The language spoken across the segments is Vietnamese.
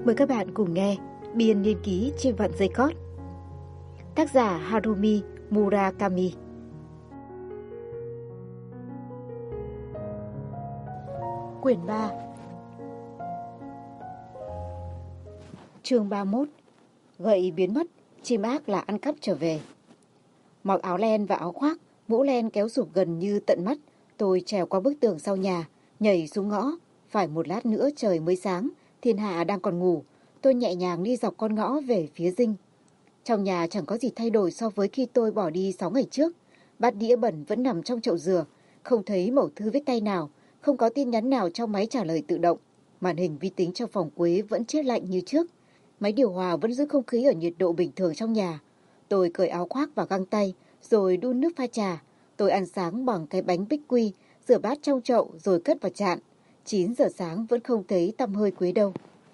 Mời các bạn cùng nghe Biên niên ký chim vặn dây cót. Tác giả Harumi Murakami. Quyển 3. Chương 31. Gậy biến mất, chim ác là ăn cắp trở về. Mặc áo len và áo khoác, mũ len kéo rụp gần như tận mắt, tôi trèo qua bức tường sau nhà, nhảy xuống ngõ. Phải một lát nữa trời mới sáng, thiên hạ đang còn ngủ. Tôi nhẹ nhàng đi dọc con ngõ về phía dinh. Trong nhà chẳng có gì thay đổi so với khi tôi bỏ đi 6 ngày trước. Bát đĩa bẩn vẫn nằm trong chậu dừa, không thấy mẩu thư viết tay nào, không có tin nhắn nào trong máy trả lời tự động. Màn hình vi tính trong phòng Quế vẫn chết lạnh như trước. Máy điều hòa vẫn giữ không khí ở nhiệt độ bình thường trong nhà. Tôi cởi áo khoác và găng tay, rồi đun nước pha trà. Tôi ăn sáng bằng cái bánh bích quy, rửa bát trong chậu rồi cất vào chạn. 9 giờ sáng vẫn không thấy tăm hơi Quế đâu.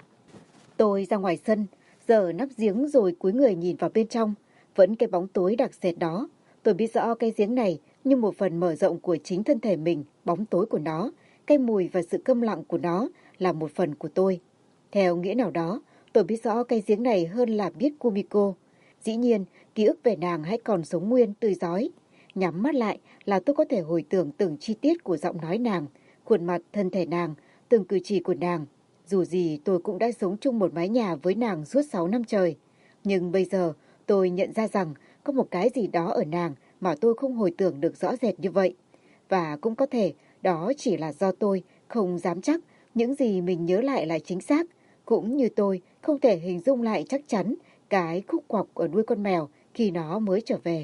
Tôi ra ngoài sân, giở nắp giếng rồi cúi người nhìn vào bên trong. Vẫn cái bóng tối đặc sệt đó. Tôi biết rõ cái giếng này như một phần mở rộng của chính thân thể mình, bóng tối của nó, cái mùi và sự câm lặng của nó là một phần của tôi. Theo nghĩa nào đó, tôi biết rõ cái giếng này hơn là biết Kumiko. Dĩ nhiên, ký ức về nàng hãy còn sống nguyên tươi rói. Nhắm mắt lại là tôi có thể hồi tưởng từng chi tiết của giọng nói nàng, khuôn mặt, thân thể nàng, từng cử chỉ của nàng. Dù gì tôi cũng đã sống chung một mái nhà với nàng suốt 6 năm trời. Nhưng bây giờ tôi nhận ra rằng có một cái gì đó ở nàng mà tôi không hồi tưởng được rõ rệt như vậy. Và cũng có thể đó chỉ là do tôi không dám chắc những gì mình nhớ lại là chính xác. Cũng như tôi không thể hình dung lại chắc chắn cái khúc quọc ở đuôi con mèo khi nó mới trở về.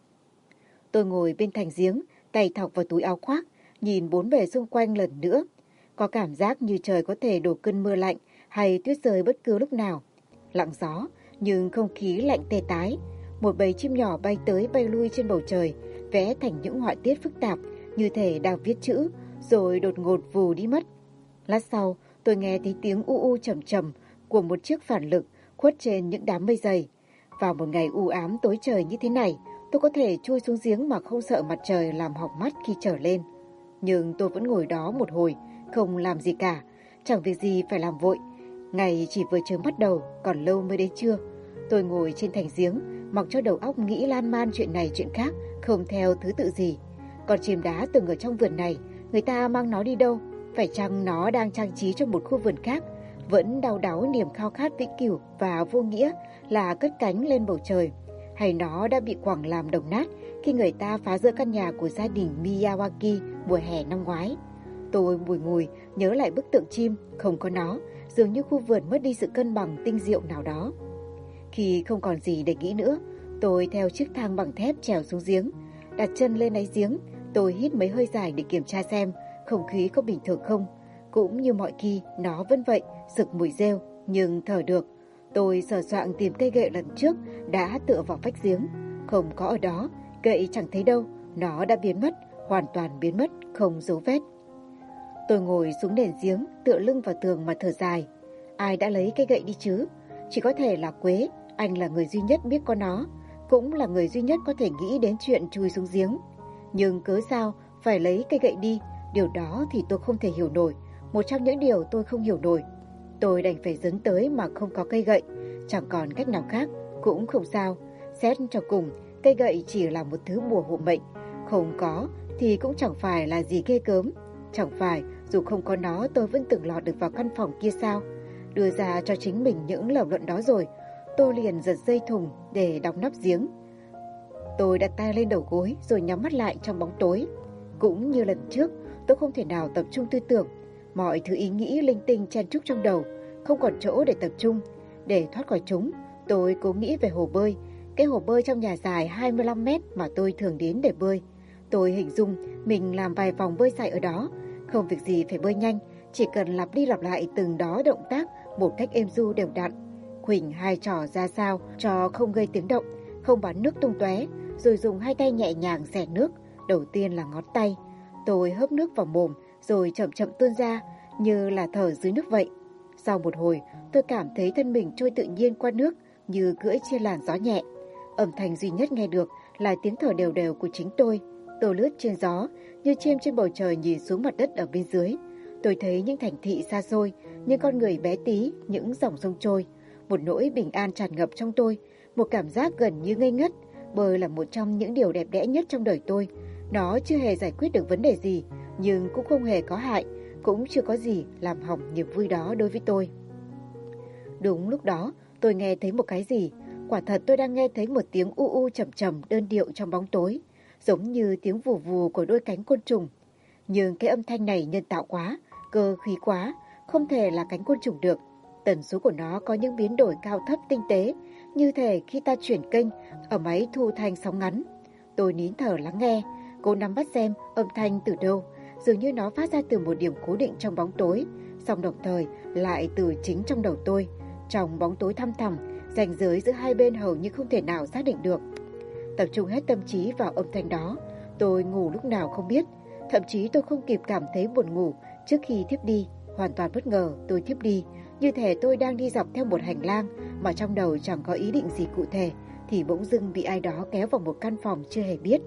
Tôi ngồi bên thành giếng, tay thọc vào túi áo khoác, nhìn bốn bề xung quanh lần nữa. Có cảm giác như trời có thể đổ cơn mưa lạnh hay tuyết rơi bất cứ lúc nào. Lặng gió, nhưng không khí lạnh tê tái. Một bầy chim nhỏ bay tới bay lui trên bầu trời, vẽ thành những họa tiết phức tạp, như thể đang viết chữ, rồi đột ngột vù đi mất. Lát sau, tôi nghe thấy tiếng u u trầm trầm của một chiếc phản lực khuất trên những đám mây dày. Vào một ngày u ám tối trời như thế này, tôi có thể chui xuống giếng mà không sợ mặt trời làm hỏng mắt khi trở lên. Nhưng tôi vẫn ngồi đó một hồi, không làm gì cả, chẳng việc gì phải làm vội. Ngày chỉ vừa chớm bắt đầu, còn lâu mới đến trưa. Tôi ngồi trên thành giếng, mặc cho đầu óc nghĩ lan man chuyện này chuyện khác, không theo thứ tự gì. Con chim đá từng ở trong vườn này, người ta mang nó đi đâu? Phải chăng nó đang trang trí cho một khu vườn khác? Vẫn đau đáu niềm khao khát vĩnh cửu và vô nghĩa là cất cánh lên bầu trời? Hay nó đã bị quẳng làm đồng nát khi người ta phá rỡ căn nhà của gia đình Miyawaki mùa hè năm ngoái? Tôi bùi ngùi nhớ lại bức tượng chim, không có nó, dường như khu vườn mất đi sự cân bằng tinh diệu nào đó. Khi không còn gì để nghĩ nữa, tôi theo chiếc thang bằng thép trèo xuống giếng. Đặt chân lên đáy giếng, tôi hít mấy hơi dài để kiểm tra xem không khí có bình thường không. Cũng như mọi khi, nó vẫn vậy, sực mùi rêu, nhưng thở được. Tôi sờ soạng tìm cây gậy lần trước đã tựa vào vách giếng. Không có ở đó, gậy chẳng thấy đâu, nó đã biến mất, hoàn toàn biến mất, không dấu vết. Tôi ngồi xuống nền giếng, tựa lưng vào tường mà thở dài. Ai đã lấy cây gậy đi chứ? Chỉ có thể là Quế, anh là người duy nhất biết có nó, cũng là người duy nhất có thể nghĩ đến chuyện chui xuống giếng. Nhưng cớ sao phải lấy cây gậy đi? Điều đó thì tôi không thể hiểu nổi, một trong những điều tôi không hiểu nổi. Tôi đành phải dấn tới mà không có cây gậy, chẳng còn cách nào khác, cũng không sao. Xét cho cùng, cây gậy chỉ là một thứ bùa hộ mệnh, không có thì cũng chẳng phải là gì ghê gớm. Chẳng phải dù không có nó tôi vẫn từng lọt được vào căn phòng kia sao? Đưa ra cho chính mình những lập luận đó rồi, tôi liền giật dây thùng để đóng nắp giếng. Tôi đặt tay lên đầu gối rồi nhắm mắt lại trong bóng tối. Cũng như lần trước, tôi không thể nào tập trung tư tưởng. Mọi thứ ý nghĩ linh tinh chen chúc trong đầu, không còn chỗ để tập trung. Để thoát khỏi chúng, tôi cố nghĩ về hồ bơi, cái hồ bơi trong nhà dài 25 mét mà tôi thường đến để bơi. Tôi hình dung mình làm vài vòng bơi sải ở đó, không việc gì phải bơi nhanh, chỉ cần lặp đi lặp lại từng đó động tác một cách êm du đều đặn. Khuỳnh hai trò ra sao cho không gây tiếng động, không bắn nước tung tóe, rồi dùng hai tay nhẹ nhàng xẻ nước, đầu tiên là ngón tay. Tôi hớp nước vào mồm rồi chậm chậm tuôn ra như là thở dưới nước vậy. Sau một hồi, tôi cảm thấy thân mình trôi tự nhiên qua nước như cưỡi trên làn gió nhẹ. Âm thanh duy nhất nghe được là tiếng thở đều đều của chính tôi. Tôi lướt trên gió như chim trên bầu trời nhìn xuống mặt đất ở bên dưới. Tôi thấy những thành thị xa xôi, những con người bé tí, những dòng sông trôi. Một nỗi bình an tràn ngập trong tôi, một cảm giác gần như ngây ngất. Bơi là một trong những điều đẹp đẽ nhất trong đời tôi. Nó chưa hề giải quyết được vấn đề gì, nhưng cũng không hề có hại, cũng chưa có gì làm hỏng niềm vui đó đối với tôi. Đúng lúc đó, tôi nghe thấy một cái gì. Quả thật tôi đang nghe thấy một tiếng u u trầm trầm đơn điệu trong bóng tối, giống như tiếng vù vù của đôi cánh côn trùng. Nhưng cái âm thanh này nhân tạo quá, cơ khí quá, không thể là cánh côn trùng được. Tần số của nó có những biến đổi cao thấp tinh tế, như thể khi ta chuyển kênh ở máy thu thanh sóng ngắn. Tôi nín thở lắng nghe, cố nắm bắt xem âm thanh từ đâu, dường như nó phát ra từ một điểm cố định trong bóng tối, song đồng thời lại từ chính trong đầu tôi. Trong bóng tối thăm thẳm, ranh giới giữa hai bên hầu như không thể nào xác định được. Tập trung hết tâm trí vào âm thanh đó, tôi ngủ lúc nào không biết. Thậm chí tôi không kịp cảm thấy buồn ngủ trước khi thiếp đi. Hoàn toàn bất ngờ tôi thiếp đi, như thể tôi đang đi dọc theo một hành lang mà trong đầu chẳng có ý định gì cụ thể, thì bỗng dưng bị ai đó kéo vào một căn phòng chưa hề biết.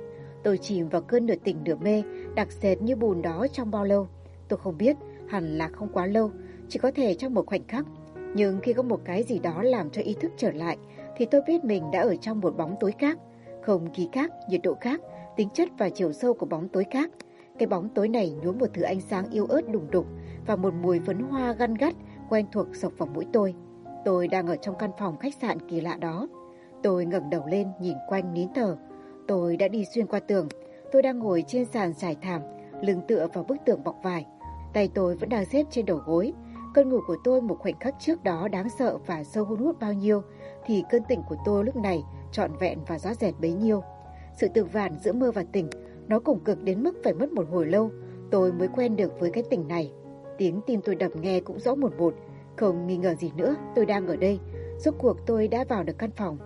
Tôi chìm vào cơn nửa tỉnh nửa mê, đặc sệt như bùn đó trong bao lâu. Tôi không biết, hẳn là không quá lâu, chỉ có thể trong một khoảnh khắc. Nhưng khi có một cái gì đó làm cho ý thức trở lại, thì tôi biết mình đã ở trong một bóng tối khác. Không khí khác, nhiệt độ khác, tính chất và chiều sâu của bóng tối khác. Cái bóng tối này nhuốm một thứ ánh sáng yếu ớt đùng đục và một mùi phấn hoa gắt gắt quen thuộc xộc vào mũi tôi. Tôi đang ở trong căn phòng khách sạn kỳ lạ đó. Tôi ngẩng đầu lên nhìn quanh nín thở. Tôi đã đi xuyên qua tường. Tôi đang ngồi trên sàn trải thảm, lưng tựa vào bức tường bọc vải. Tay tôi vẫn đang xếp trên đầu gối. Cơn ngủ của tôi một khoảnh khắc trước đó đáng sợ và sâu hun hút bao nhiêu, thì cơn tỉnh của tôi lúc này trọn vẹn và rõ rệt bấy nhiêu. Sự tự vản giữa mơ và tỉnh, nó cùng cực đến mức phải mất một hồi lâu tôi mới quen được với cái tỉnh này. Tiếng tim tôi đập nghe cũng rõ một một. Không nghi ngờ gì nữa, tôi đang ở đây. Rốt cuộc tôi đã vào được căn phòng.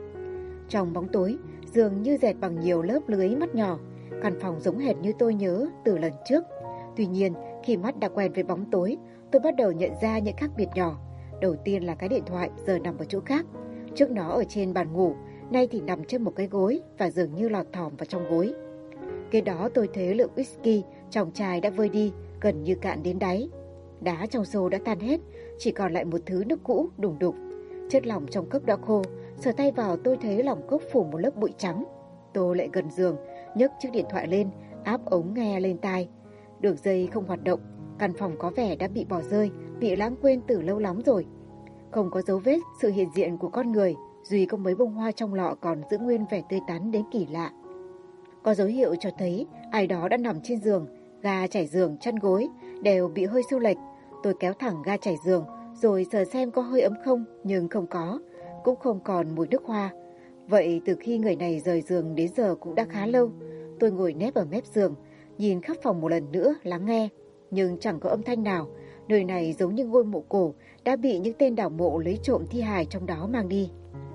Trong bóng tối, giường như dệt bằng nhiều lớp lưới mắt nhỏ. Căn phòng giống hệt như tôi nhớ từ lần trước. Tuy nhiên, khi mắt đã quen với bóng tối, tôi bắt đầu nhận ra những khác biệt nhỏ. Đầu tiên là cái điện thoại giờ nằm ở chỗ khác. Trước nó ở trên bàn ngủ, nay thì nằm trên một cái gối và dường như lọt thỏm vào trong gối. Kế đó tôi thấy lượng whisky trong chai đã vơi đi, gần như cạn đến đáy. Đá trong xô đã tan hết, chỉ còn lại một thứ nước cũ đùng đục. Chất lỏng trong cốc đã khô, sờ tay vào tôi thấy lòng cốc phủ một lớp bụi trắng. Tôi lại gần giường, nhấc chiếc điện thoại lên, áp ống nghe lên tai. Đường dây không hoạt động, căn phòng có vẻ đã bị bỏ rơi, bị lãng quên từ lâu lắm rồi. Không có dấu vết sự hiện diện của con người, duy có mấy bông hoa trong lọ còn giữ nguyên vẻ tươi tắn đến kỳ lạ. Có dấu hiệu cho thấy ai đó đã nằm trên giường, ga trải giường, chăn gối đều bị hơi xô lệch. Tôi kéo thẳng ga trải giường rồi sờ xem có hơi ấm không, nhưng không có, cũng không còn mùi nước hoa. Vậy từ khi người này rời giường đến giờ cũng đã khá lâu. Tôi ngồi nép ở mép giường, nhìn khắp phòng một lần nữa, lắng nghe, nhưng chẳng có âm thanh nào. Nơi này giống như ngôi mộ cổ đã bị những tên đào mộ lấy trộm thi hài trong đó mang đi.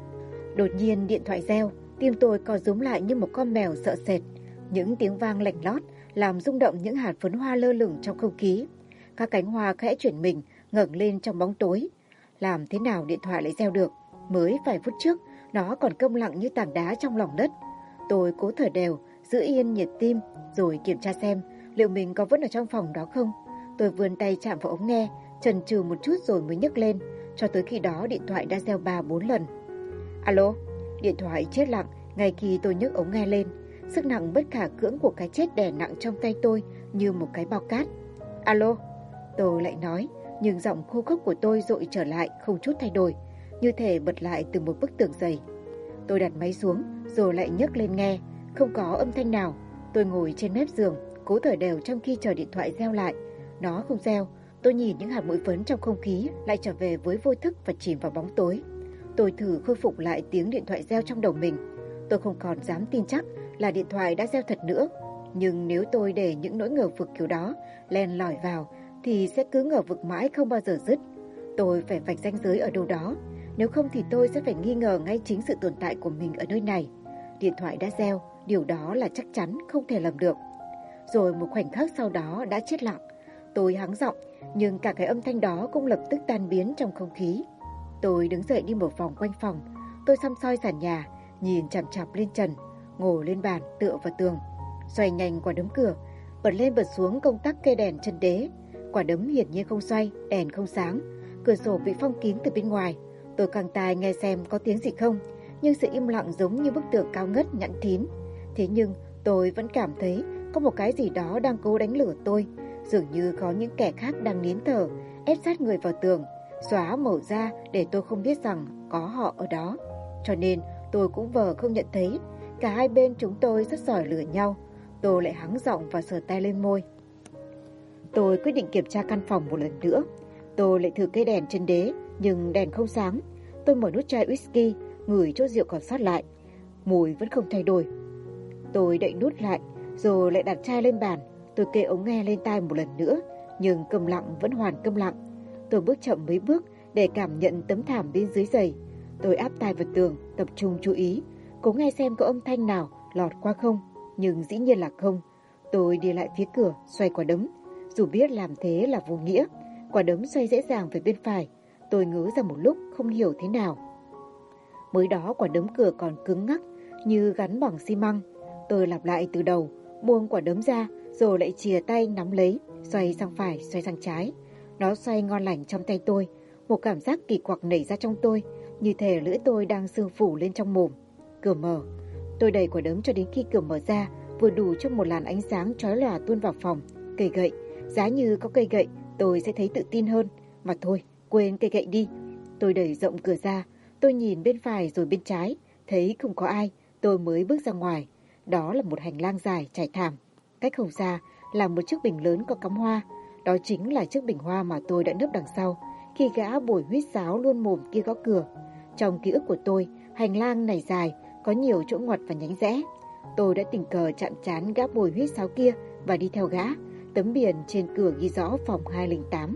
Đột nhiên điện thoại reo, tim tôi co rúm lại như một con mèo sợ sệt. Những tiếng vang lạnh lót làm rung động những hạt phấn hoa lơ lửng trong không khí. Các cánh hoa khẽ chuyển mình, ngẩng lên trong bóng tối. Làm thế nào điện thoại lại reo được? Mới vài phút trước, nó còn câm lặng như tảng đá trong lòng đất. Tôi cố thở đều, giữ yên nhịp tim, rồi kiểm tra xem liệu mình có vẫn ở trong phòng đó không. Tôi vươn tay chạm vào ống nghe, chần chừ một chút rồi mới nhấc lên. Cho tới khi đó điện thoại đã reo 3-4 lần. Alo? Điện thoại chết lặng ngay khi tôi nhấc ống nghe lên. Sức nặng bất khả cưỡng của cái chết đè nặng trong tay tôi như một cái bao cát. Alo? Tôi lại nói, nhưng giọng khô khốc của tôi dội trở lại không chút thay đổi, như thể bật lại từ một bức tường dày. Tôi đặt máy xuống rồi lại nhấc lên nghe, không có âm thanh nào. Tôi ngồi trên mép giường, cố thở đều trong khi chờ điện thoại reo lại. Nó không reo. Tôi nhìn những hạt bụi phấn trong không khí lại trở về với vô thức và chìm vào bóng tối. Tôi thử khôi phục lại tiếng điện thoại reo trong đầu mình. Tôi không còn dám tin chắc là điện thoại đã reo thật nữa. Nhưng nếu tôi để những nỗi ngờ vực kiểu đó len lỏi vào thì sẽ cứ ngờ vực mãi không bao giờ dứt. Tôi phải vạch ranh giới ở đâu đó. Nếu không thì tôi sẽ phải nghi ngờ ngay chính sự tồn tại của mình ở nơi này. Điện thoại đã reo, điều đó là chắc chắn không thể lầm được. Rồi một khoảnh khắc sau đó đã chết lặng. Tôi hắng giọng, nhưng cả cái âm thanh đó cũng lập tức tan biến trong không khí. Tôi đứng dậy đi một vòng quanh phòng. Tôi săm soi sàn nhà, nhìn chằm chằm lên trần, ngồi lên bàn tựa vào tường, xoay nhanh qua đống cửa, bật lên bật xuống công tắc cây đèn chân đế. Quả đấm hiển nhiên không xoay, đèn không sáng, cửa sổ bị phong kín từ bên ngoài. Tôi căng tai nghe xem có tiếng gì không, nhưng sự im lặng giống như bức tường cao ngất nhẵn thín. Thế nhưng tôi vẫn cảm thấy có một cái gì đó đang cố đánh lừa tôi, dường như có những kẻ khác đang nín thở, ép sát người vào tường, xóa màu da để tôi không biết rằng có họ ở đó. Cho nên tôi cũng vờ không nhận thấy. Cả hai bên chúng tôi rất giỏi lừa nhau. Tôi lại hắng giọng và sờ tay lên môi. Tôi quyết định kiểm tra căn phòng một lần nữa. Tôi lại thử cây đèn trên đế, nhưng đèn không sáng. Tôi mở nút chai whisky, ngửi chỗ rượu còn sót lại. Mùi vẫn không thay đổi. Tôi đậy nút lại, rồi lại đặt chai lên bàn. Tôi kê ống nghe lên tai một lần nữa, nhưng câm lặng vẫn hoàn câm lặng. Tôi bước chậm mấy bước để cảm nhận tấm thảm bên dưới giày. Tôi áp tai vào tường, tập trung chú ý, cố nghe xem có âm thanh nào lọt qua không, nhưng dĩ nhiên là không. Tôi đi lại phía cửa, xoay quả đấm. Dù biết làm thế là vô nghĩa, quả đấm xoay dễ dàng về bên phải. Tôi ngớ ra một lúc không hiểu thế nào. Mới đó quả đấm cửa còn cứng ngắc như gắn bằng xi măng. Tôi lặp lại từ đầu, buông quả đấm ra rồi lại chìa tay nắm lấy, xoay sang phải, xoay sang trái. Nó xoay ngon lành trong tay tôi. Một cảm giác kỳ quặc nảy ra trong tôi, như thể lưỡi tôi đang sương phủ lên trong mồm. Cửa mở. Tôi đẩy quả đấm cho đến khi cửa mở ra, vừa đủ cho một làn ánh sáng chói lòa tuôn vào phòng. Cây gậy. Giá như có cây gậy, tôi sẽ thấy tự tin hơn. Mà thôi, quên cây gậy đi. Tôi đẩy rộng cửa ra. Tôi nhìn bên phải rồi bên trái. Thấy không có ai, tôi mới bước ra ngoài. Đó là một hành lang dài trải thảm. Cách không xa là một chiếc bình lớn có cắm hoa. Đó chính là chiếc bình hoa mà tôi đã nấp đằng sau khi gã bồi huýt sáo luôn mồm kia gõ cửa. Trong ký ức của tôi, hành lang này dài, có nhiều chỗ ngoặt và nhánh rẽ. Tôi đã tình cờ chạm trán gã bồi huýt sáo kia và đi theo gã. Tấm biển trên cửa ghi rõ phòng 208.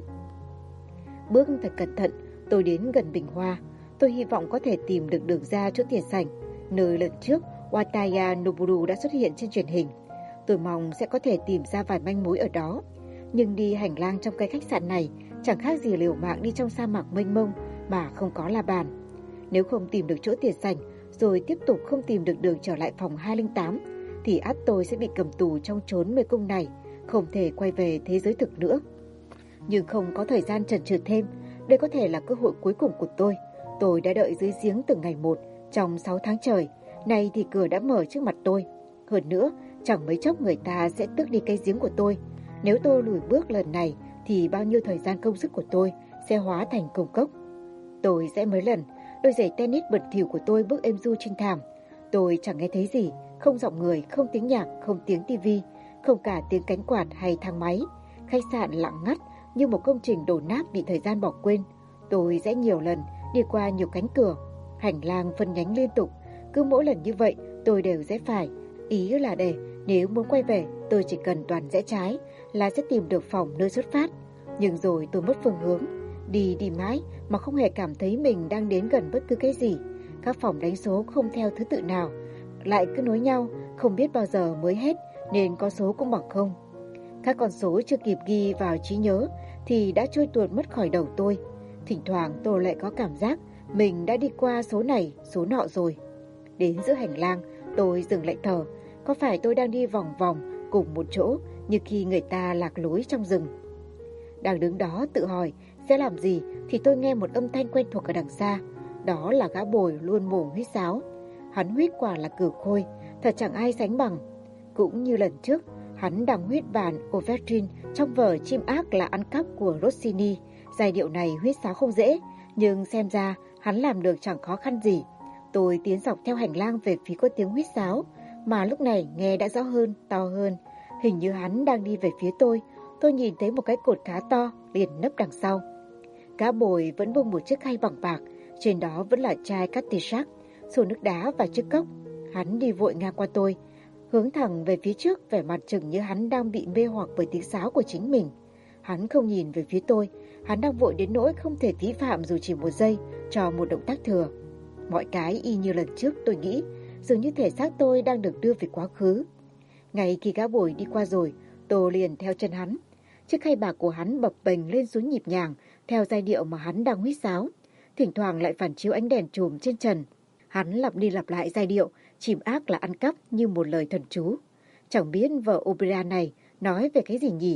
Bước thật cẩn thận, tôi đến gần bình hoa. Tôi hy vọng có thể tìm được đường ra chỗ tiền sảnh, nơi lần trước Wataya Noboru đã xuất hiện trên truyền hình. Tôi mong sẽ có thể tìm ra vài manh mối ở đó. Nhưng đi hành lang trong cái khách sạn này chẳng khác gì liều mạng đi trong sa mạc mênh mông mà không có la bàn. Nếu không tìm được chỗ tiền sảnh, rồi tiếp tục không tìm được đường trở lại phòng 208, thì ắt tôi sẽ bị cầm tù trong chốn mê cung này, không thể quay về thế giới thực nữa. Nhưng không có thời gian chần chừ thêm, đây có thể là cơ hội cuối cùng của tôi. Tôi đã đợi dưới giếng từng ngày một, trong 6 tháng trời, nay thì cửa đã mở trước mặt tôi. Hơn nữa, chẳng mấy chốc người ta sẽ tước đi cây giếng của tôi. Nếu tôi lùi bước lần này, thì bao nhiêu thời gian công sức của tôi sẽ hóa thành công cốc. Tôi sẽ mấy lần, đôi giày tennis bẩn thỉu của tôi bước êm du trên thảm. Tôi chẳng nghe thấy gì, không giọng người, không tiếng nhạc, không tiếng tivi, không cả tiếng cánh quạt hay thang máy. Khách sạn lặng ngắt như một công trình đổ nát bị thời gian bỏ quên. Tôi sẽ nhiều lần đi qua nhiều cánh cửa, hành lang phân nhánh liên tục. Cứ mỗi lần như vậy tôi đều rẽ phải. Ý là để nếu muốn quay về tôi chỉ cần toàn rẽ trái là sẽ tìm được phòng nơi xuất phát. Nhưng rồi tôi mất phương hướng, đi mãi mà không hề cảm thấy mình đang đến gần bất cứ cái gì. Các phòng đánh số không theo thứ tự nào, lại cứ nối nhau, không biết bao giờ mới hết nên có số cũng bằng không. Các con số chưa kịp ghi vào trí nhớ thì đã trôi tuột mất khỏi đầu tôi. Thỉnh thoảng tôi lại có cảm giác mình đã đi qua số này, số nọ rồi. Đến giữa hành lang, tôi dừng lại thở. Có phải tôi đang đi vòng vòng cùng một chỗ như khi người ta lạc lối trong rừng? Đang đứng đó tự hỏi sẽ làm gì thì tôi nghe một âm thanh quen thuộc ở đằng xa. Đó là gã bồi luôn mồm huýt sáo. Hắn huýt quả là cử khôi, thật chẳng ai sánh bằng. Cũng như lần trước, hắn đang huýt bản Overtune trong vở Chim ác là ăn cắp của Rossini. Giai điệu này huýt sáo không dễ, nhưng xem ra hắn làm được chẳng khó khăn gì. Tôi tiến dọc theo hành lang về phía có tiếng huýt sáo, mà lúc này nghe đã rõ hơn, to hơn. Hình như hắn đang đi về phía tôi. Tôi nhìn thấy một cái cột khá to liền nấp đằng sau. Gã bồi vẫn buông một chiếc khay bằng bạc, trên đó vẫn là chai Catisac, xô nước đá và chiếc cốc. Hắn đi vội ngang qua tôi, hướng thẳng về phía trước, vẻ mặt chừng như hắn đang bị mê hoặc bởi tiếng sáo của chính mình. Hắn không nhìn về phía tôi, hắn đang vội đến nỗi không thể phí phạm dù chỉ một giây cho một động tác thừa. Mọi cái y như lần trước tôi nghĩ, dường như thể xác tôi đang được đưa về quá khứ. Ngay khi gã bồi đi qua rồi, tôi liền theo chân hắn. Chiếc khay bạc của hắn bập bềnh lên xuống nhịp nhàng theo giai điệu mà hắn đang huýt sáo, thỉnh thoảng lại phản chiếu ánh đèn chùm trên trần. Hắn lặp đi lặp lại giai điệu chim ác là ăn cắp như một lời thần chú. Chẳng biết vở opera này nói về cái gì nhỉ?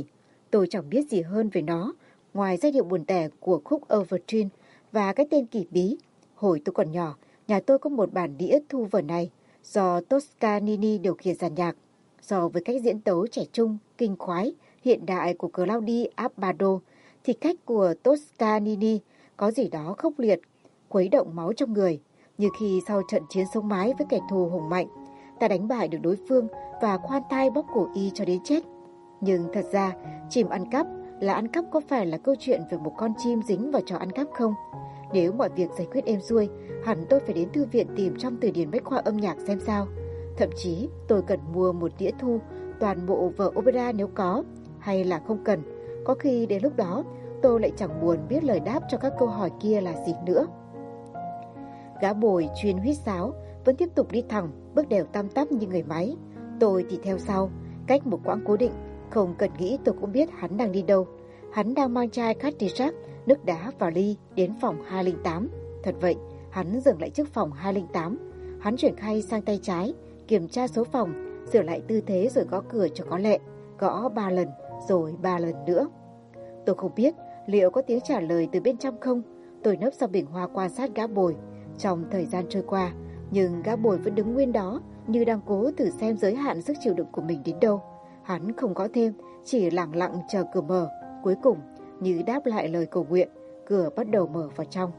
Tôi chẳng biết gì hơn về nó, ngoài giai điệu buồn tẻ của khúc Overtune và cái tên kỳ bí. Hồi tôi còn nhỏ, nhà tôi có một bản đĩa thu vở này do Toscanini điều khiển dàn nhạc. So với cách diễn tấu trẻ trung, kinh khoái, hiện đại của Claudio Abbado, thì cách của Toscanini có gì đó khốc liệt, khuấy động máu trong người, như khi sau trận chiến sống mái với kẻ thù hùng mạnh, ta đánh bại được đối phương và khoan thai bóp cổ y cho đến chết. Nhưng thật ra, chim ăn cắp có phải là câu chuyện về một con chim dính vào trò ăn cắp không? Nếu mọi việc giải quyết êm xuôi, hẳn tôi phải đến thư viện tìm trong từ điển bách khoa âm nhạc xem sao. Thậm chí tôi cần mua một đĩa thu toàn bộ vở opera nếu có, hay là không cần. Có khi đến lúc đó tôi lại chẳng buồn biết lời đáp cho các câu hỏi kia là gì nữa. Gã bồi chuyên huýt sáo vẫn tiếp tục đi thẳng, bước đều tăm tắp như người máy. Tôi thì theo sau, cách một quãng cố định, không cần nghĩ tôi cũng biết hắn đang đi đâu. Hắn đang mang chai Cadillac, nước đá và ly đến phòng 208. Thật vậy, hắn dừng lại trước phòng 208. Hắn chuyển khay sang tay trái, kiểm tra số phòng, sửa lại tư thế rồi gõ cửa cho có lệ. Gõ 3 lần, rồi 3 lần nữa. Tôi không biết liệu có tiếng trả lời từ bên trong không. Tôi nấp sau bình hoa quan sát gã bồi. Trong thời gian trôi qua, nhưng gã bồi vẫn đứng nguyên đó, như đang cố thử xem giới hạn sức chịu đựng của mình đến đâu. Hắn không gõ thêm, chỉ lặng lặng chờ cửa mở. Cuối cùng, như đáp lại lời cầu nguyện, cửa bắt đầu mở vào trong.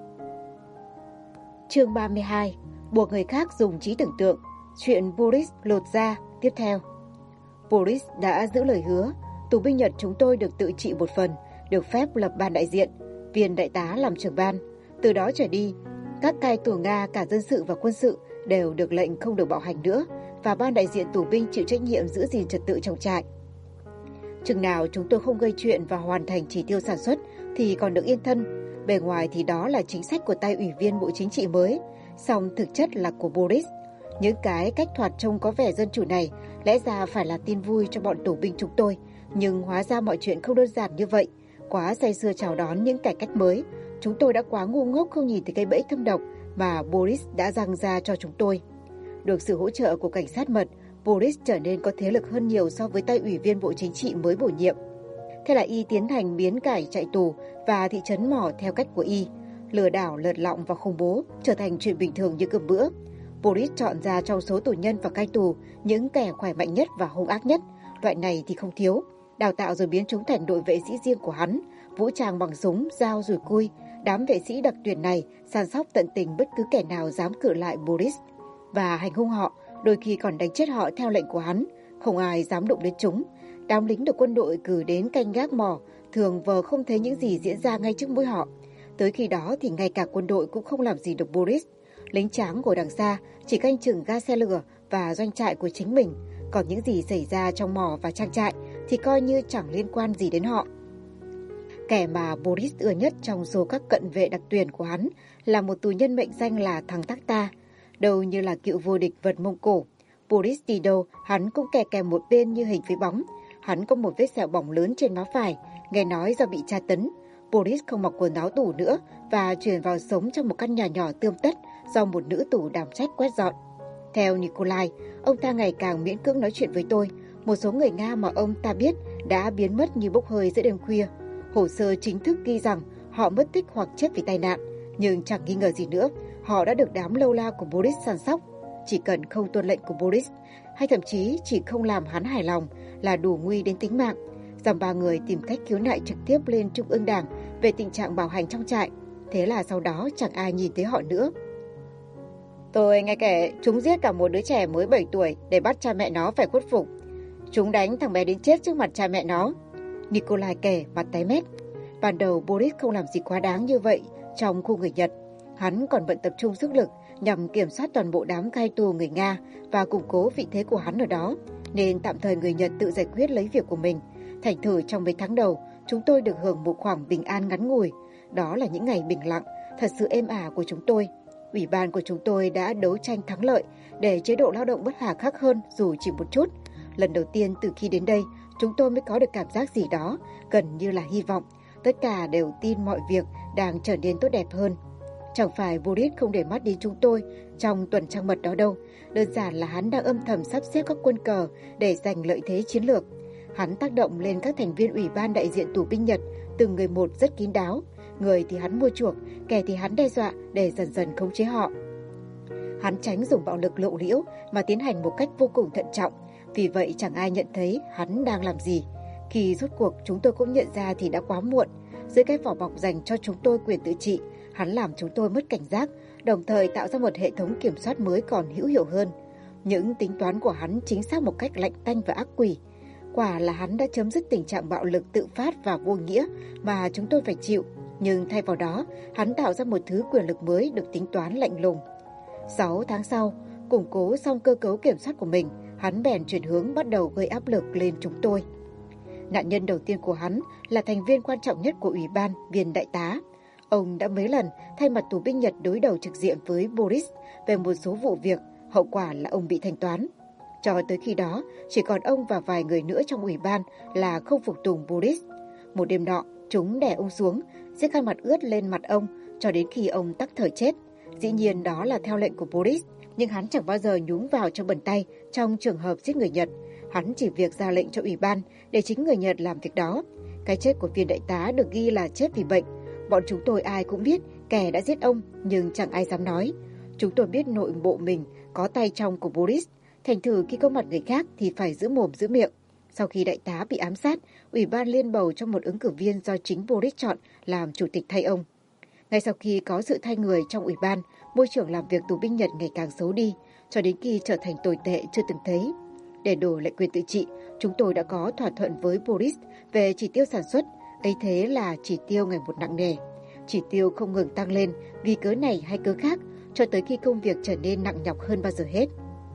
Chương 32. Buộc người khác dùng trí tưởng tượng. Chuyện Boris lột da tiếp theo. Boris đã giữ lời hứa. Tù binh Nhật chúng tôi được tự trị một phần, được phép lập ban đại diện, viên đại tá làm trưởng ban. Từ đó trở đi, các cai tù Nga cả dân sự và quân sự đều được lệnh không được bạo hành nữa, và ban đại diện tù binh chịu trách nhiệm giữ gìn trật tự trong trại. Chừng nào chúng tôi không gây chuyện và hoàn thành chỉ tiêu sản xuất thì còn được yên thân. Bề ngoài thì đó là chính sách của tay ủy viên Bộ Chính trị mới, song thực chất là của Boris. Những cái cách thoạt trông có vẻ dân chủ này lẽ ra phải là tin vui cho bọn tù binh chúng tôi, nhưng hóa ra mọi chuyện không đơn giản như vậy. Quá say sưa chào đón những cải cách mới, chúng tôi đã quá ngu ngốc không nhìn thấy cái bẫy thâm độc mà Boris đã giăng ra cho chúng tôi. Được sự hỗ trợ của cảnh sát mật, Boris trở nên có thế lực hơn nhiều so với tay ủy viên Bộ Chính trị mới bổ nhiệm. Thế là y tiến hành biến cải chạy tù và thị trấn mỏ theo cách của y. Lừa đảo, lật lọng và khủng bố trở thành chuyện bình thường như cơm bữa. Boris chọn ra trong số tù nhân và cai tù những kẻ khỏe mạnh nhất và hung ác nhất. Loại này thì không thiếu. Đào tạo rồi biến chúng thành đội vệ sĩ riêng của hắn, vũ trang bằng súng, dao, rùi cui. Đám vệ sĩ đặc tuyển này săn sóc tận tình bất cứ kẻ nào dám cự lại Boris và hành hung họ, đôi khi còn đánh chết họ theo lệnh của hắn. Không ai dám đụng đến chúng. Đám lính được quân đội cử đến canh gác mỏ thường vờ không thấy những gì diễn ra ngay trước mũi họ. Tới khi đó thì ngay cả quân đội cũng không làm gì được Boris. Lính tráng ngồi đằng xa chỉ canh chừng ga xe lửa và doanh trại của chính mình. Còn những gì xảy ra trong mỏ và trang trại thì coi như chẳng liên quan gì đến họ. Kẻ mà Boris ưa nhất trong số các cận vệ đặc tuyển của hắn là một tù nhân mệnh danh là thằng Tắc Ta, đầu như là cựu vô địch vật Mông Cổ. Boris đi đâu, hắn cũng kè kèm một bên như hình với bóng. Hắn có một vết sẹo bỏng lớn trên má phải, nghe nói do bị tra tấn. Boris không mặc quần áo tù nữa và chuyển vào sống trong một căn nhà nhỏ tươm tất do một nữ tù đảm trách quét dọn. Theo Nikolai, ông ta ngày càng miễn cưỡng nói chuyện với tôi. Một số người Nga mà ông ta biết đã biến mất như bốc hơi giữa đêm khuya. Hồ sơ chính thức ghi rằng họ mất tích hoặc chết vì tai nạn, nhưng chẳng nghi ngờ gì nữa, họ đã được đám lâu la của Boris săn sóc. Chỉ cần không tuân lệnh của Boris, hay thậm chí chỉ không làm hắn hài lòng là đủ nguy đến tính mạng. Dòng 3 người tìm cách khiếu nại trực tiếp lên Trung ương Đảng về tình trạng bạo hành trong trại. Thế là sau đó chẳng ai nhìn thấy họ nữa. Tôi nghe kể chúng giết cả một đứa trẻ mới 7 tuổi để bắt cha mẹ nó phải khuất phục. Chúng đánh thằng bé đến chết trước mặt cha mẹ nó. Nikolai kể mặt tái mét. Ban đầu Boris không làm gì quá đáng như vậy trong khu người Nhật. Hắn còn bận tập trung sức lực nhằm kiểm soát toàn bộ đám cai tù người Nga và củng cố vị thế của hắn ở đó, nên tạm thời người Nhật tự giải quyết lấy việc của mình. Thành thử trong mấy tháng đầu, chúng tôi được hưởng một khoảng bình an ngắn ngủi. Đó là những ngày bình lặng, thật sự êm ả của chúng tôi. Ủy ban của chúng tôi đã đấu tranh thắng lợi để chế độ lao động bất hà khắc hơn dù chỉ một chút. Lần đầu tiên từ khi đến đây, chúng tôi mới có được cảm giác gì đó, gần như là hy vọng. Tất cả đều tin mọi việc đang trở nên tốt đẹp hơn. Chẳng phải Boris không để mắt đến chúng tôi trong tuần trăng mật đó đâu. Đơn giản là hắn đang âm thầm sắp xếp các quân cờ để giành lợi thế chiến lược. Hắn tác động lên các thành viên ủy ban đại diện tù binh Nhật, từng người một rất kín đáo. Người thì hắn mua chuộc, kẻ thì hắn đe dọa để dần dần khống chế họ. Hắn tránh dùng bạo lực lộ liễu mà tiến hành một cách vô cùng thận trọng. Vì vậy chẳng ai nhận thấy hắn đang làm gì. Khi rốt cuộc chúng tôi cũng nhận ra thì đã quá muộn. Dưới cái vỏ bọc dành cho chúng tôi quyền tự trị, hắn làm chúng tôi mất cảnh giác, đồng thời tạo ra một hệ thống kiểm soát mới còn hữu hiệu hơn. Những tính toán của hắn chính xác một cách lạnh tanh và ác quỷ. Quả là hắn đã chấm dứt tình trạng bạo lực tự phát và vô nghĩa mà chúng tôi phải chịu. Nhưng thay vào đó, hắn tạo ra một thứ quyền lực mới được tính toán lạnh lùng. 6 tháng sau, củng cố xong cơ cấu kiểm soát của mình, hắn bèn chuyển hướng bắt đầu gây áp lực lên chúng tôi. Nạn nhân đầu tiên của hắn là thành viên quan trọng nhất của ủy ban, viên đại tá. Ông đã mấy lần thay mặt tù binh Nhật đối đầu trực diện với Boris về một số vụ việc, hậu quả là ông bị thanh toán. Cho tới khi đó, chỉ còn ông và vài người nữa trong ủy ban là không phục tùng Boris. Một đêm nọ, chúng đè ông xuống, giết khăn mặt ướt lên mặt ông cho đến khi ông tắc thở chết. Dĩ nhiên đó là theo lệnh của Boris, nhưng hắn chẳng bao giờ nhúng vào cho bẩn tay trong trường hợp giết người Nhật. Hắn chỉ việc ra lệnh cho ủy ban để chính người Nhật làm việc đó. Cái chết của viên đại tá được ghi là chết vì bệnh. Bọn chúng tôi ai cũng biết kẻ đã giết ông, nhưng chẳng ai dám nói. Chúng tôi biết nội bộ mình có tay trong của Boris, thành thử khi có mặt người khác thì phải giữ mồm giữ miệng. Sau khi đại tá bị ám sát, ủy ban liên bầu cho một ứng cử viên do chính Boris chọn làm chủ tịch thay ông. Ngay sau khi có sự thay người trong ủy ban, môi trường làm việc tù binh Nhật ngày càng xấu đi, cho đến khi trở thành tồi tệ chưa từng thấy. Để đổi lại quyền tự trị, chúng tôi đã có thỏa thuận với Boris về chỉ tiêu sản xuất, ấy thế là chỉ tiêu ngày một nặng nề. Chỉ tiêu không ngừng tăng lên vì cớ này hay cớ khác, cho tới khi công việc trở nên nặng nhọc hơn bao giờ hết.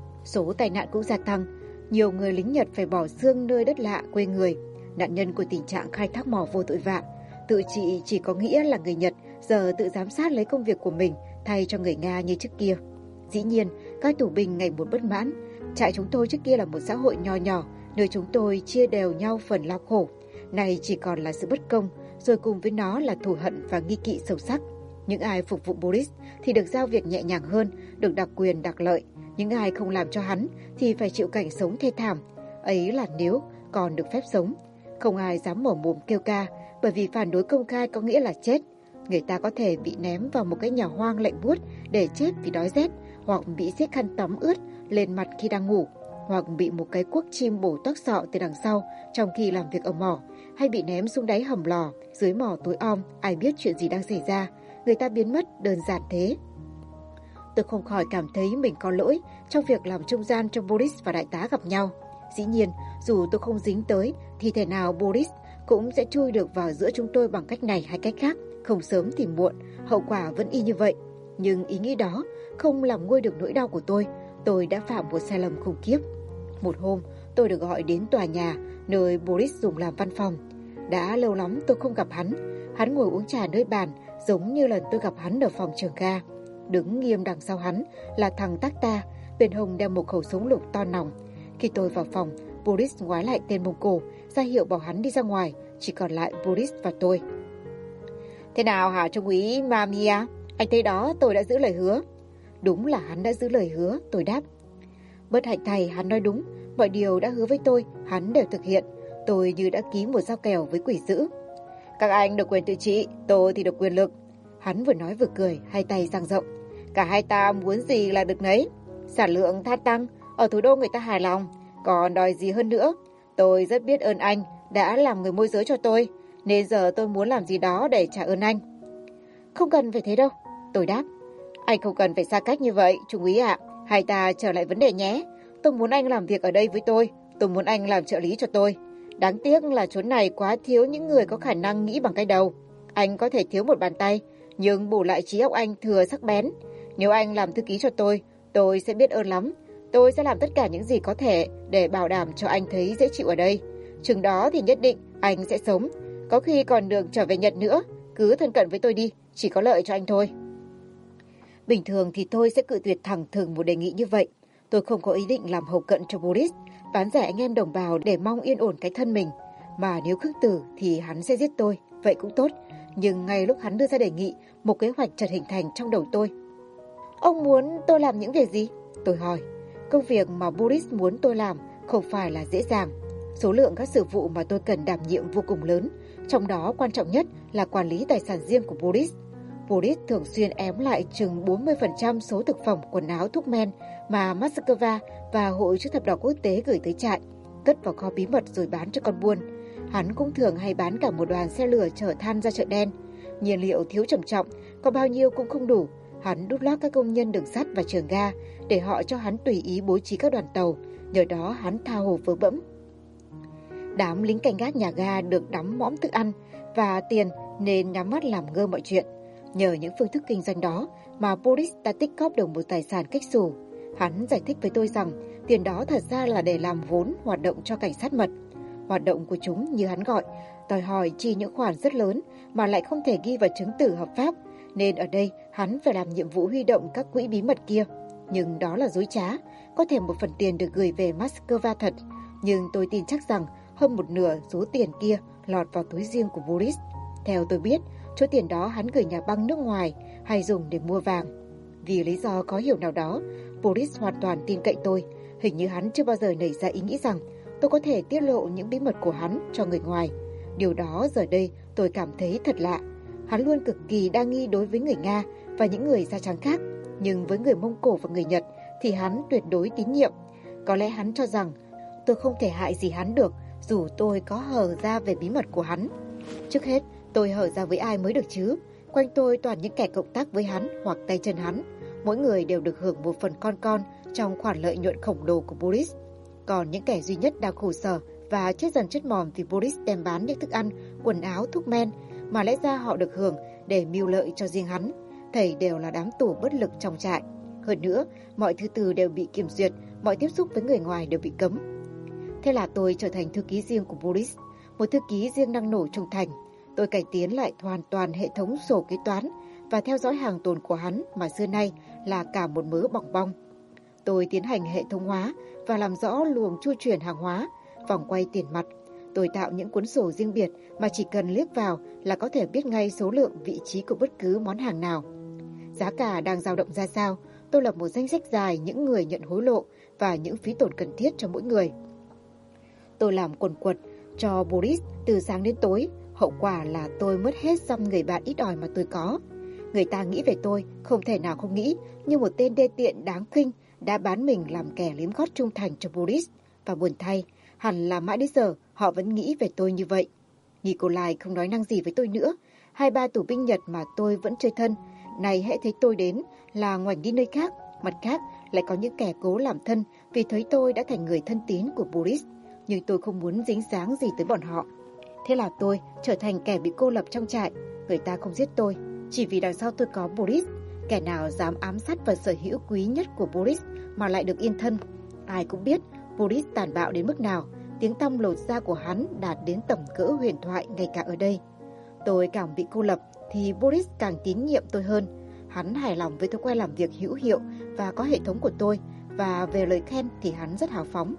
Số tai nạn cũng gia tăng, nhiều người lính Nhật phải bỏ xương nơi đất lạ quê người, nạn nhân của tình trạng khai thác mỏ vô tội vạ. Tự trị chỉ có nghĩa là người Nhật giờ tự giám sát lấy công việc của mình thay cho người Nga như trước kia. Dĩ nhiên, các tù binh ngày một bất mãn. Trại chúng tôi trước kia là một xã hội nho nhỏ, nơi chúng tôi chia đều nhau phần lao khổ. Này chỉ còn là sự bất công, rồi cùng với nó là thù hận và nghi kỵ sâu sắc. Những ai phục vụ Boris thì được giao việc nhẹ nhàng hơn, được đặc quyền đặc lợi. Những ai không làm cho hắn thì phải chịu cảnh sống thê thảm. Ấy là nếu còn được phép sống. Không ai dám mở mồm kêu ca, bởi vì phản đối công khai có nghĩa là chết. Người ta có thể bị ném vào một cái nhà hoang lạnh buốt để chết vì đói rét, hoặc bị xiết khăn tắm ướt lên mặt khi đang ngủ, hoặc bị một cái cuốc chim bổ toác sọ từ đằng sau trong khi làm việc ở mỏ, hay bị ném xuống đáy hầm lò. Dưới mỏ tối om, ai biết chuyện gì đang xảy ra, người ta biến mất đơn giản thế. Tôi không khỏi cảm thấy mình có lỗi trong việc làm trung gian cho Boris và đại tá gặp nhau. Dĩ nhiên, dù tôi không dính tới thì thể nào Boris cũng sẽ chui được vào giữa chúng tôi bằng cách này hay cách khác. Không sớm thì muộn, hậu quả vẫn y như vậy. Nhưng ý nghĩ đó không làm nguôi được nỗi đau của tôi. Tôi đã phạm một sai lầm khủng khiếp. Một hôm, tôi được gọi đến tòa nhà nơi Boris dùng làm văn phòng. Đã lâu lắm tôi không gặp hắn. Hắn ngồi uống trà nơi bàn, giống như lần tôi gặp hắn ở phòng trường ga. Đứng nghiêm đằng sau hắn là thằng Takta, bên hông đeo một khẩu súng lục to nòng. Khi tôi vào phòng, Boris ngoái lại tên Mông Cổ, ra hiệu bảo hắn đi ra ngoài, chỉ còn lại Boris và tôi. Thế nào hả trung úy Mamiya? Anh thấy đó, tôi đã giữ lời hứa. Đúng là hắn đã giữ lời hứa, tôi đáp. Bất hạnh thay, hắn nói đúng, mọi điều đã hứa với tôi, hắn đều thực hiện. Tôi như đã ký một giao kèo với quỷ dữ. Các anh được quyền tự trị, tôi thì được quyền lực. Hắn vừa nói vừa cười, hai tay dang rộng. Cả hai ta muốn gì là được nấy. Sản lượng than tăng, ở thủ đô người ta hài lòng, còn đòi gì hơn nữa. Tôi rất biết ơn anh đã làm người môi giới cho tôi, nên giờ tôi muốn làm gì đó để trả ơn anh. Không cần phải thế đâu, tôi đáp. Anh không cần phải xa cách như vậy, trung úy ạ. Hai ta trở lại vấn đề nhé. Tôi muốn anh làm việc ở đây với tôi muốn anh làm trợ lý cho tôi. Đáng tiếc là chốn này quá thiếu những người có khả năng nghĩ bằng cái đầu. Anh có thể thiếu một bàn tay, nhưng bù lại trí óc anh thừa sắc bén. Nếu anh làm thư ký cho tôi sẽ biết ơn lắm. Tôi sẽ làm tất cả những gì có thể để bảo đảm cho anh thấy dễ chịu ở đây. Chừng đó thì nhất định anh sẽ sống. Có khi còn được trở về Nhật nữa. Cứ thân cận với tôi đi, chỉ có lợi cho anh thôi. Bình thường thì tôi sẽ cự tuyệt thẳng thừng một đề nghị như vậy. Tôi không có ý định làm hầu cận cho Boris, bán rẻ anh em đồng bào để mong yên ổn cái thân mình. Mà nếu khước từ thì hắn sẽ giết tôi, vậy cũng tốt. Nhưng ngay lúc hắn đưa ra đề nghị, một kế hoạch chợt hình thành trong đầu tôi. Ông muốn tôi làm những việc gì? Tôi hỏi. Công việc mà Boris muốn tôi làm không phải là dễ dàng. Số lượng các sự vụ mà tôi cần đảm nhiệm vô cùng lớn, trong đó quan trọng nhất là quản lý tài sản riêng của Boris. Boris thường xuyên ém lại chừng 40% số thực phẩm, quần áo, thuốc men mà Moscow và Hội chữ thập đỏ quốc tế gửi tới trại, cất vào kho bí mật rồi bán cho con buôn. Hắn cũng thường hay bán cả một đoàn xe lửa chở than ra chợ đen. Nhiên liệu thiếu trầm trọng, có bao nhiêu cũng không đủ. Hắn đút lót các công nhân đường sắt và trường ga để họ cho hắn tùy ý bố trí các đoàn tàu, nhờ đó hắn tha hồ vớ vẫm. Đám lính canh gác nhà ga được đắm mõm thức ăn và tiền nên nhắm mắt làm ngơ mọi chuyện. Nhờ những phương thức kinh doanh đó mà Boris đã tích cóp được một tài sản kếch xù. Hắn giải thích với tôi rằng tiền đó thật ra là để làm vốn hoạt động cho cảnh sát mật. Hoạt động của chúng, như hắn gọi, đòi hỏi chi những khoản rất lớn mà lại không thể ghi vào chứng từ hợp pháp, nên ở đây hắn phải làm nhiệm vụ huy động các quỹ bí mật kia. Nhưng đó là dối trá, có thể một phần tiền được gửi về Moscow thật, nhưng tôi tin chắc rằng hơn một nửa số tiền kia lọt vào túi riêng của Boris. Theo tôi biết, số tiền đó hắn gửi nhà băng nước ngoài hay dùng để mua vàng. Vì lý do có hiểu nào đó, Boris hoàn toàn tin cậy tôi. Hình như hắn chưa bao giờ nảy ra ý nghĩ rằng tôi có thể tiết lộ những bí mật của hắn cho người ngoài. Điều đó giờ đây tôi cảm thấy thật lạ. Hắn luôn cực kỳ đa nghi đối với người Nga và những người da trắng khác, nhưng với người Mông Cổ và người Nhật thì hắn tuyệt đối tín nhiệm. Có lẽ hắn cho rằng tôi không thể hại gì hắn được, dù tôi có hở ra về bí mật của hắn. Trước hết, tôi hở ra với ai mới được chứ? Quanh tôi toàn những kẻ cộng tác với hắn hoặc tay chân hắn. Mỗi người đều được hưởng một phần con trong khoản lợi nhuận khổng lồ của Boris. Còn những kẻ duy nhất đang khổ sở và chết dần chết mòn vì Boris đem bán những thức ăn, quần áo, thuốc men mà lẽ ra họ được hưởng để mưu lợi cho riêng hắn, thảy đều là đám tù bất lực trong trại. Hơn nữa, mọi thứ từ đều bị kiểm duyệt, mọi tiếp xúc với người ngoài đều bị cấm. Thế là tôi trở thành thư ký riêng của Boris, một thư ký riêng năng nổ trung thành. Tôi cải tiến lại hoàn toàn hệ thống sổ kế toán và theo dõi hàng tồn của hắn mà xưa nay là cả một mớ bòng bong. Tôi tiến hành hệ thống hóa và làm rõ luồng chu chuyển hàng hóa, vòng quay tiền mặt. Tôi tạo những cuốn sổ riêng biệt mà chỉ cần liếc vào là có thể biết ngay số lượng, vị trí của bất cứ món hàng nào. Giá cả đang dao động ra sao, tôi lập một danh sách dài những người nhận hối lộ và những phí tổn cần thiết cho mỗi người. Tôi làm quần quật cho Boris từ sáng đến tối, hậu quả là tôi mất hết dăm người bạn ít ỏi mà tôi có. Người ta nghĩ về tôi không thể nào không nghĩ như một tên đê tiện đáng khinh đã bán mình làm kẻ liếm gót trung thành cho Boris. Và buồn thay, hẳn là mãi đến giờ họ vẫn nghĩ về tôi như vậy. Nikolai không nói năng gì với tôi nữa. 2-3 tù binh Nhật mà tôi vẫn chơi thân, này hễ thấy tôi đến là ngoảnh đi nơi khác. Mặt khác lại có những kẻ cố làm thân vì thấy tôi đã thành người thân tín của Boris. Nhưng tôi không muốn dính dáng gì tới bọn họ. Thế là tôi trở thành kẻ bị cô lập trong trại. Người ta không giết tôi chỉ vì đằng sau tôi có Boris. Kẻ nào dám ám sát vật sở hữu quý nhất của Boris mà lại được yên thân. Ai cũng biết Boris tàn bạo đến mức nào. Tiếng tăm lột da của hắn đạt đến tầm cỡ huyền thoại ngay cả ở đây. Tôi càng bị cô lập thì Boris càng tín nhiệm tôi hơn. Hắn hài lòng với thói quen làm việc hữu hiệu và có hệ thống của tôi. Và về lời khen thì hắn rất hào phóng.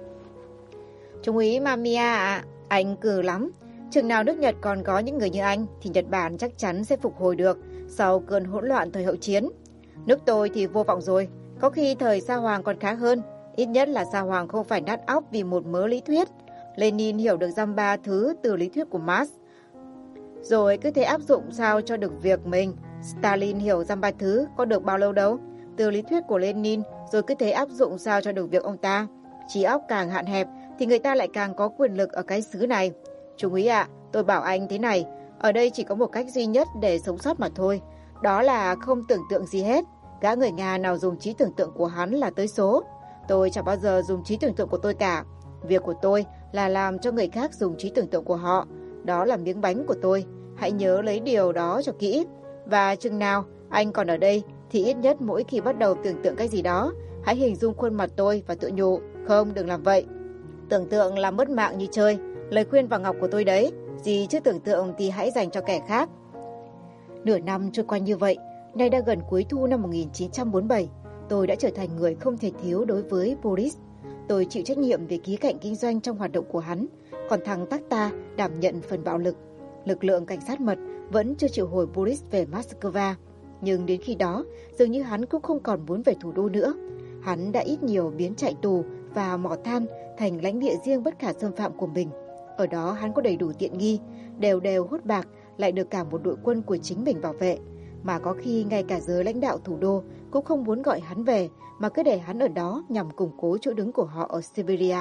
Trung úy Mamiya ạ, anh cừ lắm. Chừng nào nước Nhật còn có những người như anh thì Nhật Bản chắc chắn sẽ phục hồi được sau cơn hỗn loạn thời hậu chiến. Nước tôi thì vô vọng rồi, có khi thời Sa Hoàng còn khá hơn. Ít nhất là Sa Hoàng không phải nát óc vì một mớ lý thuyết. Lenin hiểu được dăm ba thứ từ lý thuyết của Marx, rồi cứ thế áp dụng sao cho được việc mình. Stalin hiểu dăm ba thứ có được bao lâu đâu, từ lý thuyết của Lenin, rồi cứ thế áp dụng sao cho được việc ông ta. Trí óc càng hạn hẹp thì người ta lại càng có quyền lực ở cái xứ này. Trung úy ạ, tôi bảo anh thế này, ở đây chỉ có một cách duy nhất để sống sót mà thôi. Đó là không tưởng tượng gì hết. Gã người Nga nào dùng trí tưởng tượng của hắn là tới số. Tôi chẳng bao giờ dùng trí tưởng tượng của tôi cả. Việc của tôi là làm cho người khác dùng trí tưởng tượng của họ. Đó là miếng bánh của tôi. Hãy nhớ lấy điều đó cho kỹ. Và chừng nào anh còn ở đây thì ít nhất mỗi khi bắt đầu tưởng tượng cái gì đó, hãy hình dung khuôn mặt tôi và tự nhủ, không, đừng làm vậy. Tưởng tượng là mất mạng như chơi. Lời khuyên vàng ngọc của tôi đấy. Gì chứ tưởng tượng thì hãy dành cho kẻ khác. Nửa năm trôi qua như vậy, nay đã gần cuối thu năm 1947. Tôi đã trở thành người không thể thiếu đối với Boris. Tôi chịu trách nhiệm về khía cạnh kinh doanh trong hoạt động của hắn, còn thằng Takta đảm nhận phần bạo lực. Lực lượng cảnh sát mật vẫn chưa triệu hồi Boris về Moscow. Nhưng đến khi đó, dường như hắn cũng không còn muốn về thủ đô nữa. Hắn đã ít nhiều biến chạy tù và mỏ than thành lãnh địa riêng bất khả xâm phạm của mình. Ở đó hắn có đầy đủ tiện nghi, đều đều hút bạc, lại được cả một đội quân của chính mình bảo vệ. Mà có khi ngay cả giới lãnh đạo thủ đô cũng không muốn gọi hắn về, mà cứ để hắn ở đó nhằm củng cố chỗ đứng của họ ở Siberia.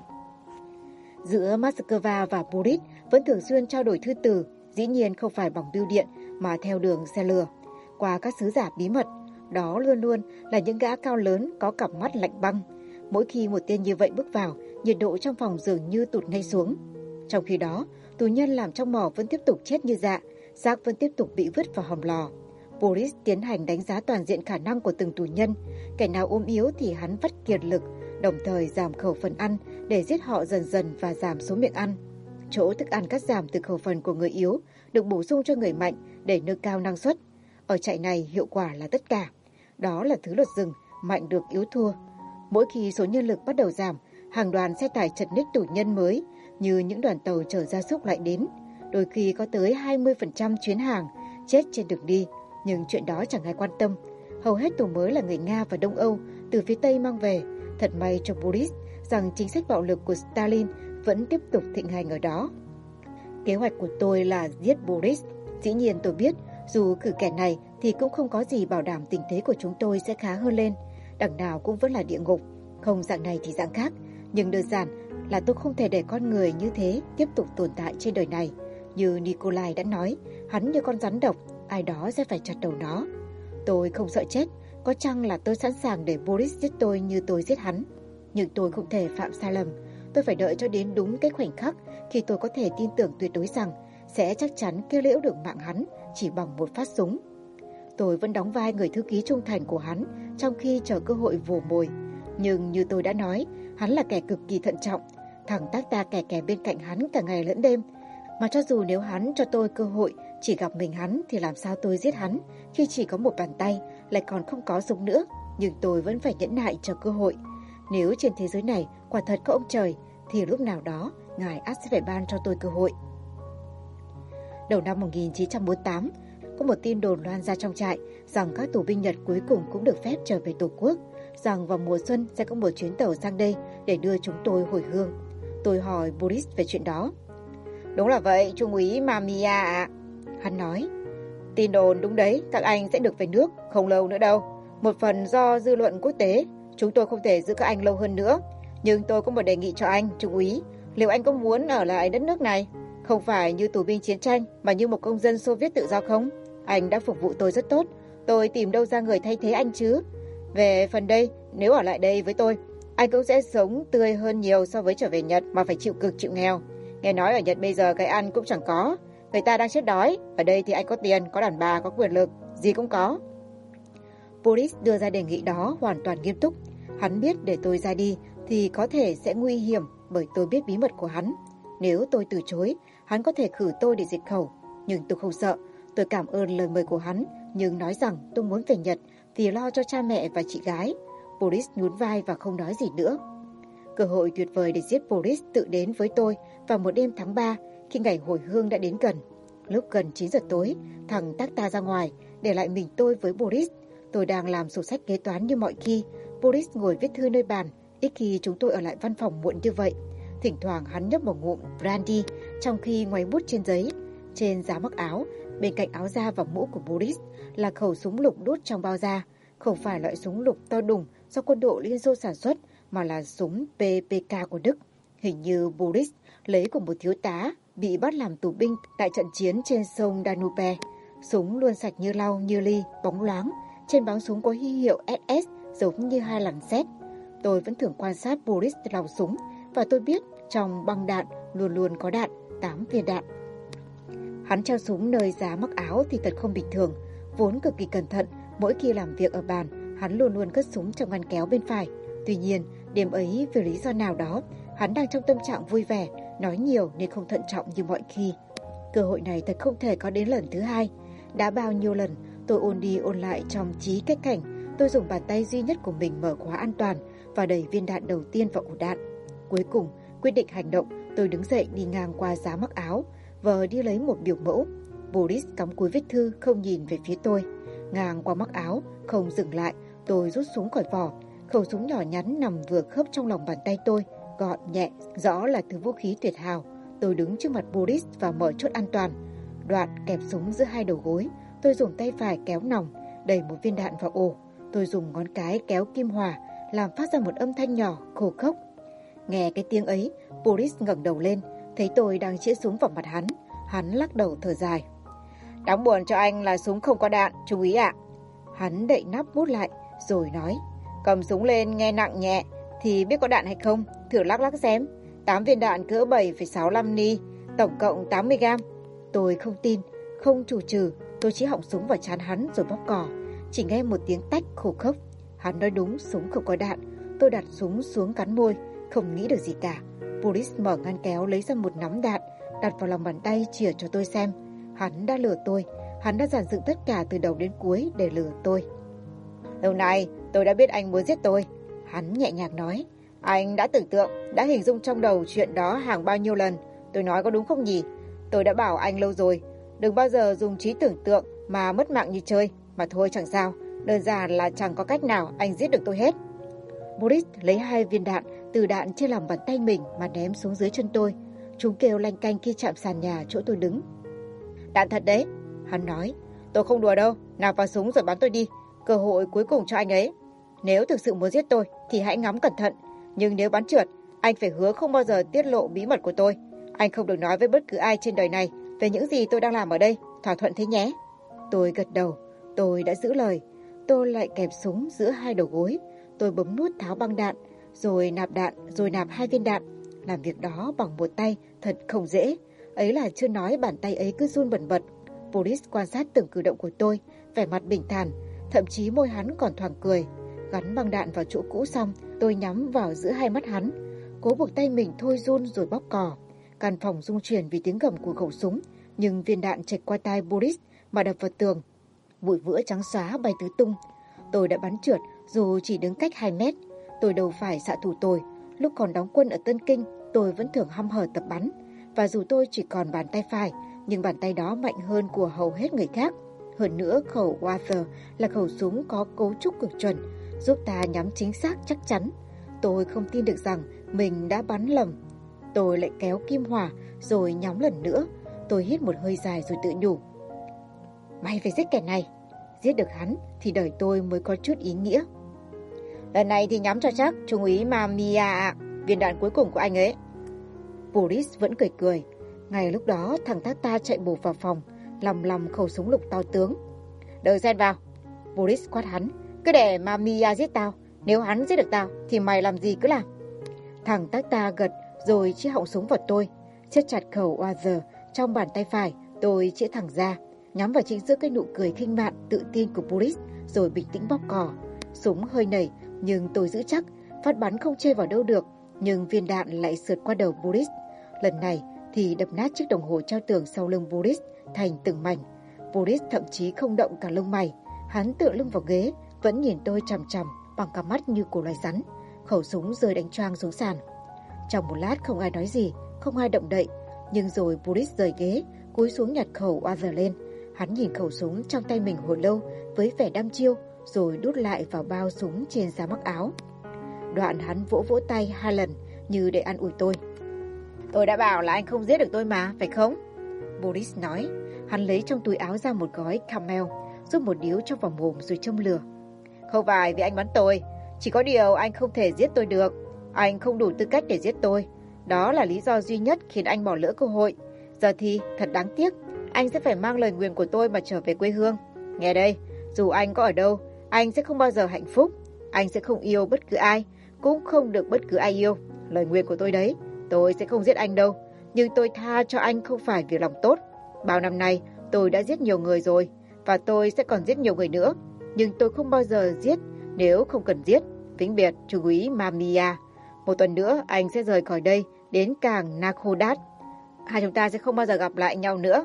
Giữa Moscow và Boris vẫn thường xuyên trao đổi thư từ, dĩ nhiên không phải bằng bưu điện mà theo đường xe lửa, qua các sứ giả bí mật. Đó luôn luôn là những gã cao lớn có cặp mắt lạnh băng. Mỗi khi một tên như vậy bước vào, nhiệt độ trong phòng dường như tụt ngay xuống. Trong khi đó, tù nhân làm trong mỏ vẫn tiếp tục chết như dạ, xác vẫn tiếp tục bị vứt vào hầm lò. Boris tiến hành đánh giá toàn diện khả năng của từng tù nhân. Kẻ nào ốm yếu thì hắn vắt kiệt lực, đồng thời giảm khẩu phần ăn để giết họ dần dần và giảm số miệng ăn. Chỗ thức ăn cắt giảm từ khẩu phần của người yếu được bổ sung cho người mạnh để nâng cao năng suất. Ở trại này hiệu quả là tất cả. Đó là thứ luật rừng, mạnh được yếu thua. Mỗi khi số nhân lực bắt đầu giảm, hàng đoàn xe tải chật ních tù nhân mới như những đoàn tàu chở gia súc lại đến. Đôi khi có tới 20% chuyến hàng chết trên đường đi, nhưng chuyện đó chẳng ai quan tâm. Hầu hết tù mới là người Nga và Đông Âu từ phía Tây mang về. Thật may cho Boris rằng chính sách bạo lực của Stalin vẫn tiếp tục thịnh hành ở đó. Kế hoạch của tôi là giết Boris. Dĩ nhiên tôi biết dù cử kẻ này thì cũng không có gì bảo đảm tình thế của chúng tôi sẽ khá hơn lên. Đằng nào cũng vẫn là địa ngục, không dạng này thì dạng khác. Nhưng đơn giản là tôi không thể để con người như thế tiếp tục tồn tại trên đời này. Như Nikolai đã nói, hắn như con rắn độc, ai đó sẽ phải chặt đầu nó. Tôi không sợ chết, có chăng là tôi sẵn sàng để Boris giết tôi như tôi giết hắn. Nhưng tôi không thể phạm sai lầm. Tôi phải đợi cho đến đúng cái khoảnh khắc khi tôi có thể tin tưởng tuyệt đối rằng sẽ chắc chắn kết liễu được mạng hắn chỉ bằng một phát súng. Tôi vẫn đóng vai người thư ký trung thành của hắn trong khi chờ cơ hội vồ mồi. Nhưng như tôi đã nói, hắn là kẻ cực kỳ thận trọng. Thằng tác ta kè kè bên cạnh hắn cả ngày lẫn đêm. Mà cho dù nếu hắn cho tôi cơ hội chỉ gặp mình hắn thì làm sao tôi giết hắn khi chỉ có một bàn tay, lại còn không có súng nữa. Nhưng tôi vẫn phải nhẫn nại chờ cơ hội. Nếu trên thế giới này quả thật có ông trời thì lúc nào đó Ngài ắt sẽ phải ban cho tôi cơ hội. Đầu năm 1948, có một tin đồn loan ra trong trại rằng các tù binh Nhật cuối cùng cũng được phép trở về Tổ quốc, rằng vào mùa xuân sẽ có một chuyến tàu sang đây để đưa chúng tôi hồi hương. Tôi hỏi Boris về chuyện đó. Đúng là vậy, Trung úy Mamiya ạ. Hắn nói, tin đồn đúng đấy, các anh sẽ được về nước, không lâu nữa đâu. Một phần do dư luận quốc tế, chúng tôi không thể giữ các anh lâu hơn nữa. Nhưng tôi có một đề nghị cho anh, Trung úy. Liệu anh có muốn ở lại đất nước này? Không phải như tù binh chiến tranh, mà như một công dân Xô Viết tự do không? Anh đã phục vụ tôi rất tốt. Tôi tìm đâu ra người thay thế anh chứ? Về phần đây, nếu ở lại đây với tôi, anh cũng sẽ sống tươi hơn nhiều so với trở về Nhật mà phải chịu cực chịu nghèo. Nghe nói ở Nhật bây giờ cái ăn cũng chẳng có. Người ta đang chết đói. Ở đây thì anh có tiền, có đàn bà, có quyền lực, gì cũng có. Boris đưa ra đề nghị đó hoàn toàn nghiêm túc. Hắn biết để tôi ra đi thì có thể sẽ nguy hiểm bởi tôi biết bí mật của hắn. Nếu tôi từ chối, hắn có thể khử tôi để diệt khẩu. Nhưng tôi không sợ. Tôi cảm ơn lời mời của hắn, nhưng nói rằng tôi muốn về Nhật vì lo cho cha mẹ và chị gái. Boris nhún vai và không nói gì nữa. Cơ hội tuyệt vời để giết Boris tự đến với tôi vào một đêm tháng 3 khi ngày hồi hương đã đến gần. Lúc gần 9 giờ tối, thằng Takta ra ngoài, để lại mình tôi với Boris. Tôi đang làm sổ sách kế toán như mọi khi. Boris ngồi viết thư nơi bàn, ít khi chúng tôi ở lại văn phòng muộn như vậy. Thỉnh thoảng hắn nhấp một ngụm brandy trong khi ngoáy bút trên giấy. Trên giá mắc áo, bên cạnh áo da và mũ của Boris là khẩu súng lục đút trong bao da. Không phải loại súng lục to đùng do quân đội Liên Xô sản xuất, mà là súng PPK của Đức. Hình như Boris lấy của một thiếu tá bị bắt làm tù binh tại trận chiến trên sông Danube. Súng luôn sạch như lau, như ly, bóng loáng. Trên báng súng có huy hiệu SS giống như hai lằn sét. Tôi vẫn thường quan sát Boris lau súng và tôi biết trong băng đạn luôn luôn có đạn, 8 viên đạn. Hắn treo súng nơi giá mắc áo thì thật không bình thường. Vốn cực kỳ cẩn thận, mỗi khi làm việc ở bàn, hắn luôn luôn cất súng trong ngăn kéo bên phải. Tuy nhiên, đêm ấy vì lý do nào đó, hắn đang trong tâm trạng vui vẻ, nói nhiều nên không thận trọng như mọi khi. Cơ hội này thật không thể có đến lần thứ hai. Đã bao nhiêu lần tôi ôn đi ôn lại trong trí cái cảnh tôi dùng bàn tay duy nhất của mình mở khóa an toàn và đẩy viên đạn đầu tiên vào ổ đạn. Cuối cùng, quyết định hành động, tôi đứng dậy đi ngang qua giá mắc áo, vờ đi lấy một biểu mẫu. Boris cắm cúi viết thư không nhìn về phía tôi. Ngang qua mắc áo, không dừng lại, tôi rút súng khỏi vỏ. Khẩu súng nhỏ nhắn nằm vừa khớp trong lòng bàn tay tôi, gọn nhẹ, rõ là thứ vũ khí tuyệt hảo. Tôi đứng trước mặt Boris và mở chốt an toàn. Đoạn kẹp súng giữa hai đầu gối, tôi dùng tay phải kéo nòng, đẩy một viên đạn vào ổ. Tôi dùng ngón cái kéo kim hòa, làm phát ra một âm thanh nhỏ, khô khốc. Nghe cái tiếng ấy, Boris ngẩng đầu lên, thấy tôi đang chĩa súng vào mặt hắn. Hắn lắc đầu thở dài. Đáng buồn cho anh là súng không có đạn, Trung úy ạ. Hắn đậy nắp bút lại, rồi nói. Cầm súng lên nghe nặng nhẹ, thì biết có đạn hay không, thử lắc lắc xem. 8 viên đạn cỡ 7,65 ni, tổng cộng 80 gram. Tôi không tin, không chù trừ, tôi chỉ họng súng vào trán hắn rồi bóp cò. Chỉ nghe một tiếng tách khô khốc. Hắn nói đúng, súng không có đạn. Tôi đặt súng xuống cắn môi, không nghĩ được gì cả. Boris mở ngăn kéo lấy ra một nắm đạn, đặt vào lòng bàn tay chìa cho tôi xem. Hắn đã lừa tôi, hắn đã dàn dựng tất cả từ đầu đến cuối để lừa tôi. Lâu nay tôi đã biết anh muốn giết tôi, hắn nhẹ nhàng nói. Anh đã tưởng tượng, đã hình dung trong đầu chuyện đó hàng bao nhiêu lần. Tôi nói có đúng không nhỉ? Tôi đã bảo anh lâu rồi, đừng bao giờ dùng trí tưởng tượng mà mất mạng như chơi. Mà thôi chẳng sao, đơn giản là chẳng có cách nào anh giết được tôi hết. Boris lấy 2 viên đạn từ đạn trên lòng bàn tay mình mà ném xuống dưới chân tôi. Chúng kêu lanh canh khi chạm sàn nhà chỗ tôi đứng. Đạn thật đấy, hắn nói. Tôi không đùa đâu, nạp vào súng rồi bắn tôi đi. Cơ hội cuối cùng cho anh ấy. Nếu thực sự muốn giết tôi thì hãy ngắm cẩn thận. Nhưng nếu bắn trượt, anh phải hứa không bao giờ tiết lộ bí mật của tôi. Anh không được nói với bất cứ ai trên đời này về những gì tôi đang làm ở đây. Thỏa thuận thế nhé. Tôi gật đầu. Tôi đã giữ lời. Tôi lại kẹp súng giữa hai đầu gối. Tôi bấm nút tháo băng đạn, rồi nạp 2 viên đạn. Làm việc đó bằng một tay thật không dễ. Ấy là chưa nói bàn tay ấy cứ run bần bật. Boris quan sát từng cử động của tôi, vẻ mặt bình thản, thậm chí môi hắn còn thoảng cười. Gắn băng đạn vào chỗ cũ xong, tôi nhắm vào giữa hai mắt hắn, cố buộc tay mình thôi run rồi bóp cò. Căn phòng rung chuyển vì tiếng gầm của khẩu súng, nhưng viên đạn chệch qua tai Boris mà đập vào tường. Bụi vữa trắng xóa bay tứ tung. Tôi đã bắn trượt dù chỉ đứng cách 2 mét. Tôi đâu phải xạ thủ tồi. Lúc còn đóng quân ở Tân Kinh, tôi vẫn thường hăm hở tập bắn. Và dù tôi chỉ còn bàn tay phải, nhưng bàn tay đó mạnh hơn của hầu hết người khác. Hơn nữa, khẩu Walther là khẩu súng có cấu trúc cực chuẩn, giúp ta nhắm chính xác chắc chắn. Tôi không tin được rằng mình đã bắn lầm. Tôi lại kéo kim hỏa rồi nhắm lần nữa. Tôi hít một hơi dài rồi tự nhủ. Mày phải giết kẻ này. Giết được hắn thì đời tôi mới có chút ý nghĩa. Lần này thì nhắm cho chắc, Trung úy Mamiya ạ. Viên đạn cuối cùng của anh ấy. Boris vẫn cười cười. Ngay lúc đó thằng tác ta chạy bổ vào phòng, lầm khẩu súng lục to tướng. Đừng xen vào. Boris quát hắn. Cứ để Mamiya giết tao. Nếu hắn giết được tao thì mày làm gì cứ làm. Thằng tác ta gật rồi chĩa họng súng vào tôi. Siết chặt khẩu Walther trong bàn tay phải. Tôi chĩa thẳng ra, nhắm vào chính giữa cái nụ cười khinh mạn tự tin của Boris, rồi bình tĩnh bóp cò. Súng hơi nảy, nhưng tôi giữ chắc, phát bắn không chê vào đâu được. Nhưng viên đạn lại sượt qua đầu Boris. Lần này thì đập nát chiếc đồng hồ treo tường sau lưng Boris thành từng mảnh. Boris thậm chí không động cả lông mày. Hắn tựa lưng vào ghế, vẫn nhìn tôi chằm chằm bằng cặp mắt như của loài rắn. Khẩu súng rơi đánh choang xuống sàn. Trong một lát không ai nói gì, không ai động đậy. Nhưng rồi Boris rời ghế, cúi xuống nhặt khẩu Walther lên. Hắn nhìn khẩu súng trong tay mình hồi lâu với vẻ đăm chiêu, rồi đút lại vào bao súng trên giá mắc áo. Đoạn hắn vỗ vỗ tay 2 lần như để an ủi tôi. Tôi đã bảo là anh không giết được tôi mà, phải không? Boris nói. Hắn lấy trong túi áo ra một gói Camel, rút một điếu cho vào mồm rồi châm lửa. Không phải vì anh bắn tôi, chỉ có điều anh không thể giết tôi được. Anh không đủ tư cách để giết tôi. Đó là lý do duy nhất khiến anh bỏ lỡ cơ hội. Giờ thì thật đáng tiếc, anh sẽ phải mang lời nguyền của tôi mà trở về quê hương. Nghe đây, dù anh có ở đâu, anh sẽ không bao giờ hạnh phúc. Anh sẽ không yêu bất cứ ai, cũng không được bất cứ ai yêu. Lời nguyền của tôi đấy, tôi sẽ không giết anh đâu. Nhưng tôi tha cho anh không phải vì lòng tốt. Bao năm nay tôi đã giết nhiều người rồi, và tôi sẽ còn giết nhiều người nữa. Nhưng tôi không bao giờ giết nếu không cần giết. Vĩnh biệt, Trung úy Mamiya. Một tuần nữa anh sẽ rời khỏi đây đến cảng Nakhodat. Hai chúng ta sẽ không bao giờ gặp lại nhau nữa.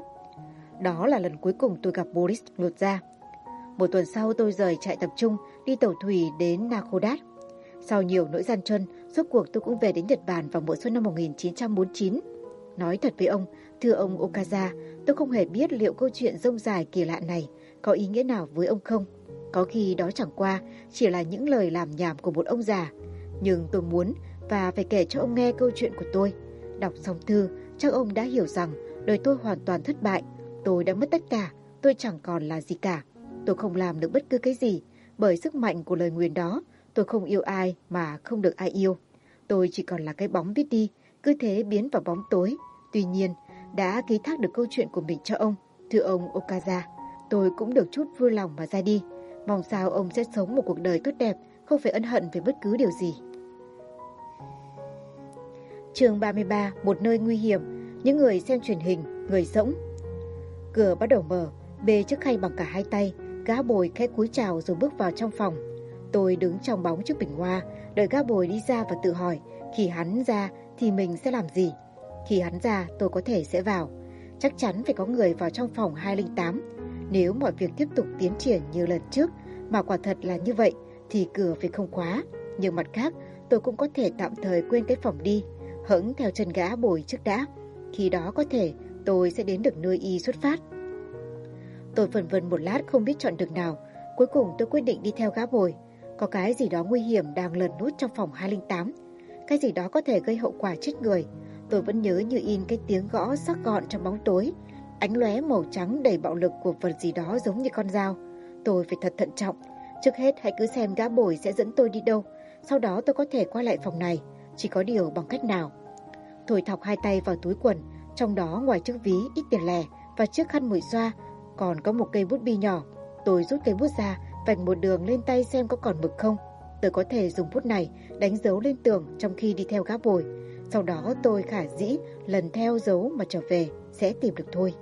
Đó là lần cuối cùng tôi gặp Boris lột ra. Một tuần sau tôi rời trại tập trung, đi tàu thủy đến Nakhodat. Sau nhiều nỗi gian truân, rốt cuộc tôi cũng về đến Nhật Bản vào mùa xuân năm 1949. Nói thật với ông, thưa ông Okaza, tôi không hề biết liệu câu chuyện rông dài kỳ lạ này có ý nghĩa nào với ông không. Có khi đó chẳng qua chỉ là những lời làm nhảm của một ông già. Nhưng tôi muốn và phải kể cho ông nghe câu chuyện của tôi. Đọc xong thư, chắc ông đã hiểu rằng đời tôi hoàn toàn thất bại. Tôi đã mất tất cả, tôi chẳng còn là gì cả. Tôi không làm được bất cứ cái gì. Bởi sức mạnh của lời nguyền đó, tôi không yêu ai mà không được ai yêu. Tôi chỉ còn là cái bóng biết đi, cứ thế biến vào bóng tối. Tuy nhiên, đã ký thác được câu chuyện của mình cho ông, thưa ông Okaza. Tôi cũng được chút vui lòng mà ra đi. Mong sao ông sẽ sống một cuộc đời tốt đẹp, không phải ân hận về bất cứ điều gì. Chương 33, một nơi nguy hiểm. Những người xem truyền hình, người rỗng. Cửa bắt đầu mở, bê chiếc khay bằng cả hai tay. Gã Bồi khẽ cúi chào rồi bước vào trong phòng. Tôi đứng trong bóng trước bình hoa, đợi gã Bồi đi ra và tự hỏi, khi hắn ra thì mình sẽ làm gì? Khi hắn ra, tôi có thể sẽ vào. Chắc chắn phải có người vào trong phòng 208. Nếu mọi việc tiếp tục tiến triển như lần trước, mà quả thật là như vậy, thì cửa phải không khóa. Nhưng mặt khác, tôi cũng có thể tạm thời quên cái phòng đi, hững theo chân gã Bồi trước đã. Khi đó có thể tôi sẽ đến được nơi y xuất phát. Tôi vần vân một lát không biết chọn đường nào. Cuối cùng tôi quyết định đi theo gã Bồi. Có cái gì đó nguy hiểm đang lẩn nút trong phòng 208. Cái gì đó có thể gây hậu quả chết người. Tôi vẫn nhớ như in cái tiếng gõ sắc gọn trong bóng tối. Ánh lóe màu trắng đầy bạo lực của vật gì đó giống như con dao. Tôi phải thật thận trọng. Trước hết hãy cứ xem gã Bồi sẽ dẫn tôi đi đâu. Sau đó tôi có thể quay lại phòng này. Chỉ có điều bằng cách nào. Tôi thọc hai tay vào túi quần. Trong đó ngoài chiếc ví ít tiền lẻ và chiếc khăn mùi xoa còn có một cây bút bi nhỏ. Tôi rút cây bút ra, vạch một đường lên tay xem có còn mực không. Tôi có thể dùng bút này đánh dấu lên tường trong khi đi theo gã Bồi. Sau đó tôi khả dĩ lần theo dấu mà trở về sẽ tìm được thôi.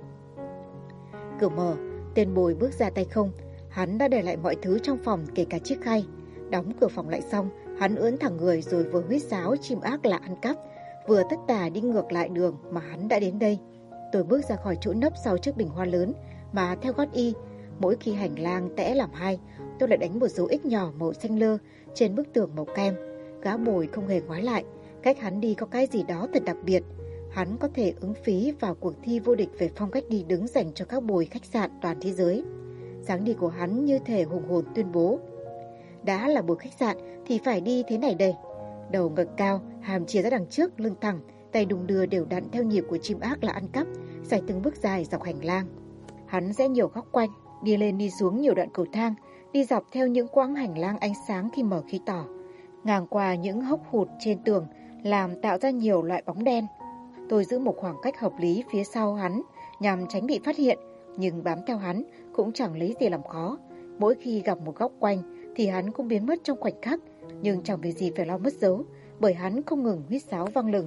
Cửa mở, tên Bồi bước ra tay không. Hắn đã để lại mọi thứ trong phòng kể cả chiếc khay. Đóng cửa phòng lại xong, hắn ưỡn thẳng người rồi vừa huýt sáo chim ác là ăn cắp, vừa tất tả đi ngược lại đường mà hắn đã đến đây. Tôi bước ra khỏi chỗ nấp sau chiếc bình hoa lớn mà theo gót y. Mỗi khi hành lang tẽ làm hai, tôi lại đánh một dấu X nhỏ màu xanh lơ trên bức tường màu kem. Gã Bồi không hề ngoái lại. Cách hắn đi có cái gì đó thật đặc biệt. Hắn có thể ứng phí vào cuộc thi vô địch về phong cách đi đứng dành cho các Bồi khách sạn toàn thế giới. Dáng đi của hắn như thể hùng hồn tuyên bố: đã là Bồi khách sạn thì phải đi thế này đây. Đầu ngẩng cao, hàm chia ra đằng trước, lưng thẳng, tay đung đưa đều đặn theo nhịp của chim ác là ăn cắp, dài từng bước dài dọc hành lang. Hắn sẽ nhiều góc quanh, đi lên đi xuống nhiều đoạn cầu thang, đi dọc theo những quãng hành lang ánh sáng khi mở khi tỏ, ngang qua những hốc hụt trên tường làm tạo ra nhiều loại bóng đen. Tôi giữ một khoảng cách hợp lý phía sau hắn nhằm tránh bị phát hiện, nhưng bám theo hắn cũng chẳng lấy gì làm khó. Mỗi khi gặp một góc quanh thì hắn cũng biến mất trong khoảnh khắc, nhưng chẳng việc gì phải lo mất dấu, bởi hắn không ngừng huýt sáo vang lừng.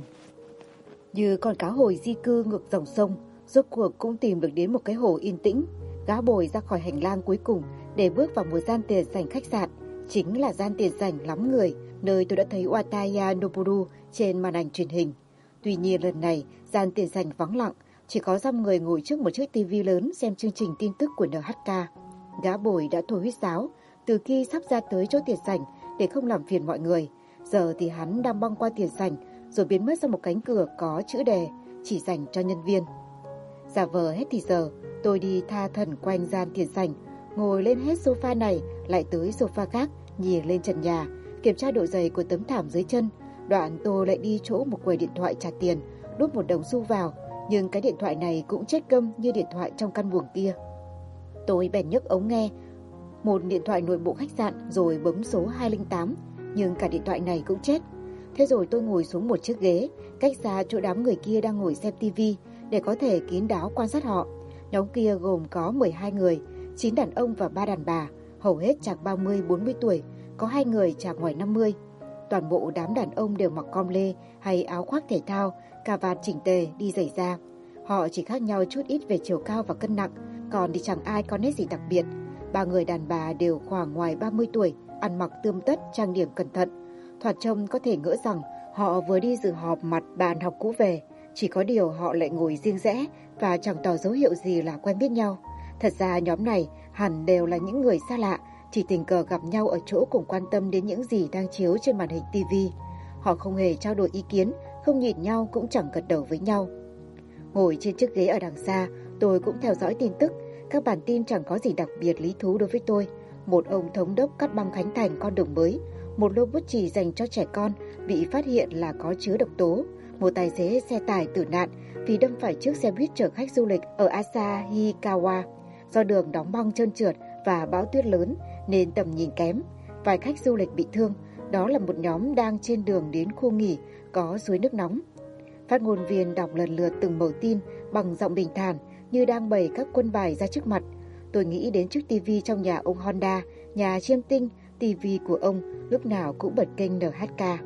Như con cá hồi di cư ngược dòng sông, rốt cuộc cũng tìm được đến một cái hồ yên tĩnh. Gã Bồi ra khỏi hành lang cuối cùng để bước vào một gian tiền sảnh khách sạn, chính là gian tiền sảnh lắm người, nơi tôi đã thấy Wataya Noboru trên màn ảnh truyền hình. Tuy nhiên lần này, gian tiền sảnh vắng lặng, chỉ có dăm người ngồi trước một chiếc tivi lớn xem chương trình tin tức của NHK. Gã Bồi đã thôi huýt sáo từ khi sắp ra tới chỗ tiền sảnh để không làm phiền mọi người. Giờ thì hắn đang băng qua tiền sảnh rồi biến mất ra một cánh cửa có chữ đề chỉ dành cho nhân viên. Giả vờ hết thì giờ, tôi đi tha thẩn quanh gian tiền sảnh, ngồi lên hết sofa này lại tới sofa khác, nhìn lên trần nhà, kiểm tra độ dày của tấm thảm dưới chân. Đoạn tôi lại đi chỗ một quầy điện thoại trả tiền, đút một đồng xu vào, nhưng cái điện thoại này cũng chết câm như điện thoại trong căn buồng kia. Tôi bèn nhấc ống nghe một điện thoại nội bộ khách sạn rồi bấm số 208, nhưng cả điện thoại này cũng chết. Thế rồi tôi ngồi xuống một chiếc ghế, cách xa chỗ đám người kia đang ngồi xem tivi để có thể kín đáo quan sát họ. Nhóm kia gồm có 12 người, 9 đàn ông và 3 đàn bà, hầu hết chạc 30-40 tuổi, có 2 người chạc ngoài 50. Toàn bộ đám đàn ông đều mặc com lê hay áo khoác thể thao, cà vạt chỉnh tề, đi giày da. Họ chỉ khác nhau chút ít về chiều cao và cân nặng, còn thì chẳng ai có nét gì đặc biệt. 3 người đàn bà đều khoảng ngoài 30 tuổi, ăn mặc tươm tất, trang điểm cẩn thận. Thoạt trông có thể ngỡ rằng họ vừa đi dự họp mặt bạn học cũ về, chỉ có điều họ lại ngồi riêng rẽ và chẳng tỏ dấu hiệu gì là quen biết nhau. Thật ra nhóm này hẳn đều là những người xa lạ, chỉ tình cờ gặp nhau ở chỗ cùng quan tâm đến những gì đang chiếu trên màn hình tivi. Họ không hề trao đổi ý kiến, không nhìn nhau cũng chẳng gật đầu với nhau. Ngồi trên chiếc ghế ở đằng xa, tôi cũng theo dõi tin tức. Các bản tin chẳng có gì đặc biệt lý thú đối với tôi. Một ông thống đốc cắt băng khánh thành con đường mới, một lô bút chì dành cho trẻ con bị phát hiện là có chứa độc tố, một tài xế xe tải tử nạn vì đâm phải chiếc xe buýt chở khách du lịch ở Asahikawa. Do đường đóng băng trơn trượt và bão tuyết lớn nên tầm nhìn kém, vài khách du lịch bị thương. Đó là một nhóm đang trên đường đến khu nghỉ có suối nước nóng. Phát ngôn viên đọc lần lượt từng mẩu tin bằng giọng bình thản như đang bày các quân bài ra trước mặt. Tôi nghĩ đến chiếc tivi trong nhà ông Honda, nhà chiêm tinh, tivi của ông lúc nào cũng bật kênh NHK.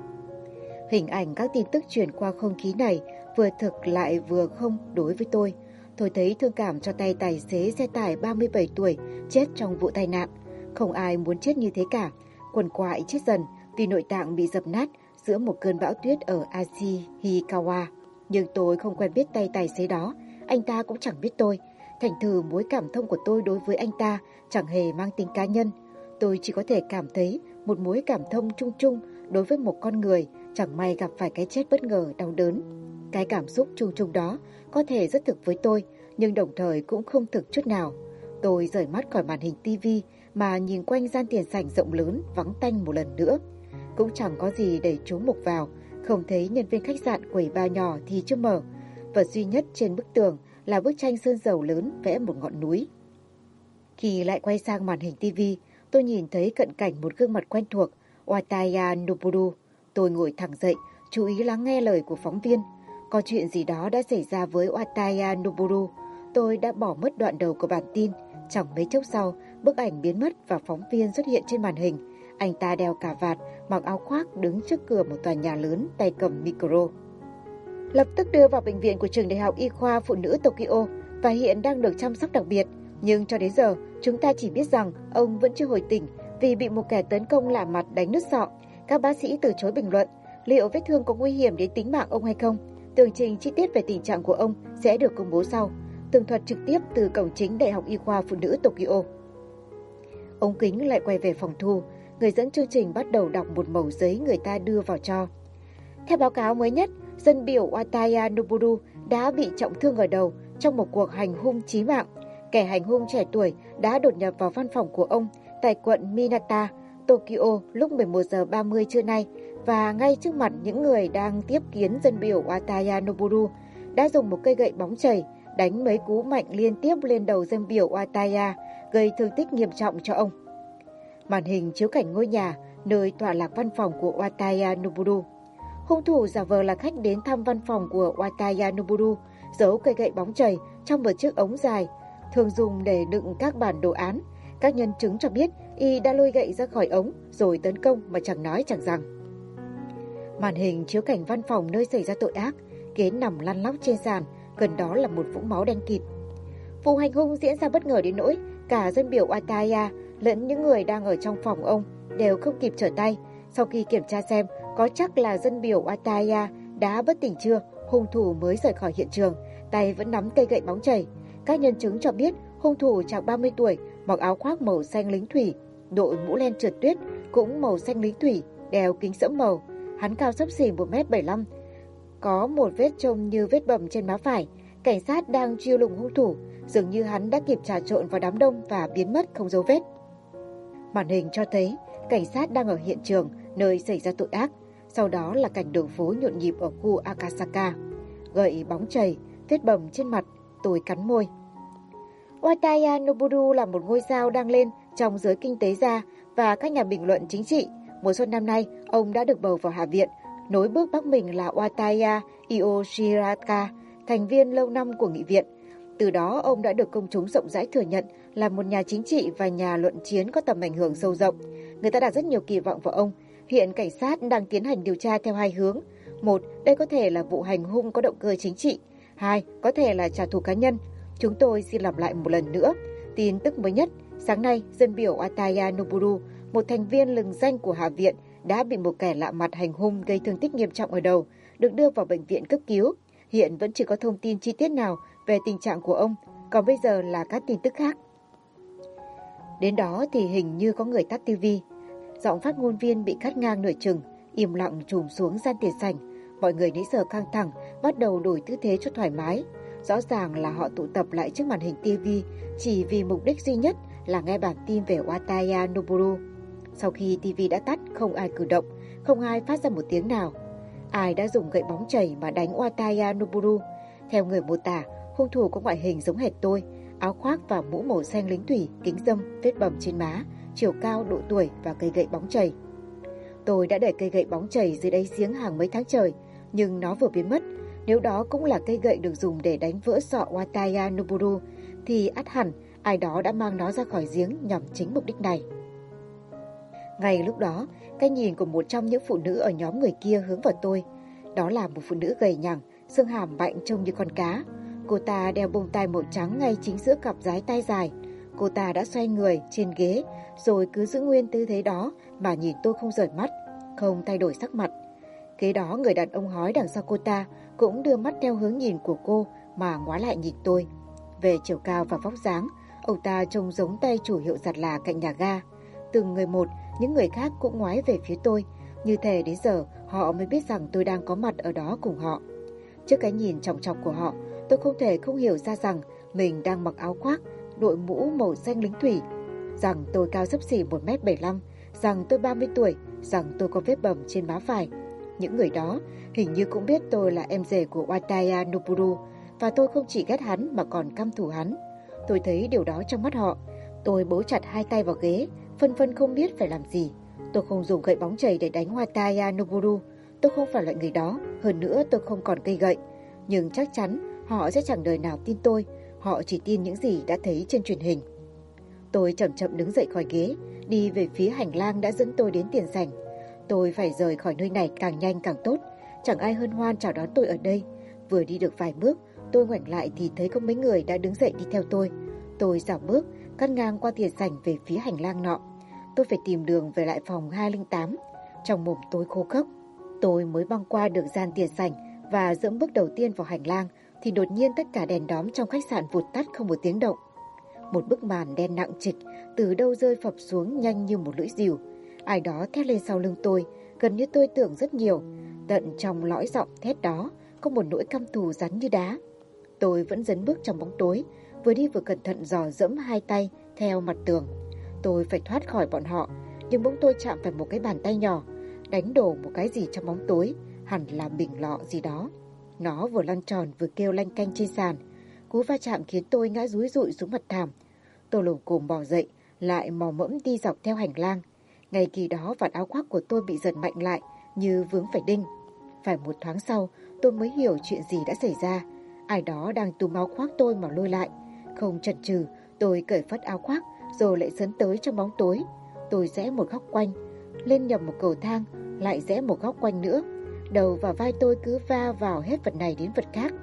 Hình ảnh các tin tức truyền qua không khí này vừa thực lại vừa không đối với tôi. Tôi thấy thương cảm cho tay tài xế xe tải 37 tuổi chết trong vụ tai nạn. Không ai muốn chết như thế cả. Quần quại chết dần vì nội tạng bị dập nát giữa một cơn bão tuyết ở Ashikawa. Nhưng tôi không quen biết tay tài xế đó, anh ta cũng chẳng biết tôi. Thành thử mối cảm thông của tôi đối với anh ta chẳng hề mang tính cá nhân. Tôi chỉ có thể cảm thấy một mối cảm thông chung chung đối với một con người chẳng may gặp phải cái chết bất ngờ đau đớn. Cái cảm xúc chung chung đó có thể rất thực với tôi, nhưng đồng thời cũng không thực chút nào. Tôi rời mắt khỏi màn hình tivi mà nhìn quanh gian tiền sảnh rộng lớn vắng tanh một lần nữa. Cũng chẳng có gì để chú mục vào, không thấy nhân viên khách sạn quầy bar nhỏ thì chưa mở. Vật duy nhất trên bức tường là bức tranh sơn dầu lớn vẽ một ngọn núi. Khi lại quay sang màn hình tivi, tôi nhìn thấy cận cảnh một gương mặt quen thuộc, Wataya Noboru. Tôi ngồi thẳng dậy, chú ý lắng nghe lời của phóng viên. Có chuyện gì đó đã xảy ra với Wataya Noboru. Tôi đã bỏ mất đoạn đầu của bản tin. Chẳng mấy chốc sau, bức ảnh biến mất và phóng viên xuất hiện trên màn hình. Anh ta đeo cà vạt, mặc áo khoác đứng trước cửa một tòa nhà lớn, tay cầm micro. Lập tức đưa vào bệnh viện của trường đại học y khoa phụ nữ Tokyo và hiện đang được chăm sóc đặc biệt. Nhưng cho đến giờ, chúng ta chỉ biết rằng ông vẫn chưa hồi tỉnh vì bị một kẻ tấn công lạ mặt đánh nứt sọ. Các bác sĩ từ chối bình luận liệu vết thương có nguy hiểm đến tính mạng ông hay không. Tường trình chi tiết về tình trạng của ông sẽ được công bố sau. Tường thuật trực tiếp từ cổng chính Đại học Y khoa Phụ nữ Tokyo. Ống kính lại quay về phòng thu. Người dẫn chương trình bắt đầu đọc một mẩu giấy người ta đưa vào cho. Theo báo cáo mới nhất, dân biểu Wataya Noboru đã bị trọng thương ở đầu trong một cuộc hành hung chí mạng. Kẻ hành hung trẻ tuổi đã đột nhập vào văn phòng của ông tại quận Minata, Tokyo lúc 11 giờ 30 trưa nay và ngay trước mặt những người đang tiếp kiến dân biểu Wataya Noboru đã dùng một cây gậy bóng chày đánh mấy cú mạnh liên tiếp lên đầu dân biểu Wataya, gây thương tích nghiêm trọng cho ông. Màn hình chiếu cảnh ngôi nhà nơi tọa lạc văn phòng của Wataya Noboru. Hung thủ giả vờ là khách đến thăm văn phòng của Wataya Noboru, giấu cây gậy bóng chày trong một chiếc ống dài, thường dùng để đựng các bản đồ án. Các nhân chứng cho biết y đã lôi gậy ra khỏi ống rồi tấn công mà chẳng nói chẳng rằng. Màn hình chiếu cảnh văn phòng nơi xảy ra tội ác, ghế nằm lăn lóc trên sàn, gần đó là một vũng máu đen kịt. Vụ hành hung diễn ra bất ngờ đến nỗi cả dân biểu Wataya lẫn những người đang ở trong phòng ông đều không kịp trở tay. Sau khi kiểm tra xem có chắc là dân biểu Wataya đã bất tỉnh chưa, hung thủ mới rời khỏi hiện trường, tay vẫn nắm cây gậy bóng chày. Các nhân chứng cho biết hung thủ chạc 30 tuổi, mặc áo khoác màu xanh lính thủy, đội mũ len trượt tuyết cũng màu xanh lính thủy, đeo kính sẫm màu. Hắn cao xấp xỉ 1m75, có một vết trông như vết bầm trên má phải. Cảnh sát đang truy lùng hung thủ, dường như hắn đã kịp trà trộn vào đám đông và biến mất không dấu vết. Màn hình cho thấy cảnh sát đang ở hiện trường nơi xảy ra tội ác. Sau đó là cảnh đường phố nhộn nhịp ở khu Akasaka. Gậy bóng chày, vết bầm trên mặt, tôi cắn môi. Wataya Noboru là một ngôi sao đang lên trong giới kinh tế gia và các nhà bình luận chính trị. Mùa xuân năm nay, ông đã được bầu vào Hạ viện, nối bước bác mình là Wataya Yoshiraka, thành viên lâu năm của nghị viện. Từ đó, ông đã được công chúng rộng rãi thừa nhận là một nhà chính trị và nhà luận chiến có tầm ảnh hưởng sâu rộng. Người ta đặt rất nhiều kỳ vọng vào ông. Hiện cảnh sát đang tiến hành điều tra theo hai hướng. Một, đây có thể là vụ hành hung có động cơ chính trị. Hai, có thể là trả thù cá nhân. Chúng tôi xin lặp lại một lần nữa. Tin tức mới nhất, sáng nay, dân biểu Wataya Noboru, một thành viên lừng danh của Hạ viện, đã bị một kẻ lạ mặt hành hung gây thương tích nghiêm trọng ở đầu, được đưa vào bệnh viện cấp cứu. Hiện vẫn chưa có thông tin chi tiết nào về tình trạng của ông, còn bây giờ là các tin tức khác. Đến đó thì hình như có người tắt tivi. Giọng phát ngôn viên bị cắt ngang nửa chừng, im lặng trùm xuống gian tiền sảnh. Mọi người nãy giờ căng thẳng, bắt đầu đổi tư thế cho thoải mái. Rõ ràng là họ tụ tập lại trước màn hình tivi chỉ vì mục đích duy nhất là nghe bản tin về Wataya Noboru. Sau khi TV đã tắt, không ai cử động, không ai phát ra một tiếng nào. Ai đã dùng gậy bóng chày mà đánh Wataya Noboru? Theo người mô tả, hung thủ có ngoại hình giống hệt tôi, áo khoác và mũ màu xanh lính thủy, kính râm, vết bầm trên má, chiều cao, độ tuổi và cây gậy bóng chày. Tôi đã để cây gậy bóng chày dưới đáy giếng hàng mấy tháng trời, nhưng nó vừa biến mất. Nếu đó cũng là cây gậy được dùng để đánh vỡ sọ Wataya Noboru, thì ắt hẳn ai đó đã mang nó ra khỏi giếng nhằm chính mục đích này. Ngay lúc đó, cái nhìn của một trong những phụ nữ ở nhóm người kia hướng vào tôi. Đó là một phụ nữ gầy nhẳng, xương hàm mạnh trông như con cá. Cô ta đeo bông tai màu trắng ngay chính giữa cặp dái tai dài. Cô ta đã xoay người trên ghế, rồi cứ giữ nguyên tư thế đó mà nhìn tôi không rời mắt, không thay đổi sắc mặt. Kế đó người đàn ông hói đằng sau cô ta cũng đưa mắt theo hướng nhìn của cô mà ngoái lại nhìn tôi. Về chiều cao và vóc dáng, ông ta trông giống tay chủ hiệu giặt là cạnh nhà ga. Từng người một, những người khác cũng ngoái về phía tôi, như thể đến giờ họ mới biết rằng tôi đang có mặt ở đó cùng họ. Trước cái nhìn chòng chọc của họ, tôi không thể không hiểu ra rằng mình đang mặc áo khoác, đội mũ màu xanh lính thủy, rằng tôi cao xấp xỉ 1m75, rằng tôi 30 tuổi, rằng tôi có vết bầm trên má phải. Những người đó hình như cũng biết tôi là em rể của Wataya Noboru, và tôi không chỉ ghét hắn mà còn căm thù hắn. Tôi thấy điều đó trong mắt họ. Tôi bấu chặt hai tay vào ghế, phân vân không biết phải làm gì. Tôi không dùng gậy bóng chày để đánh Wataya Noboru. Tôi không phải loại người đó. Hơn nữa tôi không còn cây gậy. Nhưng chắc chắn họ sẽ chẳng đời nào tin tôi. Họ chỉ tin những gì đã thấy trên truyền hình. Tôi chậm chậm đứng dậy khỏi ghế, đi về phía hành lang đã dẫn tôi đến tiền sảnh. Tôi phải rời khỏi nơi này càng nhanh càng tốt. Chẳng ai hân hoan chào đón tôi ở đây. Vừa đi được vài bước, tôi ngoảnh lại thì thấy có mấy người đã đứng dậy đi theo tôi. Tôi dạo bước, cắt ngang qua tiền sảnh về phía hành lang nọ. Tôi phải tìm đường về lại phòng 208. Trong mồm tôi khô khốc. Tôi mới băng qua được gian tiền sảnh và dẫm bước đầu tiên vào hành lang thì đột nhiên tất cả đèn đóm trong khách sạn vụt tắt không một tiếng động. Một bức màn đen nặng trịch từ đâu rơi phập xuống nhanh như một lưỡi rìu. Ai đó thét lên sau lưng tôi, gần như tôi tưởng rất nhiều. Tận trong lõi giọng thét đó có một nỗi căm thù rắn như đá. Tôi vẫn dấn bước trong bóng tối, vừa đi vừa cẩn thận dò dẫm hai tay theo mặt tường. Tôi phải thoát khỏi bọn họ, nhưng bỗng tôi chạm phải một cái bàn tay nhỏ, đánh đổ một cái gì trong bóng tối, hẳn là bình lọ gì đó. Nó vừa lăn tròn vừa kêu lanh canh trên sàn. Cú va chạm khiến tôi ngã dúi dụi xuống mặt thảm. Tôi lồm cồm bò dậy, lại mò mẫm đi dọc theo hành lang. Ngay kỳ đó vạt áo khoác của tôi bị giật mạnh lại như vướng phải đinh. Phải một thoáng sau tôi mới hiểu chuyện gì đã xảy ra. Ai đó đang túm áo khoác tôi mà lôi lại. Không chần chừ, tôi cởi phất áo khoác rồi lại sấn tới trong bóng tối. Tôi rẽ một góc quanh, lên nhầm một cầu thang, lại rẽ một góc quanh nữa. Đầu và vai tôi cứ va vào hết vật này đến vật khác.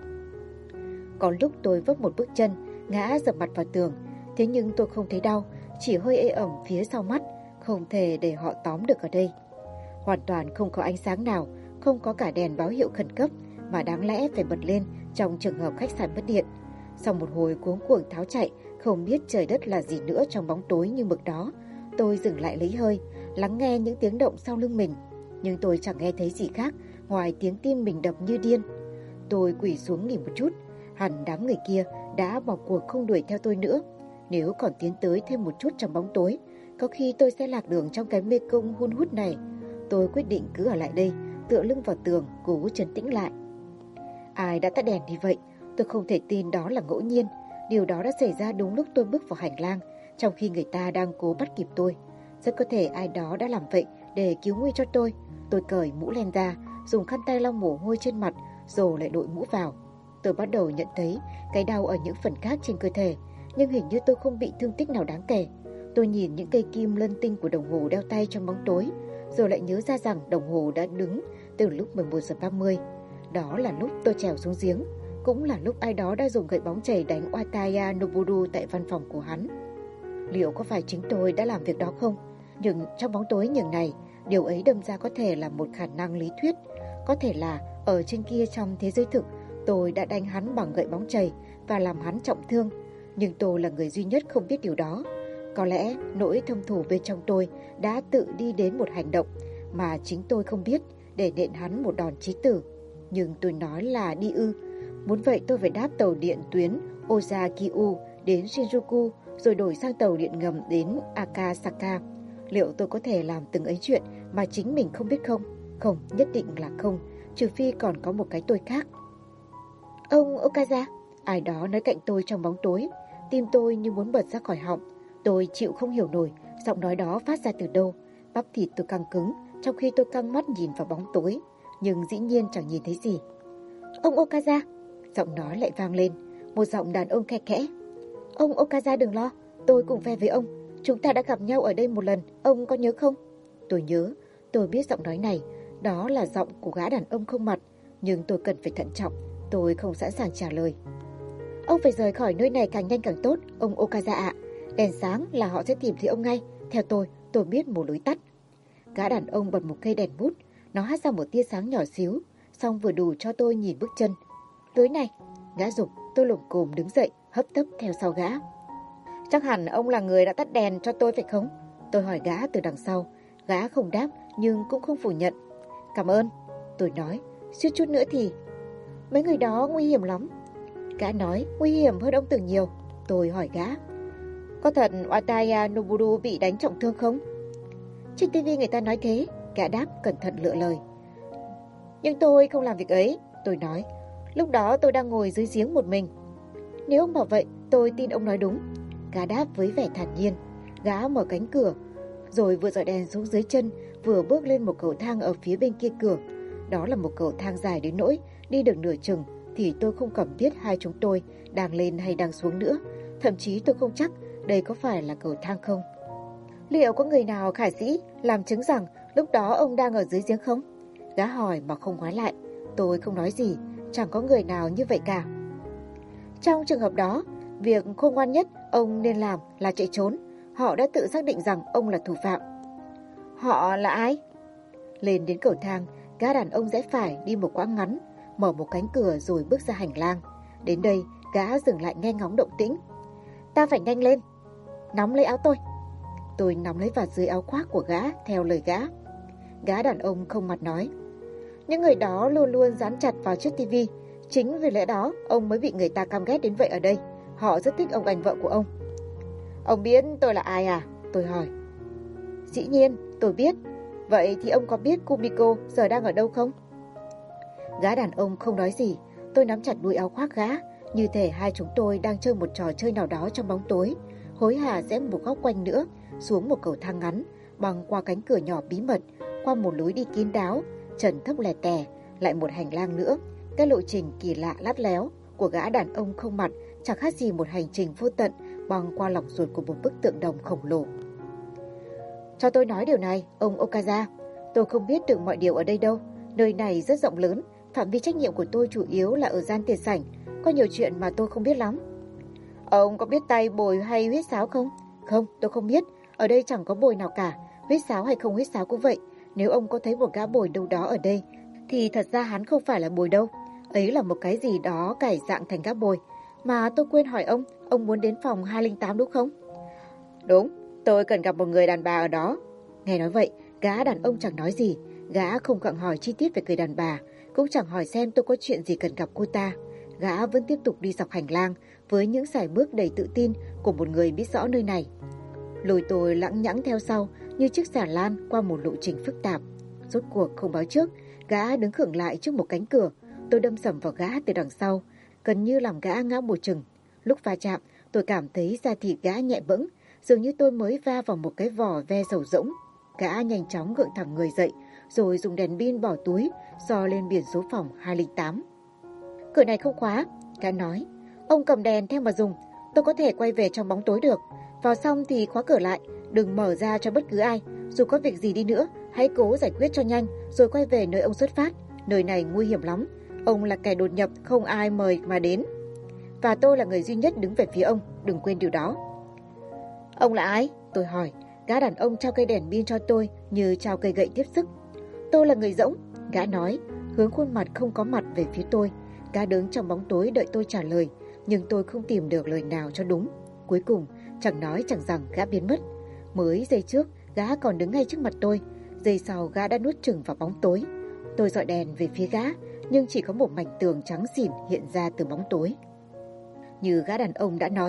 Có lúc tôi vấp một bước chân, ngã dập mặt vào tường. Thế nhưng tôi không thấy đau, chỉ hơi ê ẩm phía sau mắt. Không thể để họ tóm được ở đây. Hoàn toàn không có ánh sáng nào, không có cả đèn báo hiệu khẩn cấp mà đáng lẽ phải bật lên trong trường hợp khách sạn mất điện. Sau một hồi cuống cuồng tháo chạy, không biết trời đất là gì nữa trong bóng tối như mực đó, tôi dừng lại lấy hơi, lắng nghe những tiếng động sau lưng mình. Nhưng tôi chẳng nghe thấy gì khác ngoài tiếng tim mình đập như điên. Tôi quỳ xuống nghỉ một chút. Hẳn đám người kia đã bỏ cuộc không đuổi theo tôi nữa. Nếu còn tiến tới thêm một chút trong bóng tối, có khi tôi sẽ lạc đường trong cái mê cung hun hút này. Tôi quyết định cứ ở lại đây, tựa lưng vào tường, cố trấn tĩnh lại. Ai đã tắt đèn như vậy? Tôi không thể tin đó là ngẫu nhiên. Điều đó đã xảy ra đúng lúc tôi bước vào hành lang, trong khi người ta đang cố bắt kịp tôi. Rất có thể ai đó đã làm vậy để cứu nguy cho tôi. Tôi cởi mũ len ra, dùng khăn tay lau mồ hôi trên mặt, rồi lại đội mũ vào. Tôi bắt đầu nhận thấy cái đau ở những phần khác trên cơ thể, nhưng hình như tôi không bị thương tích nào đáng kể. Tôi nhìn những cây kim lân tinh của đồng hồ đeo tay trong bóng tối, rồi lại nhớ ra rằng đồng hồ đã đứng từ lúc 11 giờ 30. Đó là lúc tôi trèo xuống giếng, cũng là lúc ai đó đã dùng gậy bóng chày đánh Wataya Noboru tại văn phòng của hắn. Liệu có phải chính tôi đã làm việc đó không? Nhưng trong bóng tối nhường này, điều ấy đâm ra có thể là một khả năng lý thuyết. Có thể là ở trên kia trong thế giới thực, tôi đã đánh hắn bằng gậy bóng chày và làm hắn trọng thương. Nhưng tôi là người duy nhất không biết điều đó. Có lẽ nỗi thâm thù bên trong tôi đã tự đi đến một hành động mà chính tôi không biết để nện hắn một đòn chí tử. Nhưng tôi nói là đi ư. Muốn vậy tôi phải đáp tàu điện tuyến Ozakyu đến Shinjuku, rồi đổi sang tàu điện ngầm đến Akasaka. Liệu tôi có thể làm từng ấy chuyện mà chính mình không biết không? Không, nhất định là không, trừ phi còn có một cái tôi khác. Ông Okaza, ai đó nói cạnh tôi trong bóng tối. Tim tôi như muốn bật ra khỏi họng. Tôi chịu không hiểu nổi giọng nói đó phát ra từ đâu. Bắp thịt tôi căng cứng, trong khi tôi căng mắt nhìn vào bóng tối, nhưng dĩ nhiên chẳng nhìn thấy gì. Ông Okaza, giọng nói lại vang lên, một giọng đàn ông khe khẽ. Ông Okaza đừng lo, tôi cùng phe với ông. Chúng ta đã gặp nhau ở đây một lần, ông có nhớ không? Tôi nhớ, tôi biết giọng nói này, đó là giọng của gã đàn ông không mặt, nhưng tôi cần phải thận trọng, tôi không sẵn sàng trả lời. Ông phải rời khỏi nơi này càng nhanh càng tốt, ông Okaza ạ. Đèn sáng là họ sẽ tìm thấy ông ngay. Theo tôi biết một lối tắt. Gã đàn ông bật một cây đèn bút, nó hắt ra một tia sáng nhỏ xíu, xong vừa đủ cho tôi nhìn bước chân. Lối này, gã giục, tôi lồm cồm đứng dậy, hấp tấp theo sau gã. Chắc hẳn ông là người đã tắt đèn cho tôi phải không? Tôi hỏi gã từ đằng sau. Gã không đáp nhưng cũng không phủ nhận. Cảm ơn, tôi nói, suýt chút nữa thì... Mấy người đó nguy hiểm lắm. Gã nói, nguy hiểm hơn ông tưởng nhiều. Tôi hỏi gã, có thật Wataya Noburu bị đánh trọng thương không? Trên TV người ta nói thế. Gã đáp cẩn thận lựa lời. Nhưng tôi không làm việc ấy, tôi nói. Lúc đó tôi đang ngồi dưới giếng một mình. Nếu ông bảo vậy, tôi tin ông nói đúng. Gã đáp với vẻ thản nhiên. Gã mở cánh cửa, rồi vừa dọi đèn xuống dưới chân, vừa bước lên một cầu thang ở phía bên kia cửa. Đó là một cầu thang dài đến nỗi đi được nửa chừng thì tôi không cảm biết hai chúng tôi đang lên hay đang xuống nữa. Thậm chí tôi không chắc đây có phải là cầu thang không. Liệu có người nào khả dĩ làm chứng rằng lúc đó ông đang ở dưới giếng không? Gã hỏi mà không ngoái lại. Tôi không nói gì, chẳng có người nào như vậy cả. Trong trường hợp đó, việc khôn ngoan nhất ông nên làm là chạy trốn. Họ đã tự xác định rằng ông là thủ phạm. Họ là ai? Lên đến cầu thang, gã đàn ông rẽ phải đi một quãng ngắn, mở một cánh cửa rồi bước ra hành lang. Đến đây, gã dừng lại nghe ngóng động tĩnh. Ta phải nhanh lên. Nắm lấy áo tôi. Tôi nắm lấy vạt dưới áo khoác của gã theo lời gã. Gã đàn ông không mặt nói. Những người đó luôn luôn dán chặt vào chiếc tivi. Chính vì lẽ đó ông mới bị người ta căm ghét đến vậy ở đây. Họ rất thích ông anh vợ của ông. Ông biết tôi là ai à? Tôi hỏi. Dĩ nhiên, tôi biết. Vậy thì ông có biết Kumiko giờ đang ở đâu không? Gã đàn ông không nói gì. Tôi nắm chặt đuôi áo khoác gã, như thể hai chúng tôi đang chơi một trò chơi nào đó trong bóng tối. Hối hả rẽ một góc quanh nữa, xuống một cầu thang ngắn, băng qua cánh cửa nhỏ bí mật, qua một lối đi kín đáo, trần thấp lè tè, lại một hành lang nữa. Cái lộ trình kỳ lạ lắt léo của gã đàn ông không mặt chẳng khác gì một hành trình vô tận băng qua lòng ruột của một bức tượng đồng khổng lồ. Cho tôi nói điều này, ông Okaza. Tôi không biết được mọi điều ở đây đâu. Nơi này rất rộng lớn, phạm vi trách nhiệm của tôi chủ yếu là ở gian tiền sảnh. Có nhiều chuyện mà tôi không biết lắm. Ông có biết tay bồi hay huýt sáo không? Không, tôi không biết. Ở đây chẳng có bồi nào cả. Huýt sáo hay không huýt sáo cũng vậy. Nếu ông có thấy một gã bồi đâu đó ở đây, thì thật ra hắn không phải là bồi đâu. Ấy là một cái gì đó cải dạng thành gã bồi. Mà tôi quên hỏi ông muốn đến phòng 208 đúng không? Đúng, tôi cần gặp một người đàn bà ở đó. Nghe nói vậy, gã đàn ông chẳng nói gì. Gã không gặng hỏi chi tiết về người đàn bà, cũng chẳng hỏi xem tôi có chuyện gì cần gặp cô ta. Gã vẫn tiếp tục đi dọc hành lang với những sải bước đầy tự tin của một người biết rõ nơi này. Lôi tôi lẳng nhẳng theo sau như chiếc xà lan qua một lộ trình phức tạp. Rốt cuộc không báo trước, gã đứng khựng lại trước một cánh cửa. Tôi đâm sầm vào gã từ đằng sau, gần như làm gã ngã bổ chừng. Lúc va chạm, tôi cảm thấy da thịt gã nhẹ bẫng, dường như tôi mới va vào một cái vỏ ve dầu rỗng. Gã nhanh chóng gượng thẳng người dậy, rồi dùng đèn pin bỏ túi, soi lên biển số phòng 208. Cửa này không khóa, gã nói. Ông cầm đèn theo mà dùng, tôi có thể quay về trong bóng tối được. Vào xong thì khóa cửa lại, đừng mở ra cho bất cứ ai. Dù có việc gì đi nữa, hãy cố giải quyết cho nhanh, rồi quay về nơi ông xuất phát. Nơi này nguy hiểm lắm, ông là kẻ đột nhập không ai mời mà đến. Và tôi là người duy nhất đứng về phía ông, đừng quên điều đó. Ông là ai? Tôi hỏi. Gã đàn ông trao cây đèn pin cho tôi như trao cây gậy tiếp sức. Tôi là người rỗng, gã nói, hướng khuôn mặt không có mặt về phía tôi. Gã đứng trong bóng tối đợi tôi trả lời, nhưng tôi không tìm được lời nào cho đúng. Cuối cùng, chẳng nói chẳng rằng gã biến mất. Mới giây trước, gã còn đứng ngay trước mặt tôi. Giây sau, gã đã nuốt chửng vào bóng tối. Tôi dọi đèn về phía gã, nhưng chỉ có một mảnh tường trắng xỉn hiện ra từ bóng tối. Như gã đàn ông đã nói,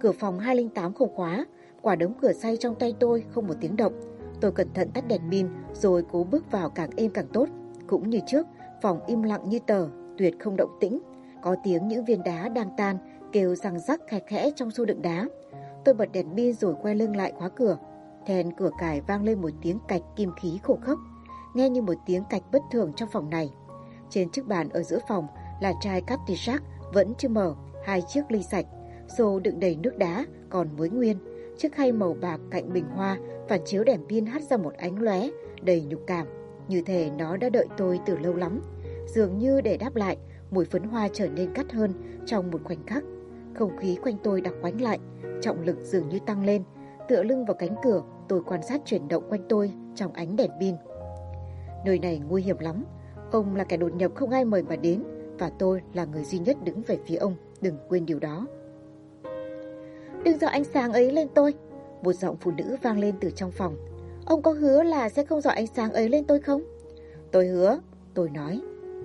Cửa phòng 208 không khóa, quả đống cửa xay trong tay tôi không một tiếng động. Tôi cẩn thận tắt đèn pin rồi cố bước vào càng êm càng tốt. Cũng như trước, phòng im lặng như tờ, tuyệt không động tĩnh. Có tiếng những viên đá đang tan kêu răng rắc khẽ khẽ trong xô đựng đá. Tôi bật đèn pin rồi quay lưng lại khóa cửa. Then cửa cài vang lên một tiếng cạch kim khí khô khốc, nghe như một tiếng cạch bất thường trong phòng này. Trên chiếc bàn ở giữa phòng là chai Cadillac vẫn chưa mở, 2 chiếc ly sạch, xô đựng đầy nước đá còn mới nguyên, chiếc khay màu bạc cạnh bình hoa phản chiếu đèn pin hắt ra một ánh lóe đầy nhục cảm, như thể nó đã đợi tôi từ lâu lắm. Dường như để đáp lại, mùi phấn hoa trở nên gắt hơn trong một khoảnh khắc. Không khí quanh tôi đặc quánh lại, trọng lực dường như tăng lên. Tựa lưng vào cánh cửa, tôi quan sát chuyển động quanh tôi trong ánh đèn pin. Nơi này nguy hiểm lắm. Ông là kẻ đột nhập không ai mời mà đến, và tôi là người duy nhất đứng về phía ông. Đừng quên điều đó. Đừng dọi ánh sáng ấy lên tôi. Một giọng phụ nữ vang lên từ trong phòng. Ông có hứa là sẽ không dọi ánh sáng ấy lên tôi không? Tôi hứa, tôi nói.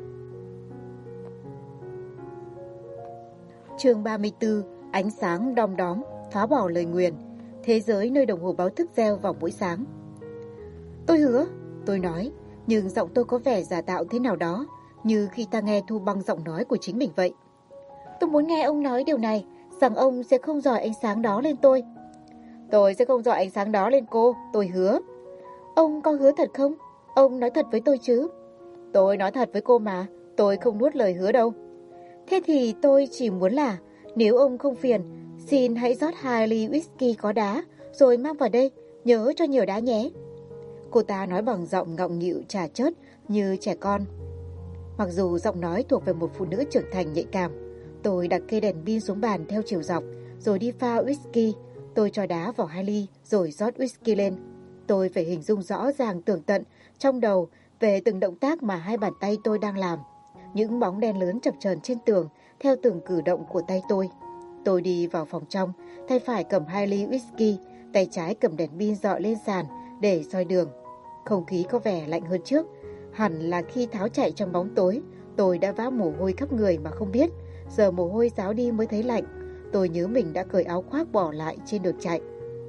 Chương 34. Ánh sáng đom đóm phá bỏ lời nguyền. Thế giới nơi đồng hồ báo thức reo vào mỗi sáng. Tôi hứa, tôi nói, nhưng giọng tôi có vẻ giả tạo thế nào đó, như khi ta nghe Thu Băng giọng nói của chính mình vậy. Tôi muốn nghe ông nói điều này, rằng ông sẽ không dọi ánh sáng đó lên tôi. Tôi sẽ không dọi ánh sáng đó lên cô, tôi hứa. Ông có hứa thật không? Ông nói thật với tôi chứ? Tôi nói thật với cô mà, tôi không nuốt lời hứa đâu. Thế thì tôi chỉ muốn là, nếu ông không phiền, xin hãy rót 2 ly whisky có đá, rồi mang vào đây, nhớ cho nhiều đá nhé. Cô ta nói bằng giọng ngọng nghịu trà chớt như trẻ con. Mặc dù giọng nói thuộc về một phụ nữ trưởng thành nhạy cảm, tôi đặt cây đèn pin xuống bàn theo chiều dọc, rồi đi pha whisky. Tôi cho đá vào 2 ly, rồi rót whisky lên. Tôi phải hình dung rõ ràng tường tận trong đầu về từng động tác mà 2 bàn tay tôi đang làm. Những bóng đen lớn chập chờn trên tường theo từng cử động của tay tôi. Tôi đi vào phòng trong, tay phải cầm 2 ly whisky, tay trái cầm đèn pin dọi lên sàn để soi đường. Không khí có vẻ lạnh hơn trước. Hẳn là khi tháo chạy trong bóng tối, tôi đã vã mồ hôi khắp người mà không biết. Giờ mồ hôi ráo đi mới thấy lạnh. Tôi nhớ mình đã cởi áo khoác bỏ lại trên đường chạy.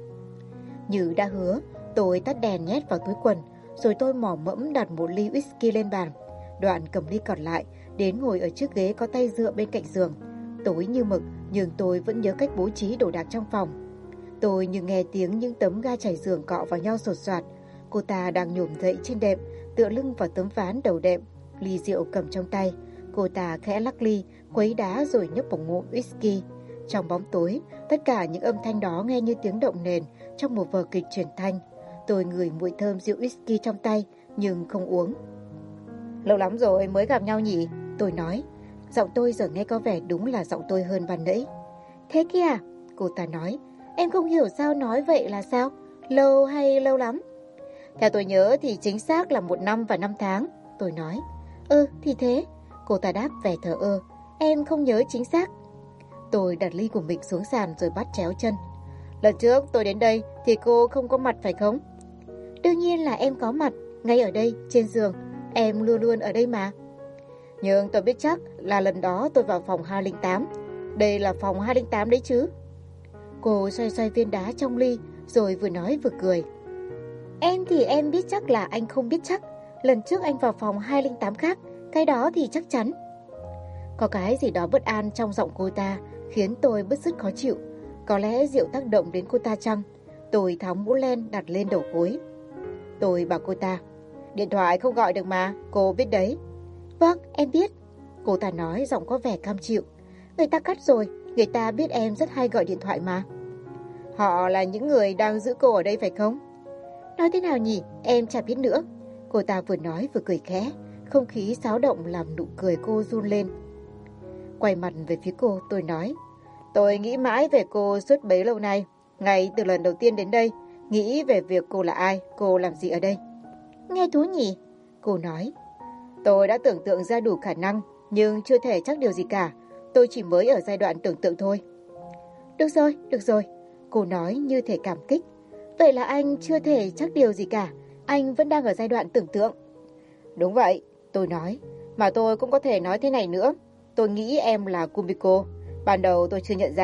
Như đã hứa, tôi tắt đèn nhét vào túi quần, rồi tôi mò mẫm đặt một ly whisky lên bàn. Đoạn cầm ly còn lại, đến ngồi ở chiếc ghế có tay dựa bên cạnh giường. Tối như mực, nhưng tôi vẫn nhớ cách bố trí đồ đạc trong phòng. Tôi như nghe tiếng những tấm ga trải giường cọ vào nhau sột soạt. Cô ta đang nhổm dậy trên đệm, tựa lưng vào tấm ván đầu đệm, ly rượu cầm trong tay. Cô ta khẽ lắc ly, khuấy đá rồi nhấp một ngụm whisky. Trong bóng tối, tất cả những âm thanh đó nghe như tiếng động nền trong một vở kịch truyền thanh. Tôi ngửi mùi thơm rượu whisky trong tay, nhưng không uống. Lâu lắm rồi mới gặp nhau nhỉ? Tôi nói. Giọng tôi giờ nghe có vẻ đúng là giọng tôi hơn ban nãy. Thế kia, cô ta nói. Em không hiểu sao nói vậy là sao? Lâu hay lâu lắm? Theo tôi nhớ thì chính xác là 1 năm và 5 tháng. Tôi nói. Thì thế. Cô ta đáp vẻ thờ ơ. Em không nhớ chính xác. Tôi đặt ly của mình xuống sàn rồi bắt chéo chân. Lần trước tôi đến đây thì cô không có mặt phải không? Đương nhiên là em có mặt, ngay ở đây, trên giường. Em luôn luôn ở đây mà. Nhưng tôi biết chắc là lần đó tôi vào phòng 208. Đây là phòng 208 đấy chứ? Cô xoay xoay viên đá trong ly, rồi vừa nói vừa cười. Em thì em biết chắc là anh không biết chắc. Lần trước anh vào phòng 208 khác, cái đó thì chắc chắn. Có cái gì đó bất an trong giọng cô ta, khiến tôi bứt rứt khó chịu. Có lẽ rượu tác động đến cô ta chăng? Tôi tháo mũ len đặt lên đầu gối. Tôi bảo cô ta, điện thoại không gọi được mà, cô biết đấy. Vâng, em biết. Cô ta nói giọng có vẻ cam chịu. Người ta cắt rồi, người ta biết em rất hay gọi điện thoại mà. Họ là những người đang giữ cô ở đây phải không? Nói thế nào nhỉ, em chả biết nữa. Cô ta vừa nói vừa cười khẽ. Không khí xáo động làm nụ cười cô run lên. Quay mặt về phía cô, tôi nói. Tôi nghĩ mãi về cô suốt bấy lâu nay. Ngay từ lần đầu tiên đến đây, nghĩ về việc cô là ai, cô làm gì ở đây. Nghe thú nhỉ? Cô nói. Tôi đã tưởng tượng ra đủ khả năng, nhưng chưa thể chắc điều gì cả. Tôi chỉ mới ở giai đoạn tưởng tượng thôi. Được rồi. Cô nói như thể cảm kích. Vậy là anh chưa thể chắc điều gì cả. Anh vẫn đang ở giai đoạn tưởng tượng. Đúng vậy, tôi nói. Mà tôi cũng có thể nói thế này nữa. Tôi nghĩ em là Kumiko. Ban đầu tôi chưa nhận ra,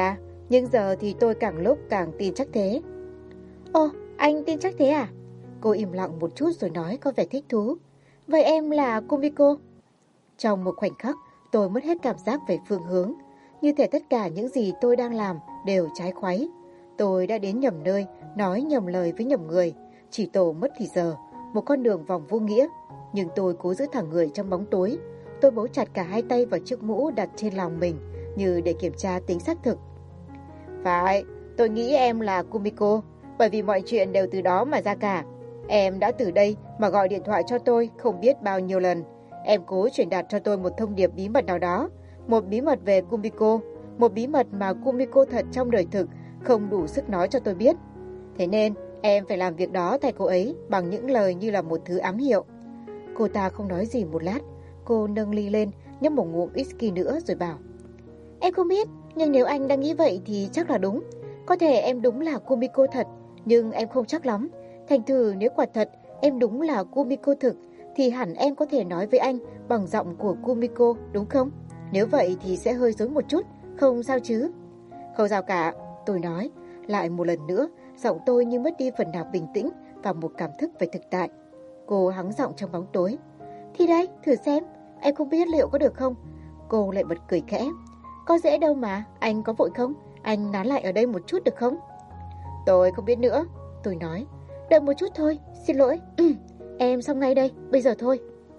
Nhưng giờ thì tôi càng lúc càng tin chắc thế. Ồ, anh tin chắc thế à? Cô im lặng một chút rồi nói có vẻ thích thú. Vậy em là Kumiko? Trong một khoảnh khắc, tôi mất hết cảm giác về phương hướng. Như thể tất cả những gì tôi đang làm đều trái khoáy. Tôi đã đến nhầm nơi, nói nhầm lời với nhầm người. Chỉ tổ mất thì giờ, một con đường vòng vô nghĩa. Nhưng tôi cố giữ thẳng người trong bóng tối. Tôi bấu chặt cả hai tay vào chiếc mũ đặt trên lòng mình, như để kiểm tra tính xác thực. Phải, tôi nghĩ em là Kumiko, bởi vì mọi chuyện đều từ đó mà ra cả. Em đã từ đây mà gọi điện thoại cho tôi không biết bao nhiêu lần. Em cố truyền đạt cho tôi một thông điệp bí mật nào đó, một bí mật về Kumiko, một bí mật mà Kumiko thật trong đời thực không đủ sức nói cho tôi biết. Thế nên em phải làm việc đó thay cô ấy bằng những lời như là một thứ ám hiệu. Cô ta không nói gì một lát, cô nâng ly lên, nhấp một ngụm whisky nữa rồi bảo. Em không biết, nhưng nếu anh đang nghĩ vậy thì chắc là đúng. Có thể em đúng là Kumiko thật, nhưng em không chắc lắm. Thành thử nếu quả thật em đúng là Kumiko thực, thì hẳn em có thể nói với anh bằng giọng của Kumiko, đúng không? Nếu vậy thì sẽ hơi rối một chút, không sao chứ? Không sao cả, tôi nói. Lại một lần nữa, giọng tôi như mất đi phần nào bình tĩnh và một cảm thức về thực tại. Cô hắng giọng trong bóng tối. Thì đấy, thử xem, em không biết liệu có được không? Cô lại bật cười khẽ. Có dễ đâu mà, anh có vội không? Anh nán lại ở đây một chút được không? Tôi không biết nữa, tôi nói. Đợi một chút thôi, xin lỗi. Em xong ngay đây, bây giờ thôi.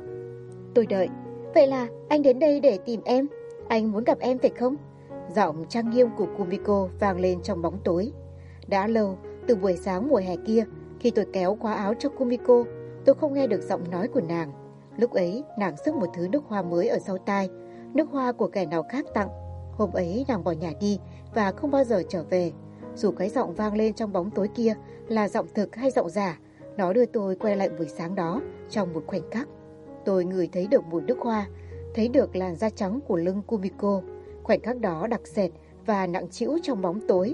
Tôi đợi. Vậy là anh đến đây để tìm em. Anh muốn gặp em phải không? Giọng trang nghiêm của Kumiko vang lên trong bóng tối. Đã lâu, từ buổi sáng mùa hè kia, khi tôi kéo khóa áo cho Kumiko, tôi không nghe được giọng nói của nàng. Lúc ấy, nàng xức một thứ nước hoa mới ở sau tai, nước hoa của kẻ nào khác tặng. Hôm ấy nàng bỏ nhà đi và không bao giờ trở về. Dù cái giọng vang lên trong bóng tối kia là giọng thực hay giọng giả, nó đưa tôi quay lại buổi sáng đó trong một khoảnh khắc. Tôi ngửi thấy được mùi nước hoa, thấy được làn da trắng của lưng Kumiko. Khoảnh khắc đó đặc sệt và nặng trĩu trong bóng tối.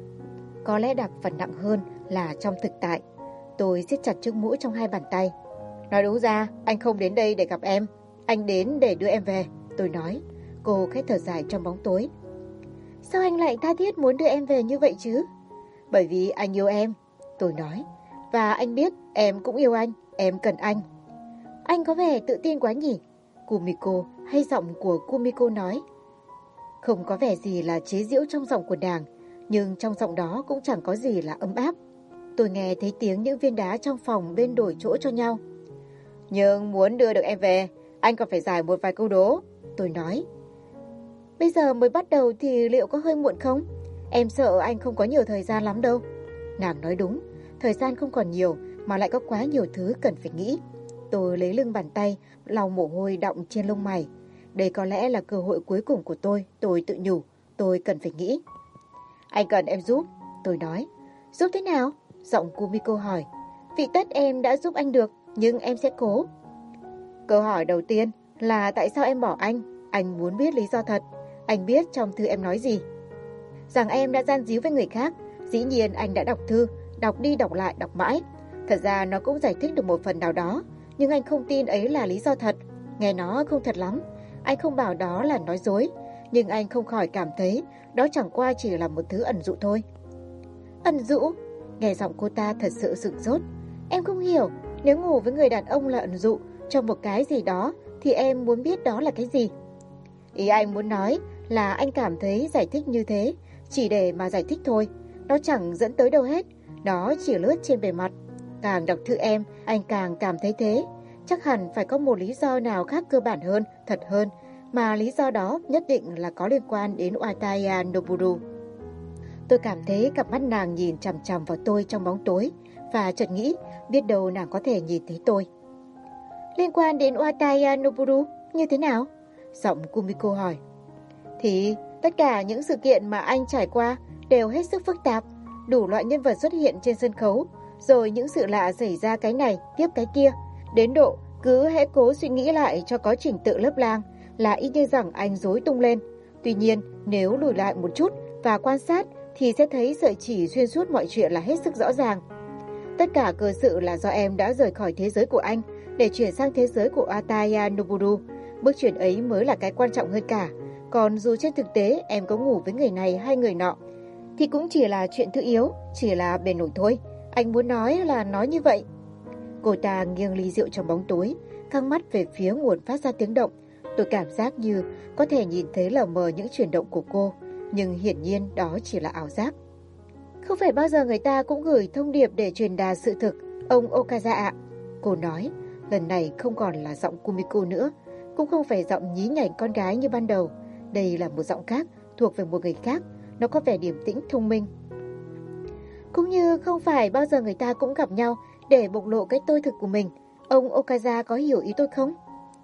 Có lẽ đặc phần nặng hơn là trong thực tại. Tôi siết chặt chiếc mũ trong hai bàn tay. Nói đúng ra, anh không đến đây để gặp em. Anh đến để đưa em về, tôi nói. Cô khẽ thở dài trong bóng tối. Sao anh lại tha thiết muốn đưa em về như vậy chứ? Bởi vì anh yêu em, tôi nói. Và anh biết em cũng yêu anh, em cần anh. Anh có vẻ tự tin quá nhỉ? Kumiko hay giọng của Kumiko nói. Không có vẻ gì là chế giễu trong giọng của nàng, nhưng trong giọng đó cũng chẳng có gì là ấm áp. Tôi nghe thấy tiếng những viên đá trong phòng bên đổi chỗ cho nhau. Nhưng muốn đưa được em về, anh còn phải giải một vài câu đố, tôi nói. Bây giờ mới bắt đầu thì liệu có hơi muộn không? Em sợ anh không có nhiều thời gian lắm đâu. Nàng nói đúng, thời gian không còn nhiều mà lại có quá nhiều thứ cần phải nghĩ. Tôi lấy lưng bàn tay, lau mồ hôi đọng trên lông mày. Đây có lẽ là cơ hội cuối cùng của tôi tự nhủ, tôi cần phải nghĩ. Anh cần em giúp, tôi nói. Giúp thế nào? Giọng Kumiko hỏi. Vì tất em đã giúp anh được, nhưng em sẽ cố. Câu hỏi đầu tiên là tại sao em bỏ anh muốn biết lý do thật. Anh biết trong thư em nói gì? Rằng em đã gian díu với người khác. Dĩ nhiên anh đã đọc thư, đọc đi đọc lại, đọc mãi. Thật ra nó cũng giải thích được một phần nào đó, nhưng anh không tin ấy là lý do thật. Nghe nó không thật lắm. Anh không bảo đó là nói dối, nhưng anh không khỏi cảm thấy đó chẳng qua chỉ là một thứ ẩn dụ thôi. Ẩn dụ? Nghe giọng cô ta thật sự sửng sốt. Em không hiểu, nếu ngủ với người đàn ông là ẩn dụ trong một cái gì đó thì em muốn biết đó là cái gì? Ý anh muốn nói là anh cảm thấy giải thích như thế chỉ để mà giải thích thôi. Nó chẳng dẫn tới đâu hết, nó chỉ lướt trên bề mặt. Càng đọc thư em, anh càng cảm thấy thế. Chắc hẳn phải có một lý do nào khác cơ bản hơn, thật hơn, mà lý do đó nhất định là có liên quan đến Wataya Noburu. Tôi cảm thấy cặp mắt nàng nhìn chằm chằm vào tôi trong bóng tối và chợt nghĩ biết đâu nàng có thể nhìn thấy tôi. Liên quan đến Wataya Noburu như thế nào? Giọng Kumiko hỏi. Thì tất cả những sự kiện mà anh trải qua đều hết sức phức tạp, đủ loại nhân vật xuất hiện trên sân khấu, rồi những sự lạ xảy ra cái này tiếp cái kia, đến độ cứ hễ cố suy nghĩ lại cho có trình tự lớp lang là y như rằng anh rối tung lên. Tuy nhiên, nếu lùi lại một chút và quan sát thì sẽ thấy sợi chỉ xuyên suốt mọi chuyện là hết sức rõ ràng. Tất cả cơ sự là do em đã rời khỏi thế giới của anh để chuyển sang thế giới của Ataya Noburu. Bước chuyển ấy mới là cái quan trọng hơn cả. Còn dù trên thực tế em có ngủ với người này hay người nọ, Thì cũng chỉ là chuyện thứ yếu, chỉ là bề nổi thôi. Anh muốn nói là nói như vậy. Cô ta nghiêng ly rượu trong bóng tối, căng mắt về phía nguồn phát ra tiếng động. Tôi cảm giác như có thể nhìn thấy lờ mờ những chuyển động của cô, nhưng hiển nhiên đó chỉ là ảo giác. Không phải bao giờ người ta cũng gửi thông điệp để truyền đạt sự thực, ông Okaza ạ. Cô nói, lần này không còn là giọng Kumiko nữa, cũng không phải giọng nhí nhảnh con gái như ban đầu. Đây là một giọng khác, thuộc về một người khác, nó có vẻ điềm tĩnh thông minh. Cũng như không phải bao giờ người ta cũng gặp nhau để bộc lộ cái tôi thực của mình. Ông Okaza có hiểu ý tôi không?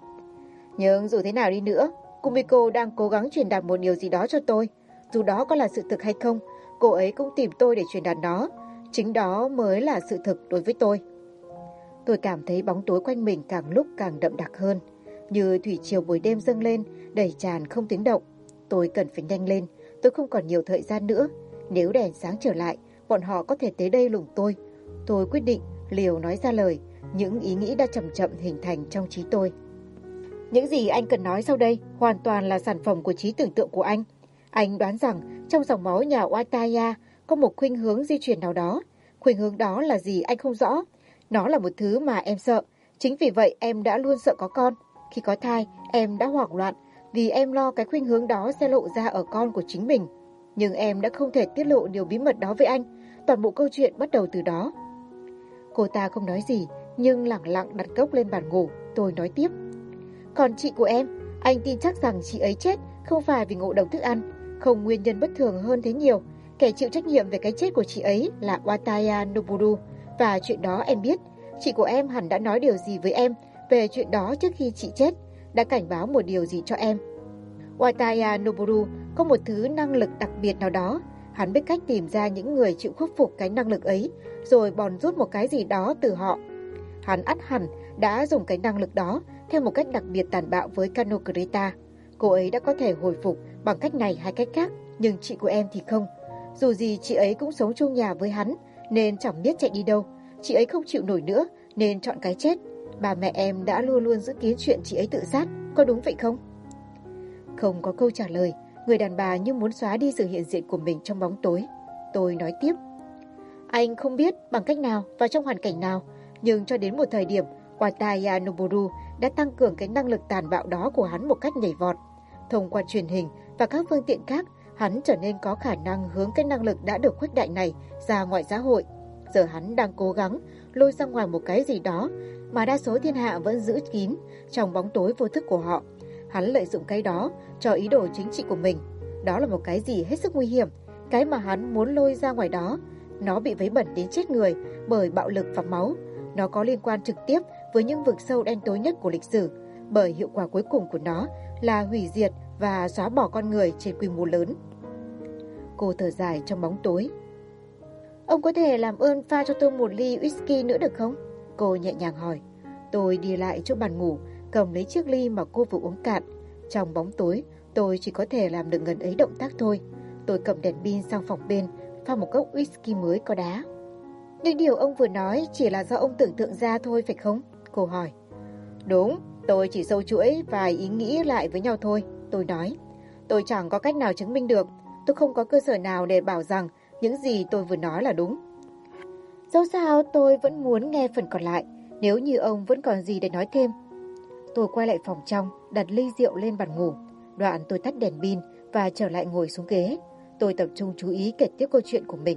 Nhưng dù thế nào đi nữa, Kumiko đang cố gắng truyền đạt một điều gì đó cho tôi. Dù đó có là sự thực hay không, cô ấy cũng tìm tôi để truyền đạt nó. Chính đó mới là sự thực đối với tôi. Tôi cảm thấy bóng tối quanh mình càng lúc càng đậm đặc hơn, như thủy triều buổi đêm dâng lên, đầy tràn không tiếng động. Tôi cần phải nhanh lên, tôi không còn nhiều thời gian nữa. Nếu đèn sáng trở lại, bọn họ có thể tới đây lùng tôi. Tôi quyết định liều nói ra lời, những ý nghĩ đã chậm chậm hình thành trong trí tôi. Những gì anh cần nói sau đây hoàn toàn là sản phẩm của trí tưởng tượng của anh. Anh đoán rằng trong dòng máu nhà Wataya có một khuynh hướng di chuyển nào đó. Khuynh hướng đó là gì anh không rõ. Nó là một thứ mà em sợ. Chính vì vậy em đã luôn sợ có con. Khi có thai, em đã hoảng loạn vì em lo cái khuynh hướng đó sẽ lộ ra ở con của chính mình. Nhưng em đã không thể tiết lộ điều bí mật đó với anh. Toàn bộ câu chuyện bắt đầu từ đó. Cô ta không nói gì, nhưng lẳng lặng đặt cốc lên bàn ngủ. Tôi nói tiếp. Còn chị của em, anh tin chắc rằng chị ấy chết không phải vì ngộ độc thức ăn, không nguyên nhân bất thường hơn thế nhiều. Kẻ chịu trách nhiệm về cái chết của chị ấy là Wataya Noburu, và chuyện đó em biết. Chị của em hẳn đã nói điều gì với em về chuyện đó trước khi chị chết, đã cảnh báo một điều gì cho em. Wataya Noburu có một thứ năng lực đặc biệt nào đó. Hắn biết cách tìm ra những người chịu khuất phục cái năng lực ấy, rồi bòn rút một cái gì đó từ họ. Hắn ắt hẳn đã dùng cái năng lực đó theo một cách đặc biệt tàn bạo với Kano Greta. Cô ấy đã có thể hồi phục bằng cách này hay cách khác, nhưng chị của em thì không. Dù gì chị ấy cũng sống chung nhà với hắn, nên chẳng biết chạy đi đâu. Chị ấy không chịu nổi nữa, nên chọn cái chết. Bà mẹ em đã luôn luôn dự kiến chuyện chị ấy tự sát, có đúng vậy không? Không có câu trả lời, người đàn bà như muốn xóa đi sự hiện diện của mình trong bóng tối. Tôi nói tiếp. Anh không biết bằng cách nào và trong hoàn cảnh nào, nhưng cho đến một thời điểm, Wataya Noburu đã tăng cường cái năng lực tàn bạo đó của hắn một cách nhảy vọt. Thông qua truyền hình và các phương tiện khác, hắn trở nên có khả năng hướng cái năng lực đã được khuếch đại này ra ngoài xã hội. Giờ hắn đang cố gắng lôi ra ngoài một cái gì đó mà đa số thiên hạ vẫn giữ kín trong bóng tối vô thức của họ. Hắn lợi dụng cái đó cho ý đồ chính trị của mình. Đó là một cái gì hết sức nguy hiểm. Cái mà hắn muốn lôi ra ngoài đó, nó bị vấy bẩn đến chết người bởi bạo lực và máu. Nó có liên quan trực tiếp với những vực sâu đen tối nhất của lịch sử, bởi hiệu quả cuối cùng của nó là hủy diệt và xóa bỏ con người trên quy mô lớn. Cô thở dài trong bóng tối. Ông có thể làm ơn pha cho tôi một ly whisky nữa được không? Cô nhẹ nhàng hỏi. Tôi đi lại chỗ bàn ngủ, cầm lấy chiếc ly mà cô vừa uống cạn. Trong bóng tối, tôi chỉ có thể làm được ngần ấy động tác thôi. Tôi cầm đèn pin sang phòng bên, pha một cốc whisky mới có đá. Nhưng điều ông vừa nói chỉ là do ông tưởng tượng ra thôi phải không? Cô hỏi. Đúng, tôi chỉ sâu chuỗi vài ý nghĩ lại với nhau thôi. Tôi nói. Tôi chẳng có cách nào chứng minh được. Tôi không có cơ sở nào để bảo rằng những gì tôi vừa nói là đúng. Dẫu sao tôi vẫn muốn nghe phần còn lại, nếu như ông vẫn còn gì để nói thêm. Tôi quay lại phòng trong, đặt ly rượu lên bàn ngủ. Đoạn tôi tắt đèn pin và trở lại ngồi xuống ghế. Tôi tập trung chú ý kể tiếp câu chuyện của mình.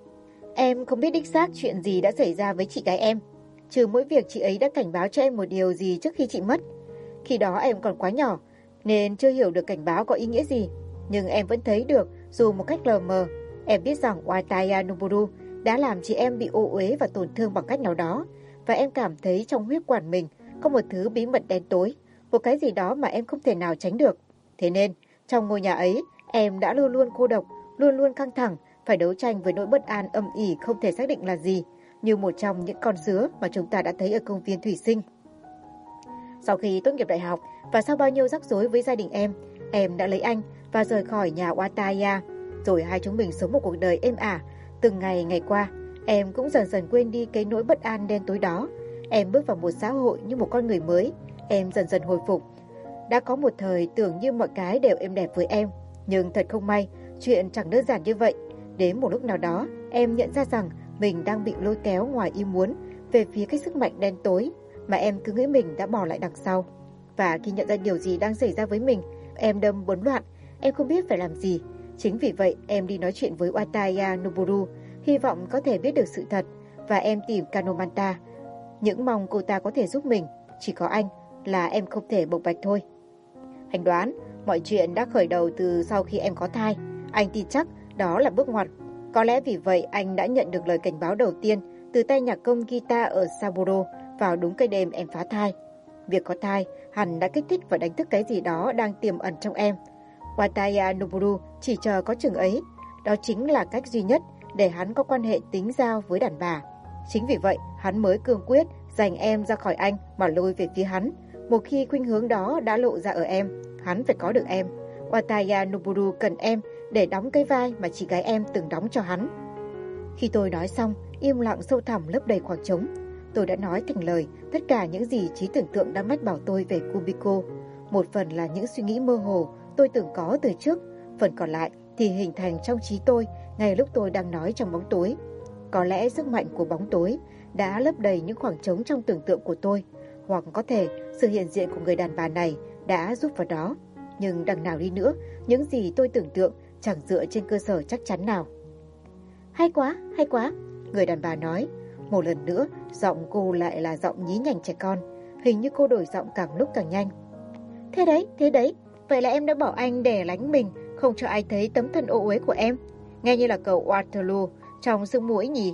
Em không biết đích xác chuyện gì đã xảy ra với chị gái em, trừ mỗi việc chị ấy đã cảnh báo cho em một điều gì trước khi chị mất. Khi đó em còn quá nhỏ, nên chưa hiểu được cảnh báo có ý nghĩa gì. Nhưng em vẫn thấy được, dù một cách lờ mờ, em biết rằng Wataya Noburu đã làm chị em bị ô uế và tổn thương bằng cách nào đó. Và em cảm thấy trong huyết quản mình có một thứ bí mật đen tối, một cái gì đó mà em không thể nào tránh được. Thế nên, trong ngôi nhà ấy, em đã luôn luôn cô độc, luôn luôn căng thẳng, phải đấu tranh với nỗi bất an âm ỉ không thể xác định là gì, như một trong những con sứa mà chúng ta đã thấy ở công viên thủy sinh. Sau khi tốt nghiệp đại học và sau bao nhiêu rắc rối với gia đình em đã lấy anh và rời khỏi nhà Wataya. Rồi hai chúng mình sống một cuộc đời êm ả. Từng ngày qua, em cũng dần dần quên đi cái nỗi bất an đen tối đó. Em bước vào một xã hội như một con người mới. Em dần dần hồi phục. Đã có một thời tưởng như mọi cái đều êm đẹp với em. Nhưng thật không may, chuyện chẳng đơn giản như vậy. Đến một lúc nào đó, em nhận ra rằng mình đang bị lôi kéo ngoài ý muốn về phía cái sức mạnh đen tối mà em cứ nghĩ mình đã bỏ lại đằng sau. Và khi nhận ra điều gì đang xảy ra với mình, em đâm bấn loạn, em không biết phải làm gì. Chính vì vậy, em đi nói chuyện với Wataya Noboru, hy vọng có thể biết được sự thật, và em tìm Kanomanta. Những mong cô ta có thể giúp mình, chỉ có anh là em không thể bộc bạch thôi. Anh đoán mọi chuyện đã khởi đầu từ sau khi em có thai. Anh tin chắc đó là bước ngoặt. Có lẽ vì vậy anh đã nhận được lời cảnh báo đầu tiên từ tay nhạc công guitar ở Sapporo vào đúng cái đêm em phá thai. Việc có thai hẳn đã kích thích và đánh thức cái gì đó đang tiềm ẩn trong em. Wataya Noboru chỉ chờ có chừng ấy. Đó chính là cách duy nhất để hắn có quan hệ tính giao với đàn bà. Chính vì vậy, hắn mới cương quyết giành em ra khỏi anh mà lôi về phía hắn. Một khi khuynh hướng đó đã lộ ra ở em, hắn phải có được em. Wataya Noboru cần em để đóng cái vai mà chị gái em từng đóng cho hắn. Khi tôi nói xong, im lặng sâu thẳm lấp đầy khoảng trống. Tôi đã nói thành lời tất cả những gì trí tưởng tượng đã mách bảo tôi về Kumiko. Một phần là những suy nghĩ mơ hồ tôi từng có từ trước, phần còn lại thì hình thành trong trí tôi ngay lúc tôi đang nói trong bóng tối. Có lẽ sức mạnh của bóng tối đã lấp đầy những khoảng trống trong tưởng tượng của tôi, hoặc có thể sự hiện diện của người đàn bà này đã giúp vào đó. Nhưng đằng nào đi nữa, những gì tôi tưởng tượng chẳng dựa trên cơ sở chắc chắn nào. Hay quá, người đàn bà nói. Một lần nữa, giọng cô lại là giọng nhí nhảnh trẻ con. Hình như cô đổi giọng càng lúc càng nhanh. Thế đấy, vậy là em đã bỏ anh để lánh mình, không cho ai thấy tấm thân ô uế của em. Nghe như là cầu Waterloo trong sương mù ấy nhỉ?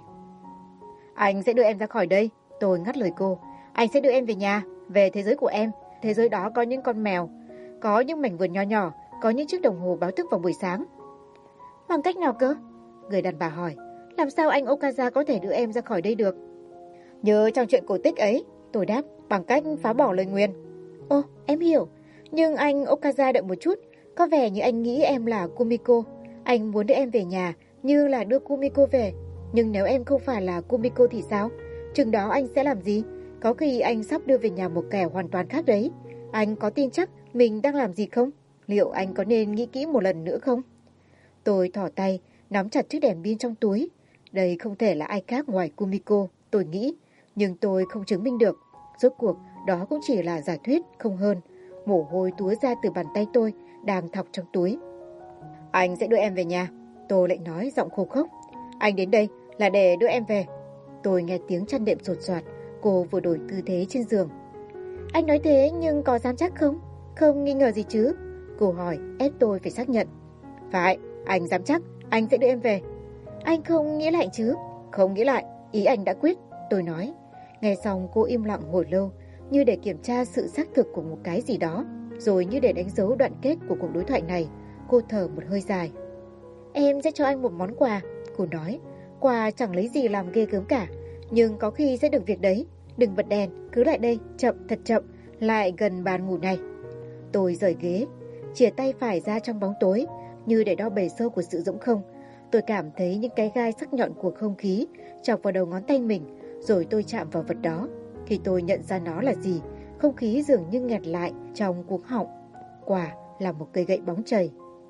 Anh sẽ đưa em ra khỏi đây, tôi ngắt lời cô. Anh sẽ đưa em về nhà, về thế giới của em. Thế giới đó có những con mèo, có những mảnh vườn nho nhỏ, có những chiếc đồng hồ báo thức vào buổi sáng. Bằng cách nào cơ? Người đàn bà hỏi. Làm sao anh Okaza có thể đưa em ra khỏi đây được? Nhớ trong chuyện cổ tích ấy, tôi đáp, bằng cách phá bỏ lời nguyền. Ồ, em hiểu. Nhưng anh Okaza đợi một chút, có vẻ như anh nghĩ em là Kumiko. Anh muốn đưa em về nhà như là đưa Kumiko về. Nhưng nếu em không phải là Kumiko thì sao? Chừng đó anh sẽ làm gì? Có khi anh sắp đưa về nhà một kẻ hoàn toàn khác đấy. Anh có tin chắc mình đang làm gì không? Liệu anh có nên nghĩ kỹ một lần nữa không? Tôi thỏ tay, nắm chặt chiếc đèn pin trong túi. Đây không thể là ai khác ngoài Kumiko, tôi nghĩ. Nhưng tôi không chứng minh được. Rốt cuộc, đó cũng chỉ là giả thuyết, không hơn. Mồ hôi túa ra từ bàn tay tôi, đang thọc trong túi. Anh sẽ đưa em về nhà. Tôi lại nói giọng khô khốc. Anh đến đây là để đưa em về. Tôi nghe tiếng chăn đệm sột soạt. Cô vừa đổi tư thế trên giường. Anh nói thế nhưng có dám chắc không? Không nghi ngờ gì chứ? Cô hỏi, ép tôi phải xác nhận. Phải, anh dám chắc, anh sẽ đưa em về. Anh không nghĩ lại chứ? Không nghĩ lại, ý anh đã quyết, tôi nói. Nghe xong cô im lặng hồi lâu, như để kiểm tra sự xác thực của một cái gì đó. Rồi như để đánh dấu đoạn kết của cuộc đối thoại này, cô thở một hơi dài. Em sẽ cho anh một món quà, cô nói. Quà chẳng lấy gì làm ghê gớm cả, nhưng có khi sẽ được việc đấy. Đừng bật đèn, cứ lại đây, chậm, thật chậm, lại gần bàn ngủ này. Tôi rời ghế, chìa tay phải ra trong bóng tối, như để đo bề sâu của sự rỗng không. Tôi cảm thấy những cái gai sắc nhọn của không khí chọc vào đầu ngón tay mình, rồi tôi chạm vào vật đó. Khi tôi nhận ra nó là gì, không khí dường như nghẹt lại trong cuống họng. Quả là một cây gậy bóng chày.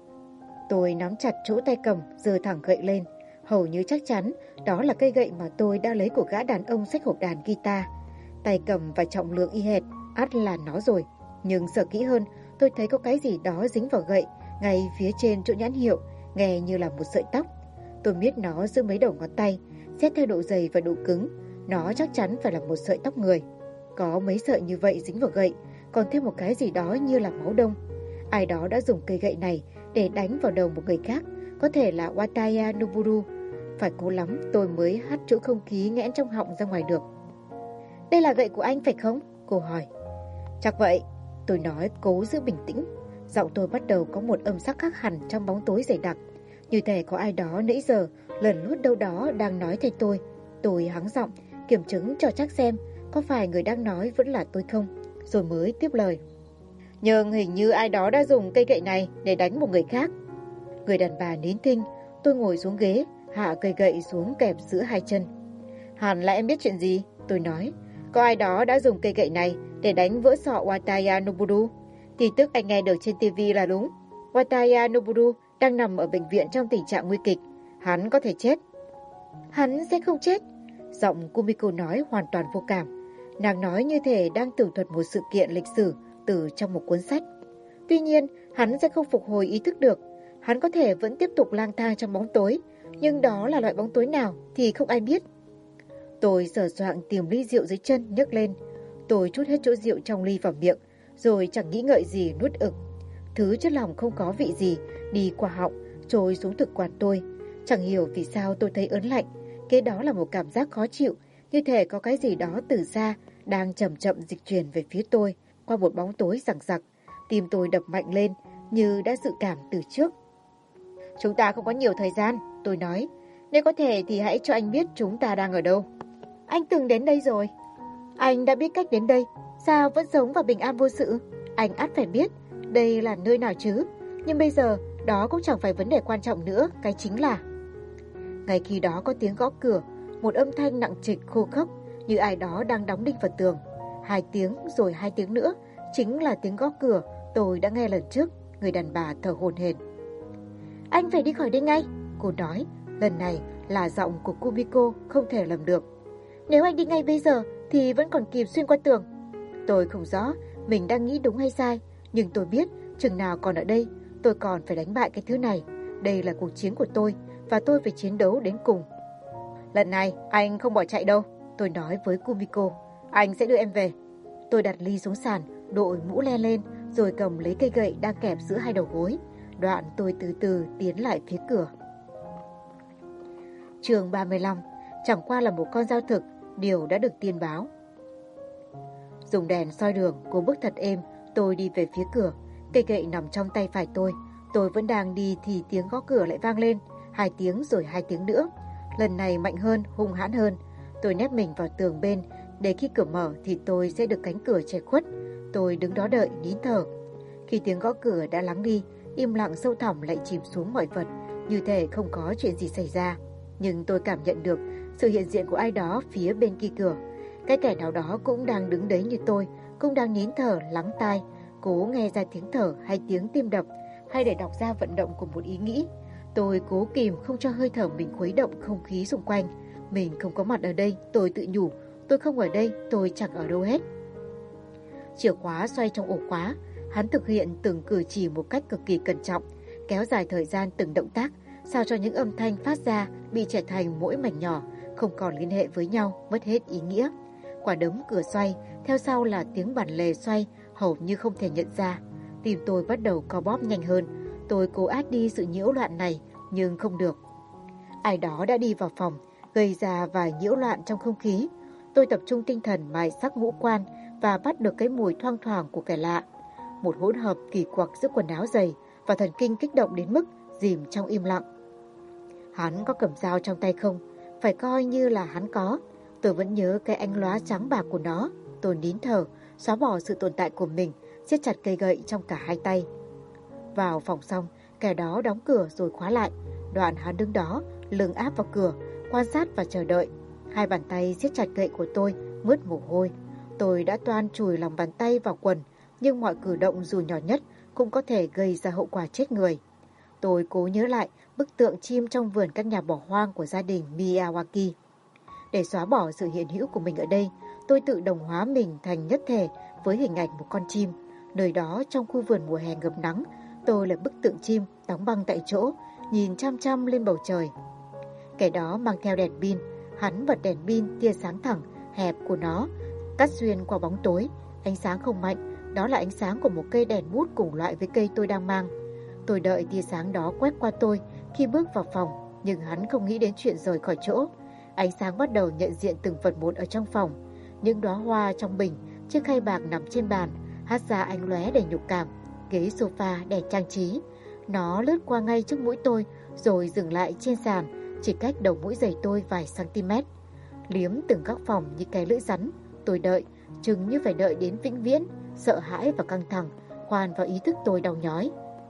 Tôi nắm chặt chỗ tay cầm, giơ thẳng gậy lên. Hầu như chắc chắn đó là cây gậy mà tôi đã lấy của gã đàn ông xách hộp đàn guitar. Tay cầm và trọng lượng y hệt, ắt là nó rồi. Nhưng sợ kỹ hơn, tôi thấy có cái gì đó dính vào gậy, ngay phía trên chỗ nhãn hiệu, nghe như là một sợi tóc. Tôi biết nó giữa mấy đầu ngón tay, xét theo độ dày và độ cứng, nó chắc chắn phải là một sợi tóc người. Có mấy sợi như vậy dính vào gậy, còn thêm một cái gì đó như là máu đông. Ai đó đã dùng cây gậy này để đánh vào đầu một người khác, có thể là Wataya Noboru. Phải cố lắm tôi mới hắt chỗ không khí nghẽn trong họng ra ngoài được. Đây là gậy của anh phải không? Cô hỏi. Chắc vậy, tôi nói cố giữ bình tĩnh. Giọng tôi bắt đầu có một âm sắc khác hẳn trong bóng tối dày đặc. Như thể có ai đó nãy giờ lần lút đâu đó đang nói thay tôi. Tôi hắng giọng, kiểm chứng cho chắc xem có phải người đang nói vẫn là tôi không, rồi mới tiếp lời. Nhưng hình như ai đó đã dùng cây gậy này để đánh một người khác. Người đàn bà nín thinh. Tôi ngồi xuống ghế, hạ cây gậy xuống kẹp giữa hai chân. Hẳn là em biết chuyện gì, tôi nói. Có ai đó đã dùng cây gậy này để đánh vỡ sọ Wataya Noboru. Tin tức anh nghe được trên TV là đúng. Wataya Noboru đang nằm ở bệnh viện trong tình trạng nguy kịch. Hắn có thể chết. Hắn sẽ không chết. Giọng Kumiko nói hoàn toàn vô cảm. Nàng nói như thể đang tường thuật một sự kiện lịch sử từ trong một cuốn sách. Tuy nhiên, hắn sẽ không phục hồi ý thức được. Hắn có thể vẫn tiếp tục lang thang trong bóng tối, nhưng đó là loại bóng tối nào thì không ai biết. Tôi sờ soạng tìm ly rượu dưới chân nhấc lên. Tôi trút hết chỗ rượu trong ly vào miệng, rồi chẳng nghĩ ngợi gì nuốt ực. Thứ chất lỏng không có vị gì đi qua họng, trôi xuống thực quản tôi. Chẳng hiểu vì sao tôi thấy ớn lạnh. Kế đó là một cảm giác khó chịu, như thể có cái gì đó từ xa đang chậm chậm dịch chuyển về phía tôi qua một bóng tối rằng rặc. Tim tôi đập mạnh lên như đã dự cảm từ trước. Chúng ta không có nhiều thời gian, tôi nói. Nếu có thể thì hãy cho anh biết chúng ta đang ở đâu. Anh từng đến đây rồi. Anh đã biết cách đến đây. Sao vẫn sống và bình an vô sự? Anh ắt phải biết đây là nơi nào chứ. Nhưng bây giờ đó cũng chẳng phải vấn đề quan trọng nữa. Cái chính là... Ngay khi đó có tiếng gõ cửa. Một âm thanh nặng trịch khô khốc như ai đó đang đóng đinh vào tường. 2 tiếng rồi 2 tiếng nữa. Chính là tiếng gõ cửa tôi đã nghe lần trước. Người đàn bà thở hổn hển. Anh phải đi khỏi đây ngay, cô nói. Lần này là giọng của Kumiko, không thể lầm được. Nếu anh đi ngay bây giờ thì vẫn còn kịp xuyên qua tường. Tôi không rõ mình đang nghĩ đúng hay sai, nhưng tôi biết chừng nào còn ở đây, tôi còn phải đánh bại cái thứ này. Đây là cuộc chiến của tôi và tôi phải chiến đấu đến cùng. Lần này anh không bỏ chạy đâu, tôi nói với Kumiko. Anh sẽ đưa em về. Tôi đặt ly xuống sàn, đội mũ len lên, rồi cầm lấy cây gậy đang kẹp giữa hai đầu gối. Đoạn tôi từ từ tiến lại phía cửa. Chương 35. Chẳng qua là một con dao thực, điều đã được tiên báo. Dùng đèn soi đường, cố bước thật êm, tôi đi về phía cửa. Cây gậy nằm trong tay phải tôi. Tôi vẫn đang đi thì tiếng gõ cửa lại vang lên. 2 tiếng rồi 2 tiếng nữa. Lần này mạnh hơn, hung hãn hơn. Tôi nép mình vào tường bên, để khi cửa mở thì tôi sẽ được cánh cửa che khuất. Tôi đứng đó đợi, nín thở. Khi tiếng gõ cửa đã lắng đi, im lặng sâu thẳm lại chìm xuống mọi vật, như thể không có chuyện gì xảy ra. Nhưng tôi cảm nhận được sự hiện diện của ai đó phía bên kia cửa. Cái kẻ nào đó cũng đang đứng đấy như tôi, cũng đang nín thở, lắng tai, cố nghe ra tiếng thở hay tiếng tim đập, hay để đọc ra vận động của một ý nghĩ. Tôi cố kìm không cho hơi thở mình khuấy động không khí xung quanh. Mình không có mặt ở đây, tôi tự nhủ. Tôi không ở đây, tôi chẳng ở đâu hết. Chìa khóa xoay trong ổ khóa. Hắn thực hiện từng cử chỉ một cách cực kỳ cẩn trọng, kéo dài thời gian từng động tác, sao cho những âm thanh phát ra bị trở thành mỗi mảnh nhỏ, không còn liên hệ với nhau, mất hết ý nghĩa. Quả đấm cửa xoay, theo sau là tiếng bản lề xoay, hầu như không thể nhận ra. Tim tôi bắt đầu co bóp nhanh hơn. Tôi cố át đi sự nhiễu loạn này, nhưng không được. Ai đó đã đi vào phòng, gây ra vài nhiễu loạn trong không khí. Tôi tập trung tinh thần mài sắc ngũ quan và bắt được cái mùi thoang thoảng của kẻ lạ. Một hỗn hợp kỳ quặc giữa quần áo dày và thần kinh kích động đến mức dìm trong im lặng. Hắn có cầm dao trong tay không? Phải coi như là hắn có. Tôi vẫn nhớ cái ánh lóa trắng bạc của nó. Tôi nín thở, xóa bỏ sự tồn tại của mình, siết chặt cây gậy trong cả hai tay. Vào phòng xong, kẻ đó đóng cửa rồi khóa lại. Đoạn hắn đứng đó, lưng áp vào cửa, quan sát và chờ đợi. 2 bàn tay siết chặt gậy của tôi, mướt mồ hôi. Tôi đã toan chùi lòng bàn tay vào quần, nhưng mọi cử động dù nhỏ nhất cũng có thể gây ra hậu quả chết người. Tôi cố nhớ lại bức tượng chim trong vườn căn nhà bỏ hoang của gia đình Miyawaki. Để xóa bỏ sự hiện hữu của mình ở đây, tôi tự đồng hóa mình thành nhất thể với hình ảnh một con chim. Nơi đó trong khu vườn mùa hè ngập nắng, tôi là bức tượng chim đóng băng tại chỗ, nhìn chăm chăm lên bầu trời. Kẻ đó mang theo đèn pin, hắn bật đèn pin tia sáng thẳng, hẹp của nó, cắt xuyên qua bóng tối. Ánh sáng không mạnh, đó là ánh sáng của một cây đèn bút cùng loại với cây tôi đang mang. Tôi đợi tia sáng đó quét qua tôi khi bước vào phòng, nhưng hắn không nghĩ đến chuyện rời khỏi chỗ. Ánh sáng bắt đầu nhận diện từng vật một ở trong phòng. Những đóa hoa trong bình, chiếc khay bạc nằm trên bàn, hát ra ánh lóe đầy nhục cảm. Ghế sofa đẹp trang trí. Nó lướt qua ngay trước mũi tôi, rồi dừng lại trên sàn, chỉ cách đầu mũi giày tôi vài cm. Liếm từng góc phòng như cái lưỡi rắn. Tôi đợi, chừng như phải đợi đến vĩnh viễn, sợ hãi và căng thẳng, khoan vào ý thức tôi đau nhói.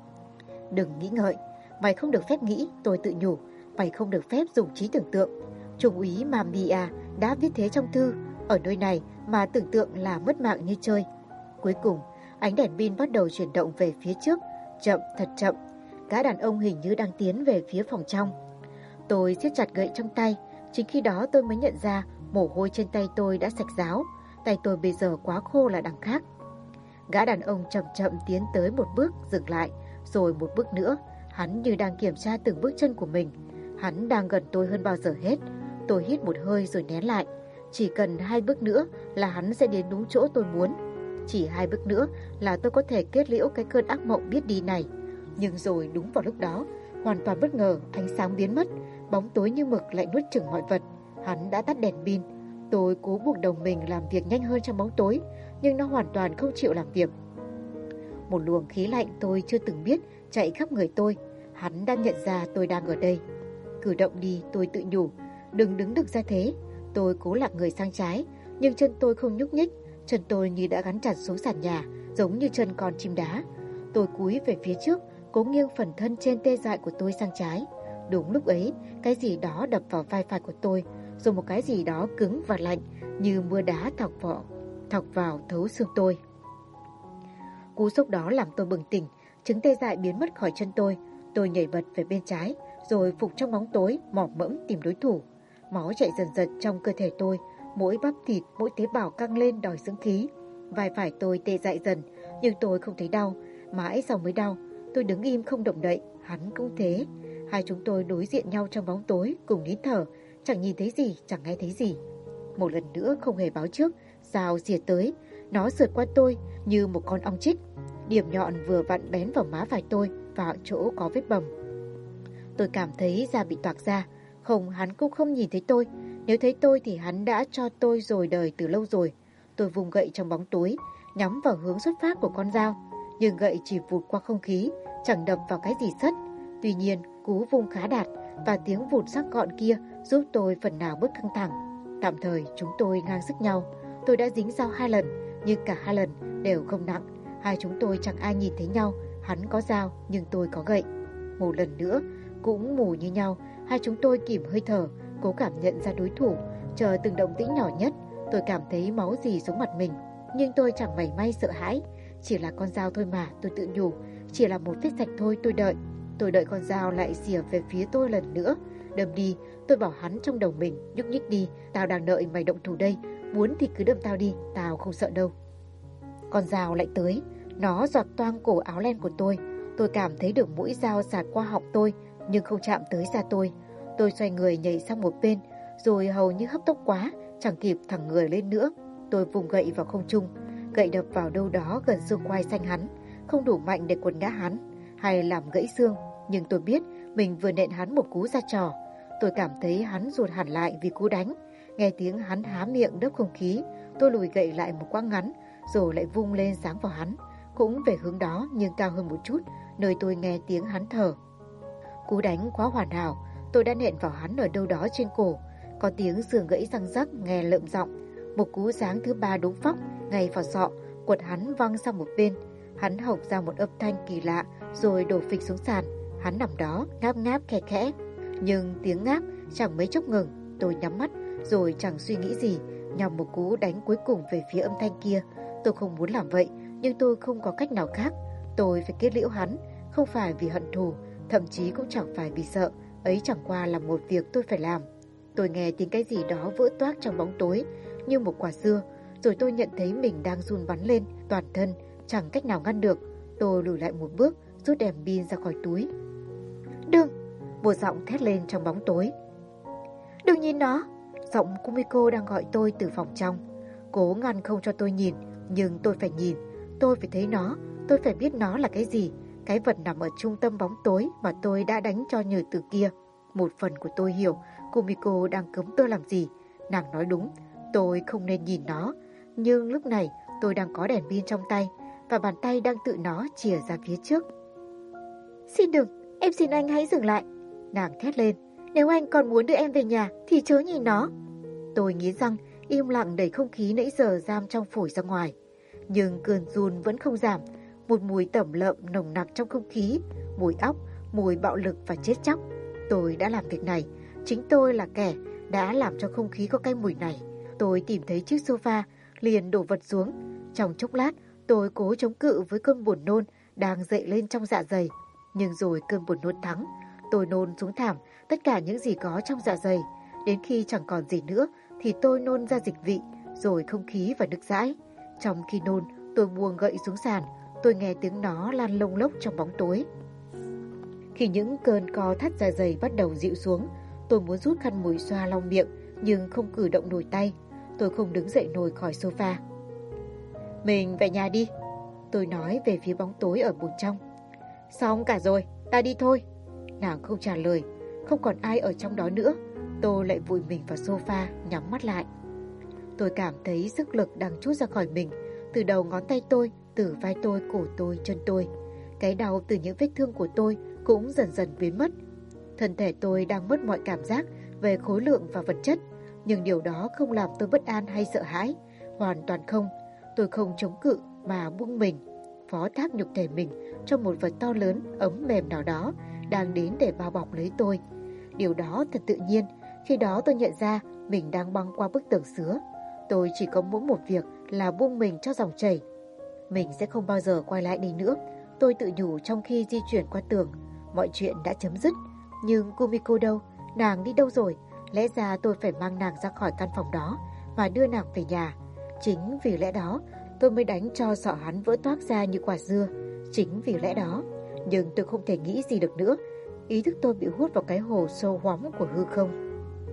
Đừng nghĩ ngợi, mày không được phép nghĩ, tôi tự nhủ, mày không được phép dùng trí tưởng tượng. Trung úy Mamiya đã viết thế trong thư, ở nơi này mà tưởng tượng là mất mạng như chơi. Cuối cùng, ánh đèn pin bắt đầu chuyển động về phía trước, chậm, thật chậm. Gã đàn ông hình như đang tiến về phía phòng trong. Tôi siết chặt gậy trong tay. Chính khi đó tôi mới nhận ra mồ hôi trên tay tôi đã sạch ráo. Tay tôi bây giờ quá khô là đằng khác. Gã đàn ông chậm chậm tiến tới một bước, dừng lại, rồi một bước nữa. Hắn như đang kiểm tra từng bước chân của mình. Hắn đang gần tôi hơn bao giờ hết. Tôi hít một hơi rồi nén lại. Chỉ cần 2 bước nữa là hắn sẽ đến đúng chỗ tôi muốn. Chỉ 2 bước nữa là tôi có thể kết liễu cái cơn ác mộng biết đi này. Nhưng rồi đúng vào lúc đó, hoàn toàn bất ngờ, ánh sáng biến mất. Bóng tối như mực lại nuốt chửng mọi vật. Hắn đã tắt đèn pin. Tôi cố buộc đầu mình làm việc nhanh hơn trong bóng tối, nhưng nó hoàn toàn không chịu làm việc. Một luồng khí lạnh tôi chưa từng biết chạy khắp người tôi. Hắn đã nhận ra tôi đang ở đây. Cử động đi, tôi tự nhủ, đừng đứng được ra thế. Tôi cố lạc người sang trái, nhưng chân tôi không nhúc nhích. Chân tôi như đã gắn chặt xuống sàn nhà, giống như chân con chim đá. Tôi cúi về phía trước, cố nghiêng phần thân trên tê dại của tôi sang trái. Đúng lúc ấy, cái gì đó đập vào vai phải của tôi, rồi một cái gì đó cứng và lạnh như mưa đá thọc vào thấu xương tôi. Cú sốc đó làm tôi bừng tỉnh, chứng tê dại biến mất khỏi chân tôi. Tôi nhảy bật về bên trái, rồi phục trong bóng tối, mò mẫm tìm đối thủ. Máu chạy dần dần trong cơ thể tôi, mỗi bắp thịt, mỗi tế bào căng lên đòi dưỡng khí. Vai phải tôi tê dại dần, nhưng tôi không thấy đau, mãi sau mới đau. Tôi đứng im không động đậy, hắn cũng thế. Hai chúng tôi đối diện nhau trong bóng tối, cùng nín thở, chẳng nhìn thấy gì, chẳng nghe thấy gì. Một lần nữa không hề báo trước, dao rìa tới, nó sượt qua tôi như một con ong chích. Điểm nhọn vừa vặn bén vào má phải tôi, vào chỗ có vết bầm. Tôi cảm thấy da bị toạc ra. Không, hắn cũng không nhìn thấy tôi. Nếu thấy tôi thì hắn đã cho tôi rồi đời từ lâu rồi. Tôi vùng gậy trong bóng tối, nhắm vào hướng xuất phát của con dao. Nhưng gậy chỉ vụt qua không khí, chẳng đập vào cái gì sất. Tuy nhiên, cú vung khá đạt và tiếng vụt sắc gọn kia giúp tôi phần nào bớt căng thẳng. Tạm thời chúng tôi ngang sức nhau. Tôi đã dính dao 2 lần, nhưng cả 2 lần đều không nặng. Hai chúng tôi chẳng ai nhìn thấy nhau. Hắn có dao nhưng tôi có gậy. Một lần nữa, cũng mù như nhau, hai chúng tôi kìm hơi thở, cố cảm nhận ra đối thủ. Chờ từng động tĩnh nhỏ nhất, tôi cảm thấy máu rỉ xuống mặt mình. Nhưng tôi chẳng mảy may sợ hãi. Chỉ là con dao thôi mà, tôi tự nhủ. Chỉ là một vết sạch thôi, tôi đợi. Tôi đợi con dao lại rỉa về phía tôi lần nữa. Đâm đi, tôi bảo hắn trong đầu mình, nhúc nhích đi, tao đang đợi mày động thủ đây. Muốn thì cứ đâm tao đi, tao không sợ đâu. Con dao lại tới, nó giọt toang cổ áo len của tôi. Tôi cảm thấy được mũi dao sạt qua họng tôi, nhưng không chạm tới da tôi. Tôi xoay người nhảy sang một bên, rồi hầu như hấp tốc quá, chẳng kịp thẳng người lên nữa. Tôi vùng gậy vào không trung, gậy đập vào đâu đó gần xương quai xanh hắn, không đủ mạnh để quật ngã hắn hay làm gãy xương, nhưng tôi biết mình vừa nện hắn một cú ra trò. Tôi cảm thấy hắn rụt hẳn lại vì cú đánh. Nghe tiếng hắn há miệng đớp không khí, tôi lùi gậy lại một quãng ngắn, rồi lại vung lên giáng vào hắn, cũng về hướng đó nhưng cao hơn một chút, nơi tôi nghe tiếng hắn thở. Cú đánh quá hoàn hảo, tôi đã nện vào hắn ở đâu đó trên cổ, có tiếng xương gãy răng rắc nghe lợm giọng. Một cú giáng thứ 3 đúng phóc ngay vào sọ, quật hắn văng sang một bên. Hắn hộc ra một âm thanh kỳ lạ, rồi đổ phịch xuống sàn. Hắn nằm đó ngáp ngáp khe khẽ, nhưng tiếng ngáp chẳng mấy chốc ngừng. Tôi nhắm mắt rồi chẳng suy nghĩ gì, nhằm một cú đánh cuối cùng về phía âm thanh kia. Tôi không muốn làm vậy, nhưng tôi không có cách nào khác. Tôi phải kết liễu hắn, không phải vì hận thù, thậm chí cũng chẳng phải vì sợ. Ấy chẳng qua là một việc tôi phải làm. Tôi nghe tiếng cái gì đó vỡ toác trong bóng tối như một quả dưa, rồi tôi nhận thấy mình đang run bắn lên toàn thân, chẳng cách nào ngăn được. Tôi lùi lại một bước, rút đèn pin ra khỏi túi. Đừng! Một giọng thét lên trong bóng tối. Đừng nhìn nó! Giọng Kumiko đang gọi tôi từ phòng trong. Cố ngăn không cho tôi nhìn, nhưng tôi phải nhìn. Tôi phải thấy nó, tôi phải biết nó là cái gì. Cái vật nằm ở trung tâm bóng tối mà tôi đã đánh cho nhừ từ kia. Một phần của tôi hiểu Kumiko đang cấm tôi làm gì. Nàng nói đúng, tôi không nên nhìn nó. Nhưng lúc này tôi đang có đèn pin trong tay, và bàn tay đang tự nó chìa ra phía trước. Xin đừng, em xin anh hãy dừng lại. Nàng thét lên. Nếu anh còn muốn đưa em về nhà thì chớ nhìn nó. Tôi nghiến răng, im lặng đẩy không khí nãy giờ giam trong phổi ra ngoài. Nhưng cơn run vẫn không giảm. Một mùi tẩm lợm nồng nặc trong không khí, mùi óc, mùi bạo lực và chết chóc. Tôi đã làm việc này. Chính tôi là kẻ đã làm cho không khí có cái mùi này. Tôi tìm thấy chiếc sofa, liền đổ vật xuống. Trong chốc lát, tôi cố chống cự với cơn buồn nôn đang dậy lên trong dạ dày. Nhưng rồi cơn buồn nôn thắng. Tôi nôn xuống thảm tất cả những gì có trong dạ dày. Đến khi chẳng còn gì nữa thì tôi nôn ra dịch vị, rồi không khí và nước dãi. Trong khi nôn, tôi buông gậy xuống sàn, tôi nghe tiếng nó lan lông lốc trong bóng tối. Khi những cơn co thắt dạ dày bắt đầu dịu xuống, tôi muốn rút khăn mùi xoa lau miệng, nhưng không cử động nổi tay. Tôi không đứng dậy nổi khỏi sofa. Mình về nhà đi, tôi nói về phía bóng tối ở buồng trong. Xong cả rồi, ta đi thôi. Nàng không trả lời, không còn ai ở trong đó nữa. Tôi lại vùi mình vào sofa, nhắm mắt lại. Tôi cảm thấy sức lực đang trút ra khỏi mình, từ đầu ngón tay tôi, từ vai tôi, cổ tôi, chân tôi. Cái đau từ những vết thương của tôi cũng dần dần biến mất. Thân thể tôi đang mất mọi cảm giác về khối lượng và vật chất, nhưng điều đó không làm tôi bất an hay sợ hãi. Hoàn toàn không. Tôi không chống cự mà buông mình, phó thác nhục thể mình cho một vật to lớn, ấm mềm nào đó đang đến để bao bọc lấy tôi. Điều đó thật tự nhiên. Khi đó tôi nhận ra mình đang băng qua bức tường sứa. Tôi chỉ có mỗi một việc là buông mình cho dòng chảy. Mình sẽ không bao giờ quay lại đây nữa, tôi tự nhủ trong khi di chuyển qua tường. Mọi chuyện đã chấm dứt. Nhưng Kumiko đâu? Nàng đi đâu rồi? Lẽ ra tôi phải mang nàng ra khỏi căn phòng đó và đưa nàng về nhà. Chính vì lẽ đó tôi mới đánh cho sọ hắn vỡ toác ra như quả dưa. Chính vì lẽ đó. Nhưng tôi không thể nghĩ gì được nữa. Ý thức tôi bị hút vào cái hồ sâu hoắm của hư không.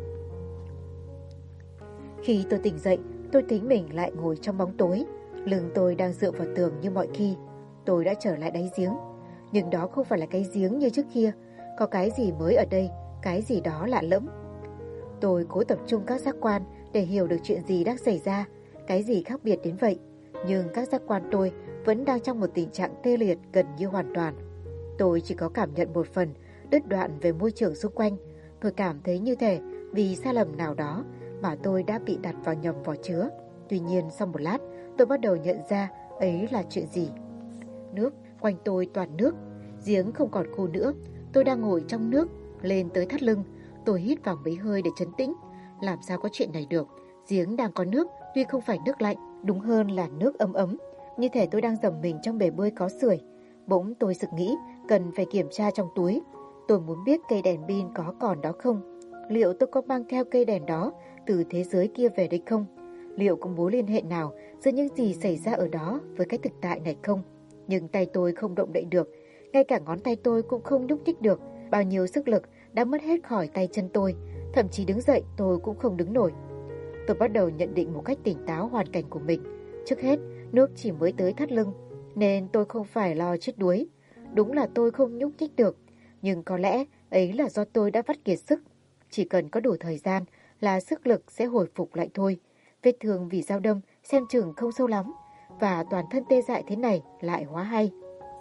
Khi tôi tỉnh dậy, tôi thấy mình lại ngồi trong bóng tối. Lưng tôi đang dựa vào tường như mọi khi. Tôi đã trở lại đáy giếng. Nhưng đó không phải là cái giếng như trước kia. Có cái gì mới ở đây, cái gì đó lạ lẫm. Tôi cố tập trung các giác quan để hiểu được chuyện gì đang xảy ra, cái gì khác biệt đến vậy. Nhưng các giác quan tôi vẫn đang trong một tình trạng tê liệt gần như hoàn toàn. Tôi chỉ có cảm nhận một phần đứt đoạn về môi trường xung quanh. Tôi cảm thấy như thể vì sai lầm nào đó mà tôi đã bị đặt vào nhầm vỏ chứa. Tuy nhiên sau một lát tôi bắt đầu nhận ra ấy là chuyện gì. Nước, quanh tôi toàn nước. Giếng không còn khô nữa. Tôi đang ngồi trong nước, lên tới thắt lưng. Tôi hít vào mấy hơi để trấn tĩnh. Làm sao có chuyện này được? Giếng đang có nước, tuy không phải nước lạnh, đúng hơn là nước ấm ấm. Như thể tôi đang dầm mình trong bể bơi có sưởi. Bỗng tôi sực nghĩ cần phải kiểm tra trong túi. Tôi muốn biết cây đèn pin có còn đó không? Liệu tôi có mang theo cây đèn đó từ thế giới kia về đây không? Liệu có mối liên hệ nào giữa những gì xảy ra ở đó với cái thực tại này không? Nhưng tay tôi không động đậy được, ngay cả ngón tay tôi cũng không nhúc nhích được. Bao nhiêu sức lực đã mất hết khỏi tay chân tôi, thậm chí đứng dậy tôi cũng không đứng nổi. Tôi bắt đầu nhận định một cách tỉnh táo hoàn cảnh của mình. Trước hết, nước chỉ mới tới thắt lưng, nên tôi không phải lo chết đuối. Đúng là tôi không nhúc nhích được, nhưng có lẽ ấy là do tôi đã vắt kiệt sức. Chỉ cần có đủ thời gian là sức lực sẽ hồi phục lại thôi. Vết thương vì dao đâm xem chừng không sâu lắm, và toàn thân tê dại thế này lại hóa hay.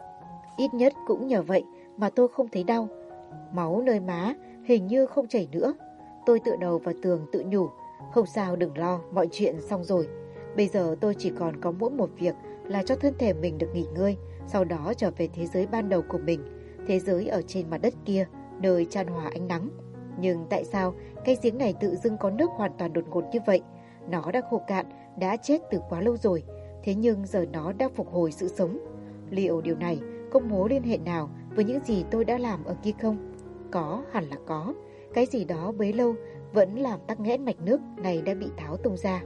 Ít nhất cũng nhờ vậy mà tôi không thấy đau. Máu nơi má hình như không chảy nữa. Tôi tựa đầu vào tường tự nhủ, không sao, đừng lo, mọi chuyện xong rồi. Bây giờ tôi chỉ còn có mỗi một việc là cho thân thể mình được nghỉ ngơi, sau đó trở về thế giới ban đầu của mình, thế giới ở trên mặt đất kia, nơi chan hòa ánh nắng. Nhưng tại sao cái giếng này tự dưng có nước hoàn toàn đột ngột như vậy? Nó đã khô cạn, đã chết từ quá lâu rồi, thế nhưng giờ nó đã phục hồi sự sống. Liệu điều này có mối liên hệ nào với những gì tôi đã làm ở kia không? Có, hẳn là có. Cái gì đó bấy lâu vẫn làm tắc nghẽn mạch nước này đã bị tháo tung ra.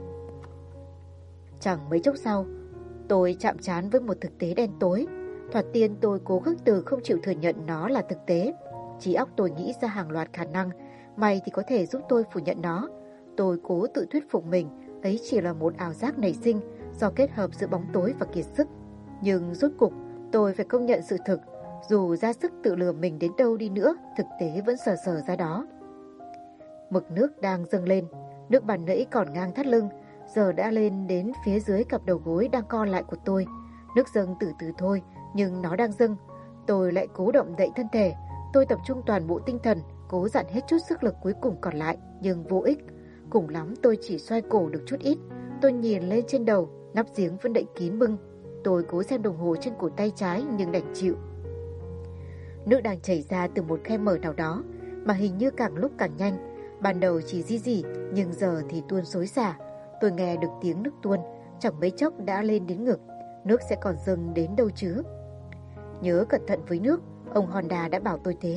Chẳng mấy chốc sau, tôi chạm trán với một thực tế đen tối. Thoạt tiên tôi cố khước từ không chịu thừa nhận nó là thực tế. Trí óc tôi nghĩ ra hàng loạt khả năng, may thì có thể giúp tôi phủ nhận nó. Tôi cố tự thuyết phục mình ấy chỉ là một ảo giác nảy sinh do kết hợp giữa bóng tối và kiệt sức. Nhưng rốt cục tôi phải công nhận sự thực, dù ra sức tự lừa mình đến đâu đi nữa, thực tế vẫn sờ sờ ra đó. Mực nước đang dâng lên, nước ban nãy còn ngang thắt lưng, giờ đã lên đến phía dưới cặp đầu gối đang co lại của tôi. Nước dâng từ từ thôi, nhưng nó đang dâng. Tôi lại cố động đậy thân thể, tôi tập trung toàn bộ tinh thần, cố dặn hết chút sức lực cuối cùng còn lại, nhưng vô ích. Cùng lắm tôi chỉ xoay cổ được chút ít. Tôi nhìn lên trên đầu, nắp giếng vẫn đậy kín bưng. Tôi cố xem đồng hồ trên cổ tay trái nhưng đành chịu. Nước đang chảy ra từ một khe mở nào đó, mà hình như càng lúc càng nhanh. Ban đầu chỉ rỉ rỉ, nhưng giờ thì tuôn xối xả. Tôi nghe được tiếng nước tuôn, chẳng mấy chốc đã lên đến ngực. Nước sẽ còn dâng đến đâu chứ? Nhớ cẩn thận với nước, ông Honda đã bảo tôi thế.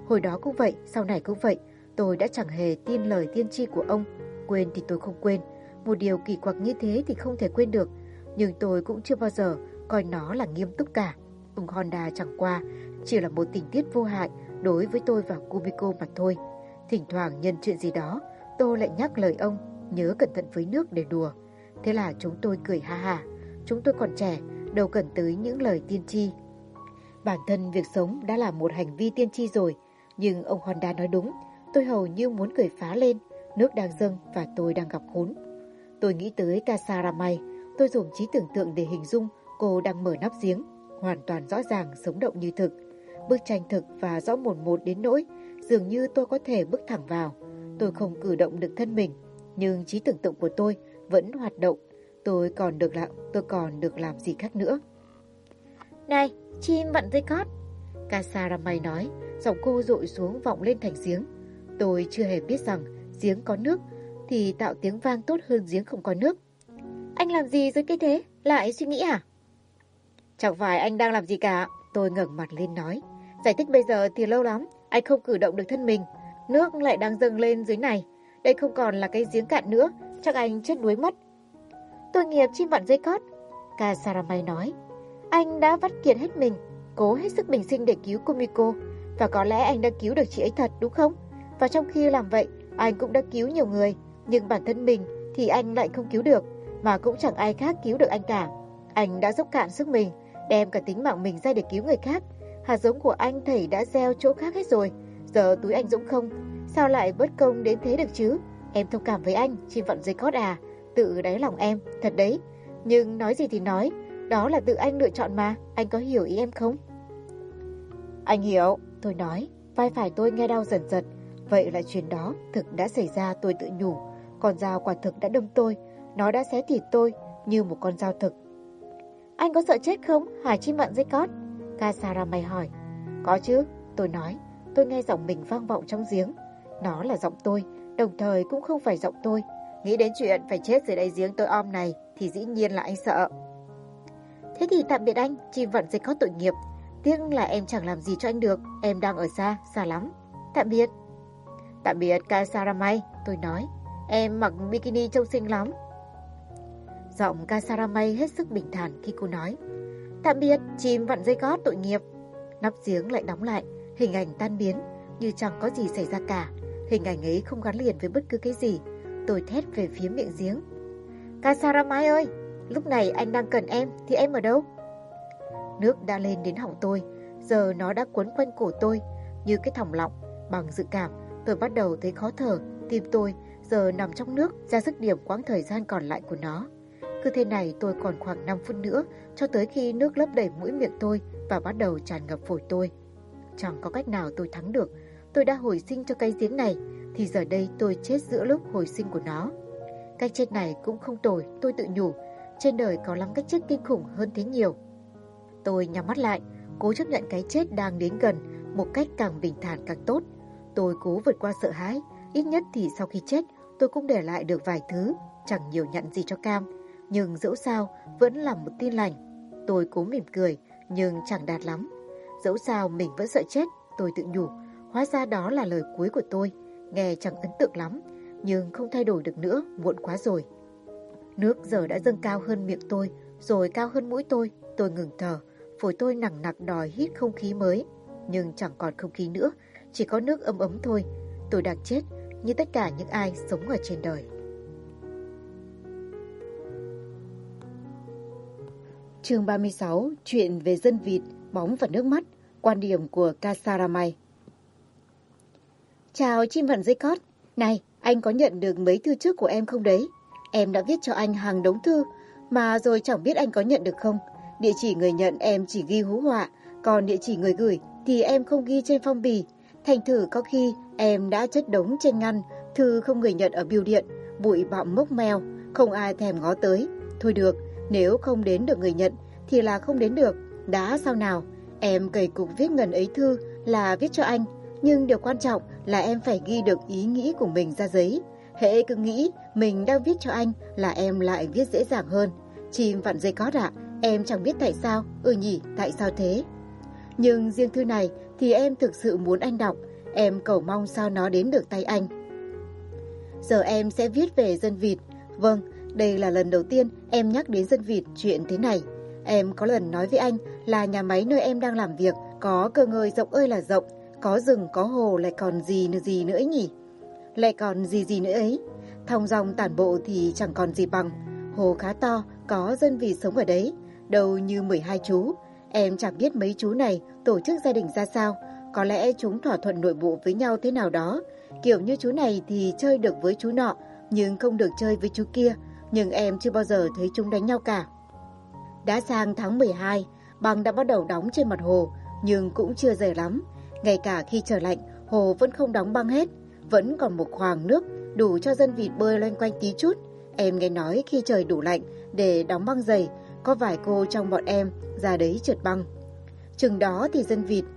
Hồi đó cũng vậy, sau này cũng vậy. Tôi đã chẳng hề tin lời tiên tri của ông. Quên thì tôi không quên. Một điều kỳ quặc như thế thì không thể quên được. Nhưng tôi cũng chưa bao giờ coi nó là nghiêm túc cả. Ông Honda chẳng qua chỉ là một tình tiết vô hại đối với tôi và Kumiko mà thôi. Thỉnh thoảng nhân chuyện gì đó, tôi lại nhắc lời ông nhớ cẩn thận với nước để đùa. Thế là chúng tôi cười ha hả. Chúng tôi còn trẻ, đâu cần tới những lời tiên tri. Bản thân việc sống đã là một hành vi tiên tri rồi. Nhưng ông Honda nói đúng. Tôi hầu như muốn cười phá lên. Nước đang dâng và tôi đang gặp khốn. Tôi nghĩ tới Kasaramay. Tôi dùng trí tưởng tượng để hình dung cô đang mở nắp giếng. Hoàn toàn rõ ràng, sống động như thực. Bức tranh thực và rõ mồn một đến nỗi dường như tôi có thể bước thẳng vào. Tôi không cử động được thân mình, nhưng trí tưởng tượng của tôi vẫn hoạt động. Tôi còn được làm gì khác nữa. Này, chim vặn dây cót, Kasaramay nói, giọng cô dội xuống vọng lên thành giếng. Tôi chưa hề biết rằng giếng có nước thì tạo tiếng vang tốt hơn giếng không có nước. Anh làm gì dưới cây thế? Lại suy nghĩ à? Chẳng phải anh đang làm gì cả. Tôi ngẩng mặt lên nói. Giải thích bây giờ thì lâu lắm. Anh không cử động được thân mình. Nước lại đang dâng lên dưới này. Đây không còn là cái giếng cạn nữa. Chắc anh chết đuối mất. Tội nghiệp chim vặn dây cót, Kasaramay nói. Anh đã vắt kiệt hết mình, cố hết sức bình sinh để cứu Kumiko. Và có lẽ anh đã cứu được chị ấy thật, đúng không? Và trong khi làm vậy, anh cũng đã cứu nhiều người. Nhưng bản thân mình thì anh lại không cứu được. Mà cũng chẳng ai khác cứu được anh cả. Anh đã dốc cạn sức mình, đem cả tính mạng mình ra để cứu người khác. Hạt giống của anh thầy đã gieo chỗ khác hết rồi. Giờ túi anh rỗng không. Sao lại bất công đến thế được chứ? Em thông cảm với anh, chim vặn dây cót à. Tự đáy lòng em, thật đấy. Nhưng nói gì thì nói, đó là tự anh lựa chọn mà. Anh có hiểu ý em không? Anh hiểu, tôi nói. Vai phải tôi nghe đau dần dần. Vậy là chuyện đó thực đã xảy ra, tôi tự nhủ. Con dao quả thực đã đâm tôi. Nó đã xé thịt tôi như một con dao thực. Anh có sợ chết không, hả chim vặn dây cót? Kasaramay hỏi. Có chứ, tôi nói. Tôi nghe giọng mình vang vọng trong giếng. Nó là giọng tôi, đồng thời cũng không phải giọng tôi. Nghĩ đến chuyện phải chết dưới đáy giếng tối om này thì dĩ nhiên là anh sợ. Thế thì tạm biệt anh, chim vặn dây cót tội nghiệp. Tiếc là em chẳng làm gì cho anh được. Em đang ở xa, xa lắm. Tạm biệt. Tạm biệt Kasaramay, tôi nói. Em mặc bikini trông xinh lắm. Giọng Kasaramay hết sức bình thản khi cô nói. Tạm biệt, chim vặn dây cót tội nghiệp. Nắp giếng lại đóng lại, hình ảnh tan biến, như chẳng có gì xảy ra cả. Hình ảnh ấy không gắn liền với bất cứ cái gì. Tôi thét về phía miệng giếng. Kasaramay ơi, lúc này anh đang cần em, thì em ở đâu? Nước đã lên đến họng tôi, giờ nó đã quấn quanh cổ tôi, như cái thòng lọng. Bằng dự cảm, tôi bắt đầu thấy khó thở, tim tôi giờ nằm trong nước, ra sức điểm quãng thời gian còn lại của nó. Cứ thế này tôi còn khoảng 5 phút nữa, cho tới khi nước lấp đầy mũi miệng tôi và bắt đầu tràn ngập phổi tôi. Chẳng có cách nào tôi thắng được. Tôi đã hồi sinh cho cái giếng này, thì giờ đây tôi chết giữa lúc hồi sinh của nó. Cách chết này cũng không tồi, tôi tự nhủ. Trên đời có lắm cách chết kinh khủng hơn thế nhiều. Tôi nhắm mắt lại, cố chấp nhận cái chết đang đến gần, một cách càng bình thản càng tốt. Tôi cố vượt qua sợ hãi, ít nhất thì sau khi chết tôi cũng để lại được vài thứ, chẳng nhiều nhận gì cho cam. Nhưng dẫu sao vẫn là một tin lành. Tôi cố mỉm cười, nhưng chẳng đạt lắm. Dẫu sao mình vẫn sợ chết, tôi tự nhủ. Hóa ra đó là lời cuối của tôi. Nghe chẳng ấn tượng lắm, nhưng không thay đổi được nữa, muộn quá rồi. Nước giờ đã dâng cao hơn miệng tôi, rồi cao hơn mũi tôi. Tôi ngừng thở, phổi tôi nặng nặc đòi hít không khí mới. Nhưng chẳng còn không khí nữa, chỉ có nước ấm ấm thôi. Tôi đang chết, như tất cả những ai sống ở trên đời. Chương 36, chuyện về dân vịt, bóng và nước mắt, quan điểm của Kasaramay. Chào chim vặn dây cót. Này, anh có nhận được mấy thư trước của em không đấy? Em đã viết cho anh hàng đống thư, mà rồi chẳng biết anh có nhận được không. Địa chỉ người nhận em chỉ ghi hú họa, còn địa chỉ người gửi thì em không ghi trên phong bì. Thành thử có khi em đã chất đống trên ngăn, thư không người nhận ở bưu điện, bụi bặm mốc meo, không ai thèm ngó tới. Thôi được, nếu không đến được người nhận thì là không đến được. Đã sao nào, em cày cục viết ngần ấy thư là viết cho anh. Nhưng điều quan trọng là em phải ghi được ý nghĩ của mình ra giấy. Hễ cứ nghĩ mình đang viết cho anh là em lại viết dễ dàng hơn. Chim vặn dây cót ạ, em chẳng biết tại sao. Nhỉ, tại sao thế? Nhưng riêng thư này thì em thực sự muốn anh đọc. Em cầu mong sao nó đến được tay anh. Giờ em sẽ viết về dân vịt. Vâng, đây là lần đầu tiên em nhắc đến dân vịt chuyện thế này. Em có lần nói với anh là nhà máy nơi em đang làm việc có cơ ngơi rộng ơi là rộng, có rừng, có hồ, lại còn gì nữa ấy nhỉ? Lại còn gì nữa ấy? Thong dong tản bộ thì chẳng còn gì bằng. Hồ khá to, có dân vịt sống ở đấy, đâu như 12 chú. Em chẳng biết mấy chú này tổ chức gia đình ra sao. Có lẽ chúng thỏa thuận nội bộ với nhau thế nào đó. Kiểu như chú này thì chơi được với chú nọ, nhưng không được chơi với chú kia. Nhưng em chưa bao giờ thấy chúng đánh nhau cả. Đã sang tháng 12, băng đã bắt đầu đóng trên mặt hồ, nhưng cũng chưa dày lắm. Ngay cả khi trời lạnh, hồ vẫn không đóng băng hết. Vẫn còn một khoàng nước đủ cho dân vịt bơi loanh quanh tí chút. Em nghe nói khi trời đủ lạnh để đóng băng dày, có vài cô trong bọn em ra đấy trượt băng. Chừng đó thì dân vịt,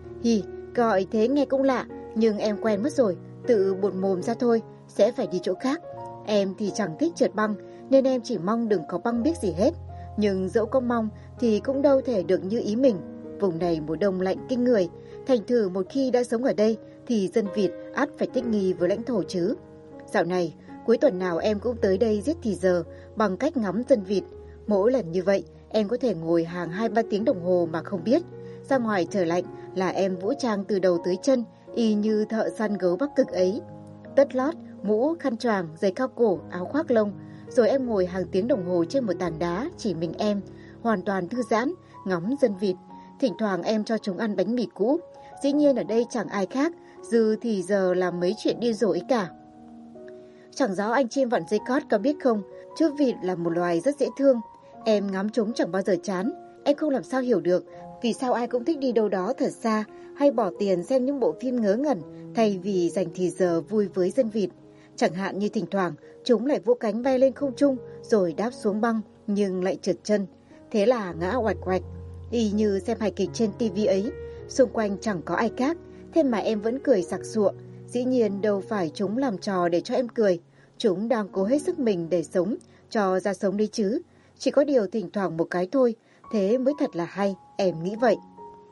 gọi thế nghe cũng lạ, nhưng em quen mất rồi, tự buột mồm ra thôi, sẽ phải đi chỗ khác. Em thì chẳng thích trượt băng, nên em chỉ mong đừng có băng biếc gì hết. Nhưng dẫu có mong thì cũng đâu thể được như ý mình. Vùng này mùa đông lạnh kinh người, thành thử một khi đã sống ở đây thì dân vịt ắt phải thích nghi với lãnh thổ chứ. Dạo này, cuối tuần nào em cũng tới đây giết thì giờ bằng cách ngắm dân vịt. Mỗi lần như vậy, em có thể ngồi hàng 2-3 tiếng đồng hồ mà không biết. Ra ngoài trời lạnh là em vũ trang từ đầu tới chân, y như thợ săn gấu Bắc Cực ấy. Tất lót, mũ, khăn choàng, giày cao cổ, áo khoác lông. Rồi em ngồi hàng tiếng đồng hồ trên một tảng đá, chỉ mình em, hoàn toàn thư giãn, ngắm dân vịt. Thỉnh thoảng em cho chúng ăn bánh mì cũ. Dĩ nhiên ở đây chẳng ai khác, dư thì giờ làm mấy chuyện điên rồ ấy cả. Chẳng rõ anh chim vặn dây cót có biết không, chú vịt là một loài rất dễ thương. Em ngắm chúng chẳng bao giờ chán. Em không làm sao hiểu được vì sao ai cũng thích đi đâu đó thật xa hay bỏ tiền xem những bộ phim ngớ ngẩn thay vì dành thì giờ vui với dân vịt. Chẳng hạn như thỉnh thoảng chúng lại vỗ cánh bay lên không trung rồi đáp xuống băng nhưng lại trượt chân. Thế là ngã oạch oạch. Y như xem hài kịch trên tivi ấy. Xung quanh chẳng có ai khác, thế mà em vẫn cười sặc sụa. Dĩ nhiên đâu phải chúng làm trò để cho em cười. Chúng đang cố hết sức mình để sống, cho ra sống đi chứ. Chỉ có điều thỉnh thoảng một cái thôi, thế mới thật là hay, em nghĩ vậy.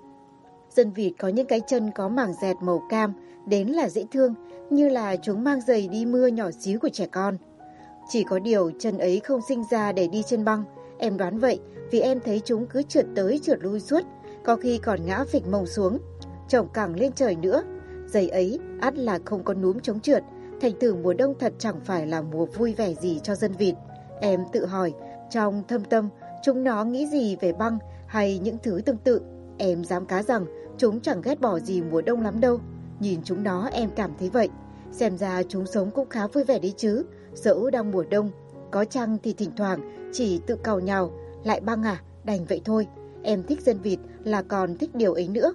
Dân vịt có những cái chân có màng dẹt màu cam, đến là dễ thương, như là chúng mang giày đi mưa nhỏ xíu của trẻ con. Chỉ có điều chân ấy không sinh ra để đi trên băng, em đoán vậy vì em thấy chúng cứ trượt tới trượt lui suốt, có khi còn ngã phịch mông xuống, chổng cẳng lên trời nữa. Giày ấy ắt là không có núm chống trượt, thành thử mùa đông thật chẳng phải là mùa vui vẻ gì cho dân vịt. Em tự hỏi, trong thâm tâm, chúng nó nghĩ gì về băng hay những thứ tương tự. Em dám cá rằng chúng chẳng ghét bỏ gì mùa đông lắm đâu. Nhìn chúng nó em cảm thấy vậy. Xem ra chúng sống cũng khá vui vẻ đấy chứ, dẫu đang mùa đông. Có chăng thì thỉnh thoảng chỉ tự càu nhàu, lại băng à, đành vậy thôi. Em thích dân vịt là còn thích điều ấy nữa.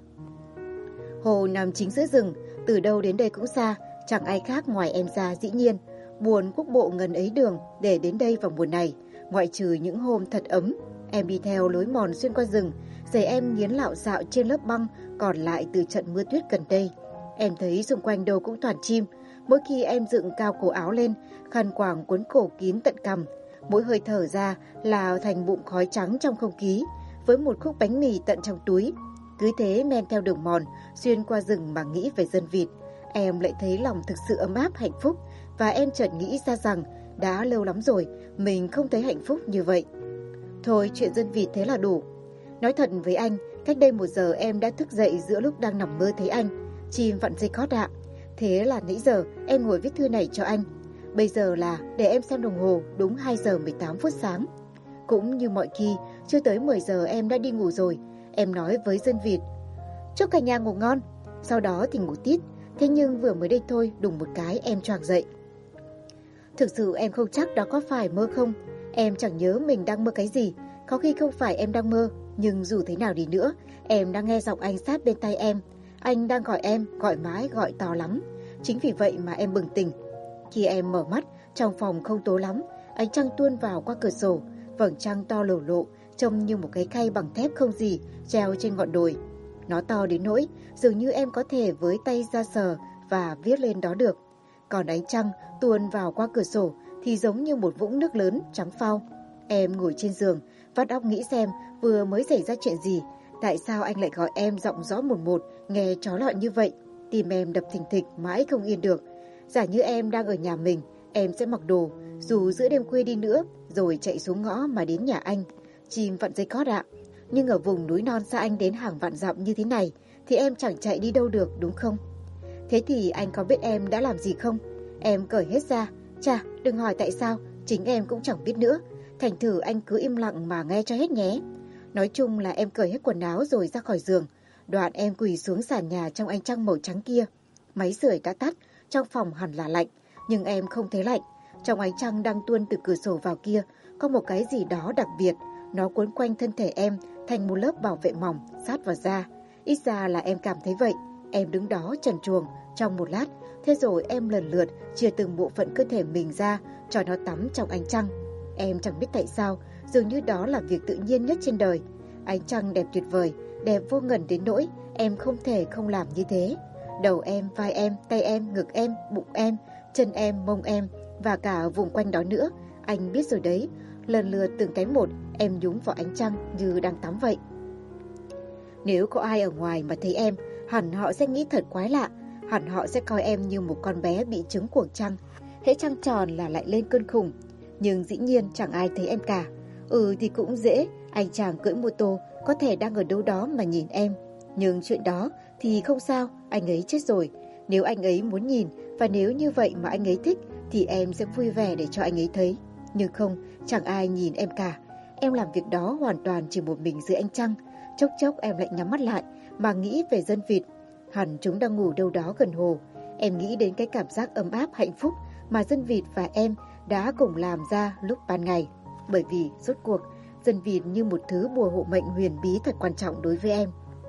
Hồ nằm chính giữa rừng, từ đâu đến đây cũng xa, chẳng ai khác ngoài em ra dĩ nhiên. Buồn quốc bộ ngần ấy đường để đến đây vào mùa này, ngoại trừ những hôm thật ấm. Em đi theo lối mòn xuyên qua rừng, giày em nghiến lạo xạo trên lớp băng còn lại từ trận mưa tuyết gần đây. Em thấy xung quanh đâu cũng toàn chim. Mỗi khi em dựng cao cổ áo lên, khăn quàng quấn cổ kín tận cằm, mỗi hơi thở ra là thành bụng khói trắng trong không khí, với một khúc bánh mì tận trong túi. Cứ thế men theo đường mòn, xuyên qua rừng mà nghĩ về dân vịt. Em lại thấy lòng thực sự ấm áp hạnh phúc, và em chợt nghĩ ra rằng đã lâu lắm rồi mình không thấy hạnh phúc như vậy. Thôi chuyện dân vịt thế là đủ. Nói thật với anh, cách đây 1 giờ em đã thức dậy giữa lúc đang nằm mơ thấy anh. Chim vặn dây cót ạ. Thế là nãy giờ em ngồi viết thư này cho anh. Bây giờ là để em xem đồng hồ đúng 2 giờ 18 phút sáng. Cũng như mọi khi, chưa tới 10 giờ em đã đi ngủ rồi. Em nói với dân vịt, chúc cả nhà ngủ ngon. Sau đó thì ngủ tít. Thế nhưng vừa mới đây thôi, đùng một cái em choàng dậy. Thực sự em không chắc đó có phải mơ không. Em chẳng nhớ mình đang mơ cái gì. Có khi không phải em đang mơ, nhưng dù thế nào đi nữa, em đang nghe giọng anh sát bên tai em. Anh đang gọi em, gọi mãi, gọi to lắm. Chính vì vậy mà em bừng tỉnh. Khi em mở mắt, trong phòng không tối lắm, ánh trăng tuôn vào qua cửa sổ. Vầng trăng to lổ lộ, trông như một cái khay bằng thép không gì, treo trên ngọn đồi. Nó to đến nỗi, dường như em có thể với tay ra sờ và viết lên đó được. Còn ánh trăng tuôn vào qua cửa sổ thì giống như một vũng nước lớn trắng phau. Em ngồi trên giường, vắt óc nghĩ xem vừa mới xảy ra chuyện gì. Tại sao anh lại gọi em giọng rõ một một, nghe chó lọi như vậy? Tim em đập thình thịch mãi không yên được. Giả như em đang ở nhà mình, em sẽ mặc đồ, dù giữa đêm khuya đi nữa, rồi chạy xuống ngõ mà đến nhà anh. Chim vặn dây cót ạ. Nhưng ở vùng núi non xa anh đến hàng vạn dặm như thế này, thì em chẳng chạy đi đâu được đúng không? Thế thì anh có biết em đã làm gì không? Em cởi hết ra. Chà, đừng hỏi tại sao, chính em cũng chẳng biết nữa. Thành thử anh cứ im lặng mà nghe cho hết nhé. Nói chung là em cởi hết quần áo rồi ra khỏi giường. Đoạn em quỳ xuống sàn nhà trong ánh trăng màu trắng kia. Máy sưởi đã tắt, trong phòng hẳn là lạnh, nhưng em không thấy lạnh. Trong ánh trăng đang tuôn từ cửa sổ vào kia, có một cái gì đó đặc biệt. Nó quấn quanh thân thể em thành một lớp bảo vệ mỏng sát vào da. Ít ra là em cảm thấy vậy. Em đứng đó trần truồng trong một lát, thế rồi em lần lượt chia từng bộ phận cơ thể mình ra cho nó tắm trong ánh trăng. Em chẳng biết tại sao, dường như đó là việc tự nhiên nhất trên đời. Ánh trăng đẹp tuyệt vời, đẹp vô ngần đến nỗi em không thể không làm như thế. Đầu em, vai em, tay em, ngực em, bụng em, chân em, mông em và cả vùng quanh đó nữa. Anh biết rồi đấy, lần lượt từng cái một em nhúng vào ánh trăng như đang tắm vậy. Nếu có ai ở ngoài mà thấy em, hẳn họ sẽ nghĩ thật quái lạ. Hẳn họ sẽ coi em như một con bé bị trứng cuồng trăng. Hễ trăng tròn là lại lên cơn khùng. Nhưng dĩ nhiên chẳng ai thấy em cả. Thì cũng dễ, anh chàng cưỡi mô tô có thể đang ở đâu đó mà nhìn em. Nhưng chuyện đó thì không sao, anh ấy chết rồi. Nếu anh ấy muốn nhìn, và nếu như vậy mà anh ấy thích, thì em sẽ vui vẻ để cho anh ấy thấy. Nhưng không, chẳng ai nhìn em cả. Em làm việc đó hoàn toàn chỉ một mình dưới ánh trăng. Chốc chốc em lại nhắm mắt lại mà nghĩ về dân vịt. Hẳn chúng đang ngủ đâu đó gần hồ. Em nghĩ đến cái cảm giác ấm áp hạnh phúc mà dân vịt và em đã cùng làm ra lúc ban ngày. Bởi vì rốt cuộc, dân vịt như một thứ bùa hộ mệnh huyền bí thật quan trọng đối với em.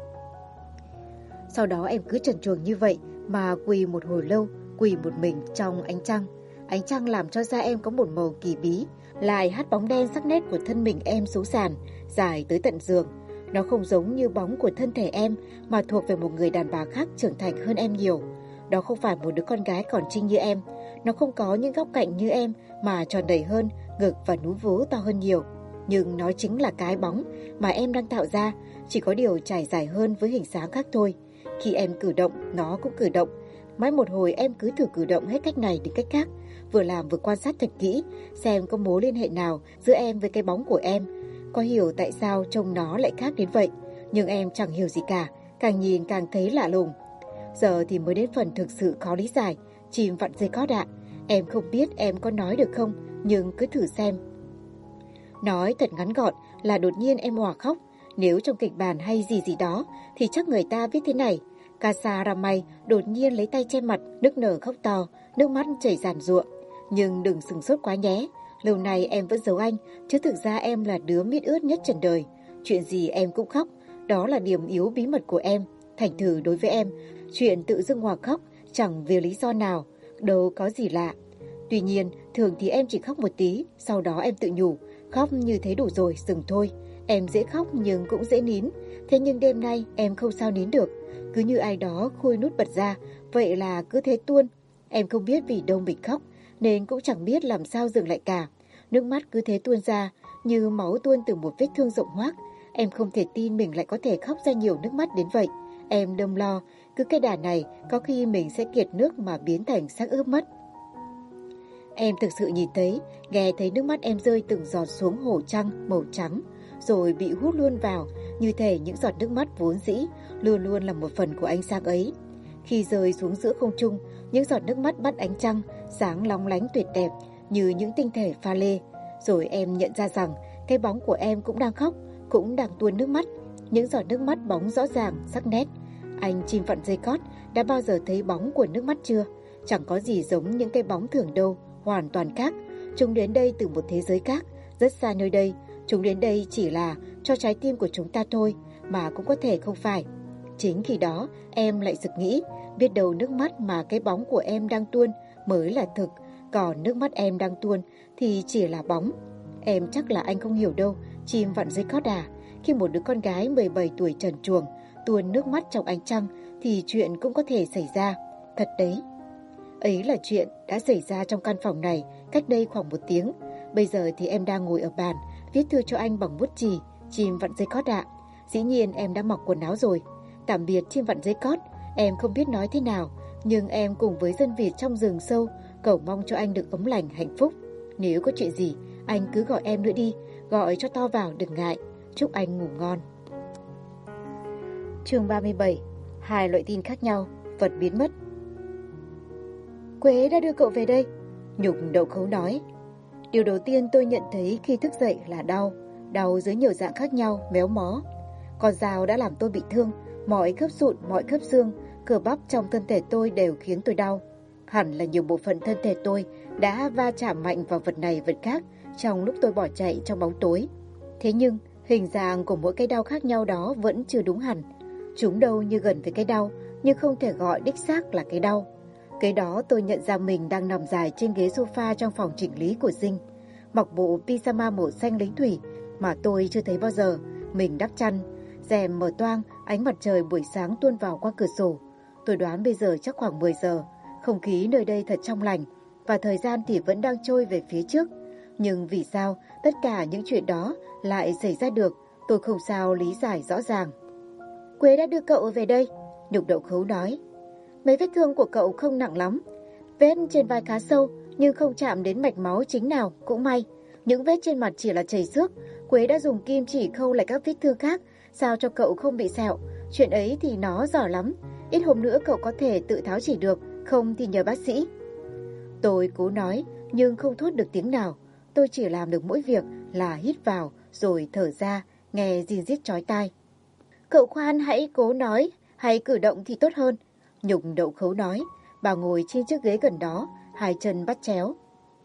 Sau đó em cứ trần truồng như vậy mà quỳ một hồi lâu, quỳ một mình trong ánh trăng. Ánh trăng làm cho da em có một màu kỳ bí, lại hắt bóng đen sắc nét của thân mình em xuống sàn, dài tới tận giường. Nó không giống như bóng của thân thể em mà thuộc về một người đàn bà khác trưởng thành hơn em nhiều. Đó không phải một đứa con gái còn trinh như em. Nó không có những góc cạnh như em mà tròn đầy hơn, ngực và núm vú to hơn nhiều. Nhưng nó chính là cái bóng mà em đang tạo ra, chỉ có điều trải dài hơn với hình dáng khác thôi. Khi em cử động, nó cũng cử động. Mãi một hồi em cứ thử cử động hết cách này đến cách khác, vừa làm vừa quan sát thật kỹ, xem có mối liên hệ nào giữa em với cái bóng của em. Có hiểu tại sao trông nó lại khác đến vậy, nhưng em chẳng hiểu gì cả, càng nhìn càng thấy lạ lùng. Giờ thì mới đến phần thực sự khó lý giải. Chim vặn dây cót ạ. Em không biết em có nói được không, nhưng cứ thử xem. Nói thật ngắn gọn là đột nhiên em òa khóc. Nếu trong kịch bản hay gì gì đó thì chắc người ta viết thế này: Casa Ramay đột nhiên lấy tay che mặt, nức nở khóc to, nước mắt chảy ràn rụa. Nhưng đừng sừng sốt quá nhé. Lâu nay em vẫn giấu anh, chứ thực ra em là đứa miết ướt nhất trần đời. Chuyện gì em cũng khóc, đó là điểm yếu bí mật của em. Thành thử đối với em, chuyện tự dưng hòa khóc chẳng vì lý do nào, đâu có gì lạ. Tuy nhiên, thường thì em chỉ khóc một tí, sau đó em tự nhủ, khóc như thế đủ rồi, dừng thôi. Em dễ khóc nhưng cũng dễ nín. Thế nhưng đêm nay em không sao nín được. Cứ như ai đó khui nút bật ra, vậy là cứ thế tuôn. Em không biết vì đâu mình khóc, nên cũng chẳng biết làm sao dừng lại cả. Nước mắt cứ thế tuôn ra, như máu tuôn từ một vết thương rộng hoác. Em không thể tin mình lại có thể khóc ra nhiều nước mắt đến vậy. Em đâm lo, cứ cái đà này có khi mình sẽ kiệt nước mà biến thành xác ướp mất. Em thực sự nhìn thấy, nghe thấy nước mắt em rơi từng giọt xuống hồ trăng màu trắng, rồi bị hút luôn vào, như thể những giọt nước mắt vốn dĩ luôn luôn là một phần của ánh sáng ấy. Khi rơi xuống giữa không trung, những giọt nước mắt bắt ánh trăng, sáng lóng lánh tuyệt đẹp như những tinh thể pha lê. Rồi em nhận ra rằng cái bóng của em cũng đang khóc, cũng đang tuôn nước mắt. Những giọt nước mắt bóng rõ ràng, sắc nét. Anh chim vặn dây cót đã bao giờ thấy bóng của nước mắt chưa? Chẳng có gì giống những cái bóng thường đâu, hoàn toàn khác. Chúng đến đây từ một thế giới khác, rất xa nơi đây. Chúng đến đây chỉ là cho trái tim của chúng ta thôi, mà cũng có thể không phải. Chính khi đó em lại sực nghĩ, biết đâu nước mắt mà cái bóng của em đang tuôn mới là thực, còn nước mắt em đang tuôn thì chỉ là bóng. Em chắc là anh không hiểu đâu, chim vặn dây cót à. Khi một đứa con gái 17 tuổi trần truồng tuôn nước mắt trong ánh trăng thì chuyện cũng có thể xảy ra. Thật đấy. Ấy là chuyện đã xảy ra trong căn phòng này cách đây khoảng 1 tiếng. Bây giờ thì em đang ngồi ở bàn viết thư cho anh bằng bút chì. Chim vặn dây cót ạ. Dĩ nhiên em đã mặc quần áo rồi. Tạm biệt chim vặn dây cót. Em không biết nói thế nào, nhưng em cùng với dân Việt trong rừng sâu cầu mong cho anh được ấm lành, hạnh phúc. Nếu có chuyện gì, anh cứ gọi em nữa đi, gọi cho to vào, đừng ngại. Chúc anh ngủ ngon. Chương 37. Hai loại tin khác nhau, vật biến mất. Quế đã đưa cậu về đây, Nhục Đậu Khấu nói. Điều đầu tiên tôi nhận thấy khi thức dậy là đau, đau dưới nhiều dạng khác nhau, méo mó. Con dao đã làm tôi bị thương, mọi khớp sụn, mọi khớp xương, cơ bắp trong thân thể tôi đều khiến tôi đau. Hẳn là nhiều bộ phận thân thể tôi đã va chạm mạnh vào vật này vật khác trong lúc tôi bỏ chạy trong bóng tối. Thế nhưng, hình dạng của mỗi cái đau khác nhau đó vẫn chưa đúng hẳn. Chúng đâu như gần với cái đau, nhưng không thể gọi đích xác là cái đau. Cái đó tôi nhận ra mình đang nằm dài trên ghế sofa trong phòng chỉnh lý của Dinh, mặc bộ pyjama màu xanh lính thủy mà tôi chưa thấy bao giờ. Mình đắp chăn, rèm mở toang, ánh mặt trời buổi sáng tuôn vào qua cửa sổ. Tôi đoán bây giờ chắc khoảng 10 giờ, không khí nơi đây thật trong lành và thời gian thì vẫn đang trôi về phía trước. Nhưng vì sao tất cả những chuyện đó lại xảy ra được, tôi không sao lý giải rõ ràng. Quế đã đưa cậu về đây, Nhục Đậu Khấu nói. Mấy vết thương của cậu không nặng lắm, vết trên vai khá sâu nhưng không chạm đến mạch máu chính nào, cũng may. Những vết trên mặt chỉ là chảy xước, Quế đã dùng kim chỉ khâu lại các vết thương khác, sao cho cậu không bị sẹo. Chuyện ấy thì nó giỏi lắm, ít hôm nữa cậu có thể tự tháo chỉ được, không thì nhờ bác sĩ. Tôi cố nói nhưng không thốt được tiếng nào, tôi chỉ làm được mỗi việc là hít vào rồi thở ra, nghe rin rít chói tai. Cậu khoan hãy cố nói hay cử động thì tốt hơn, Nhục Đậu Khấu nói. Bà ngồi trên chiếc ghế gần đó, hai chân bắt chéo.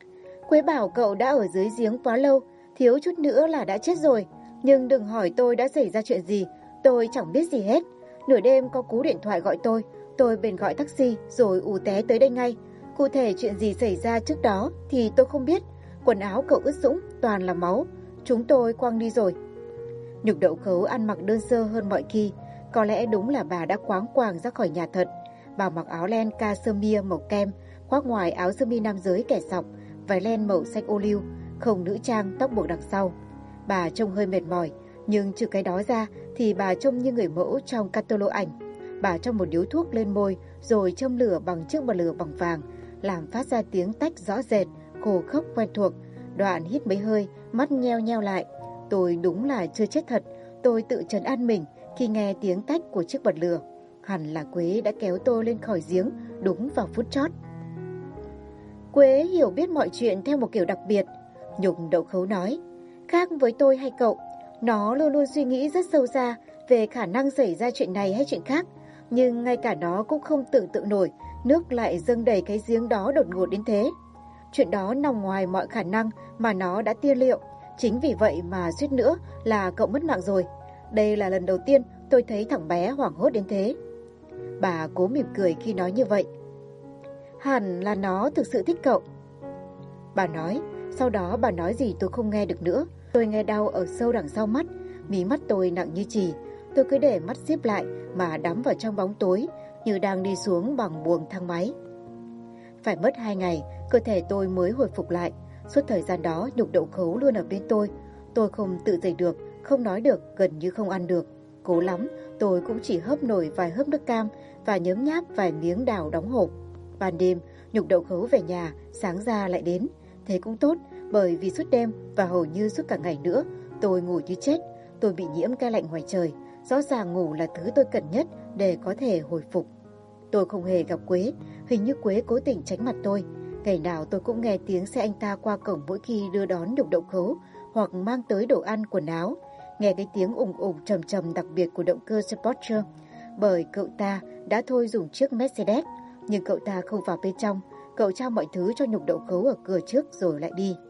Quế bảo cậu đã ở dưới giếng quá lâu, thiếu chút nữa là đã chết rồi. Nhưng đừng hỏi tôi đã xảy ra chuyện gì, tôi chẳng biết gì hết. Nửa đêm có cú điện thoại gọi tôi bèn gọi taxi rồi ù té tới đây ngay. Cụ thể chuyện gì xảy ra trước đó thì tôi không biết. Quần áo cậu ướt sũng, toàn là máu. Chúng tôi quăng đi rồi. Nhục Đậu Khấu ăn mặc đơn sơ hơn mọi khi. Có lẽ đúng là bà đã quáng quàng ra khỏi nhà thật. Bà mặc áo len cashmere màu kem, khoác ngoài áo sơ mi nam giới kẻ sọc, váy len màu xanh ô liu, không nữ trang, tóc buộc đằng sau. Bà trông hơi mệt mỏi, nhưng trừ cái đó ra thì bà trông như người mẫu trong catalog ảnh. Bà cho một điếu thuốc lên môi rồi châm lửa bằng chiếc bật lửa bằng vàng, làm phát ra tiếng tách rõ rệt, khô khốc quen thuộc. Đoạn hít mấy hơi, mắt nheo nheo lại. Tôi đúng là chưa chết thật, tôi tự trấn an mình khi nghe tiếng tách của chiếc bật lửa. Hẳn là Quế đã kéo tôi lên khỏi giếng đúng vào phút chót. Quế hiểu biết mọi chuyện theo một kiểu đặc biệt, Nhục Đậu Khấu nói. Khác với tôi hay cậu, nó luôn luôn suy nghĩ rất sâu xa về khả năng xảy ra chuyện này hay chuyện khác. Nhưng ngay cả nó cũng không tưởng tượng nổi nước lại dâng đầy cái giếng đó đột ngột đến thế. Chuyện đó nằm ngoài mọi khả năng mà nó đã tiên liệu. Chính vì vậy mà suýt nữa là cậu mất mạng rồi. Đây là lần đầu tiên tôi thấy thằng bé hoảng hốt đến thế. Bà cố mỉm cười khi nói như vậy. Hẳn là nó thực sự thích cậu, bà nói. Sau đó bà nói gì tôi không nghe được nữa. Tôi nghe đau ở sâu đằng sau mắt, mí mắt tôi nặng như chì. Tôi cứ để mắt díp lại mà đắm vào trong bóng tối, như đang đi xuống bằng buồng thang máy. Phải mất 2 ngày, cơ thể tôi mới hồi phục lại. Suốt thời gian đó, Nhục Đậu Khấu luôn ở bên tôi. Tôi không tự dậy được, không nói được, gần như không ăn được. Cố lắm, tôi cũng chỉ hớp nổi vài hớp nước cam và nhấm nháp vài miếng đào đóng hộp. Ban đêm, Nhục Đậu Khấu về nhà, sáng ra lại đến. Thế cũng tốt, bởi vì suốt đêm và hầu như suốt cả ngày nữa, tôi ngủ như chết. Tôi bị nhiễm cái lạnh ngoài trời. Rõ ràng ngủ là thứ tôi cần nhất để có thể hồi phục. Tôi không hề gặp Quế, hình như Quế cố tình tránh mặt tôi. Ngày nào tôi cũng nghe tiếng xe anh ta qua cổng mỗi khi đưa đón Nhục Đậu Khấu hoặc mang tới đồ ăn, quần áo. Nghe cái tiếng ùng ùng trầm trầm đặc biệt của động cơ Sportster, bởi cậu ta đã thôi dùng chiếc Mercedes. Nhưng cậu ta không vào bên trong, cậu trao mọi thứ cho Nhục Đậu Khấu ở cửa trước rồi lại đi.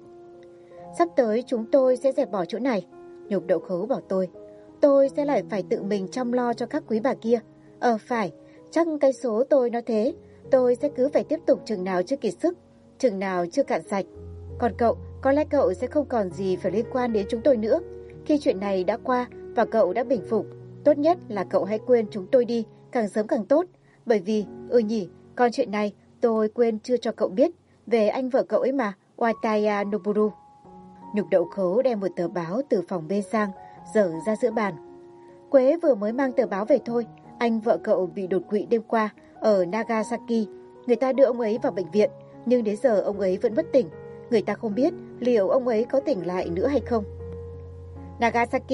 Sắp tới chúng tôi sẽ dẹp bỏ chỗ này, Nhục Đậu Khấu bảo tôi. Tôi sẽ lại phải tự mình chăm lo cho các quý bà kia. Phải, chắc cái số tôi nó thế. Tôi sẽ cứ phải tiếp tục chừng nào chưa kiệt sức, chừng nào chưa cạn sạch. Còn cậu, có lẽ cậu sẽ không còn gì phải liên quan đến chúng tôi nữa. Khi chuyện này đã qua và cậu đã bình phục, tốt nhất là cậu hãy quên chúng tôi đi, càng sớm càng tốt. Bởi vì, còn chuyện này tôi quên chưa cho cậu biết về anh vợ cậu ấy mà, Wataya Noburu. Nhục Đậu Khấu đem một tờ báo từ phòng bên sang, dở ra giữa bàn. Quế vừa mới mang tờ báo về thôi, Anh vợ cậu bị đột quỵ đêm qua ở Nagasaki. Người ta đưa ông ấy vào bệnh viện, nhưng đến giờ ông ấy vẫn bất tỉnh. Người ta không biết liệu ông ấy có tỉnh lại nữa hay không. Nagasaki?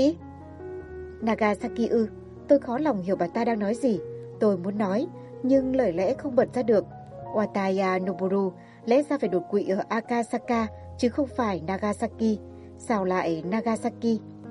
Nagasaki ư? Tôi khó lòng hiểu bà ta đang nói gì. Tôi muốn nói, nhưng lời lẽ không bật ra được. Wataya Noboru lẽ ra phải đột quỵ ở Akasaka, chứ không phải Nagasaki. Sao lại Nagasaki?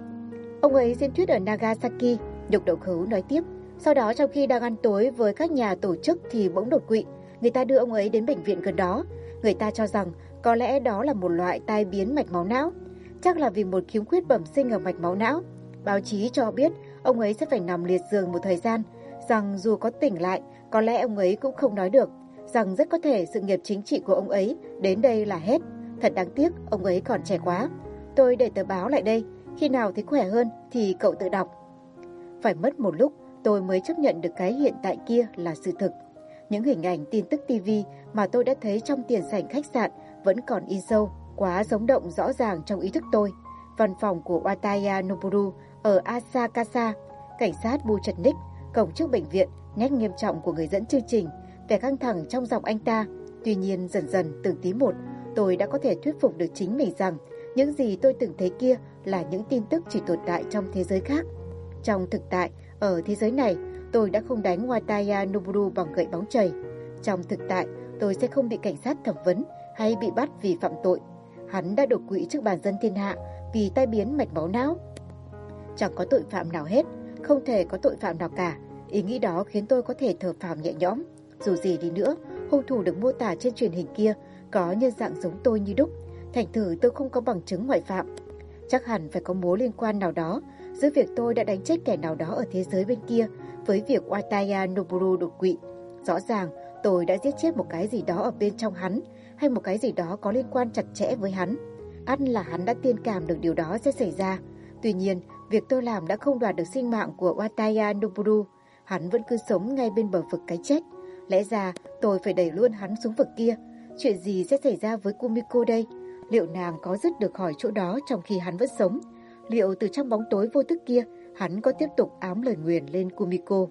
Ông ấy diễn thuyết ở Nagasaki, Nhục Đậu Khấu nói tiếp. Sau đó trong khi đang ăn tối với các nhà tổ chức thì bỗng đột quỵ. Người ta đưa ông ấy đến bệnh viện gần đó. Người ta cho rằng có lẽ đó là một loại tai biến mạch máu não. Chắc là vì một khiếm khuyết bẩm sinh ở mạch máu não. Báo chí cho biết ông ấy sẽ phải nằm liệt giường một thời gian, rằng dù có tỉnh lại, có lẽ ông ấy cũng không nói được, rằng rất có thể sự nghiệp chính trị của ông ấy đến đây là hết. Thật đáng tiếc, ông ấy còn trẻ quá. Tôi để tờ báo lại đây, khi nào thấy khỏe hơn thì cậu tự đọc. Phải mất một lúc tôi mới chấp nhận được cái hiện tại kia là sự thực. Những hình ảnh tin tức TV mà tôi đã thấy trong tiền sảnh khách sạn vẫn còn in sâu, quá sống động rõ ràng trong ý thức tôi. Văn phòng của Wataya Noboru ở Asakasa, cảnh sát Buchanik, cổng trước bệnh viện, nét nghiêm trọng của người dẫn chương trình, vẻ căng thẳng trong giọng anh ta. Tuy nhiên dần dần từng tí một, tôi đã có thể thuyết phục được chính mình rằng những gì tôi từng thấy kia là những tin tức chỉ tồn tại trong thế giới khác. Trong thực tại, ở thế giới này, tôi đã không đánh Wataya Noboru bằng gậy bóng chày. Trong thực tại, tôi sẽ không bị cảnh sát thẩm vấn hay bị bắt vì phạm tội. Hắn đã đột quỵ trước bàn dân thiên hạ vì tai biến mạch máu não. Chẳng có tội phạm nào hết, không thể có tội phạm nào cả. Ý nghĩ đó khiến tôi có thể thở phào nhẹ nhõm. Dù gì đi nữa, hung thủ được mô tả trên truyền hình kia có nhân dạng giống tôi như đúc. Thành thử tôi không có bằng chứng ngoại phạm. Chắc hẳn phải có mối liên quan nào đó giữa việc tôi đã đánh chết kẻ nào đó ở thế giới bên kia với việc Wataya Noboru đột quỵ. Rõ ràng tôi đã giết chết một cái gì đó ở bên trong hắn, hay một cái gì đó có liên quan chặt chẽ với hắn. Ắt là hắn đã tiên cảm được điều đó sẽ xảy ra. Tuy nhiên, việc tôi làm đã không đoạt được sinh mạng của Wataya Noboru. Hắn vẫn cứ sống ngay bên bờ vực cái chết. Lẽ ra tôi phải đẩy luôn hắn xuống vực kia. Chuyện gì sẽ xảy ra với Kumiko đây? Liệu nàng có dứt được khỏi chỗ đó trong khi hắn vẫn sống? Liệu từ trong bóng tối vô thức kia, hắn có tiếp tục ám lời nguyền lên Kumiko?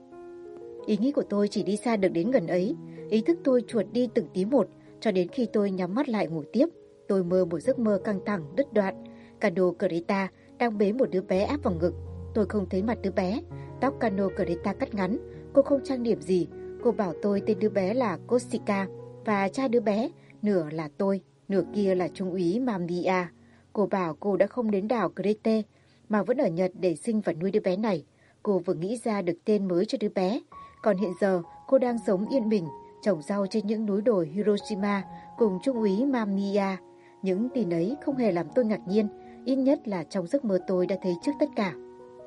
Ý nghĩ của tôi chỉ đi xa được đến gần ấy. Ý thức tôi chuột đi từng tí một, cho đến khi tôi nhắm mắt lại ngủ tiếp. Tôi mơ một giấc mơ căng thẳng, đứt đoạn. Kano Kurita đang bế một đứa bé áp vào ngực. Tôi không thấy mặt đứa bé. Tóc Kano Kurita cắt ngắn. Cô không trang điểm gì. Cô bảo tôi tên đứa bé là Koshika, và cha đứa bé nửa là tôi, nửa kia là trung úy Mamiya. Cô bảo cô đã không đến đảo Crete mà vẫn ở Nhật để sinh và nuôi đứa bé này. Cô vừa nghĩ ra được tên mới cho đứa bé. Còn hiện giờ cô đang sống yên bình, trồng rau trên những núi đồi Hiroshima cùng trung úy Mamiya. Những tin ấy không hề làm tôi ngạc nhiên, ít nhất là trong giấc mơ tôi đã thấy trước tất cả.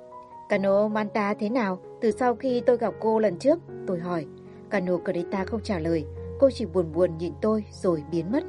Kano Manta thế nào từ sau khi tôi gặp cô lần trước? Tôi hỏi. Kano Kurita không trả lời, cô chỉ buồn buồn nhìn tôi rồi biến mất.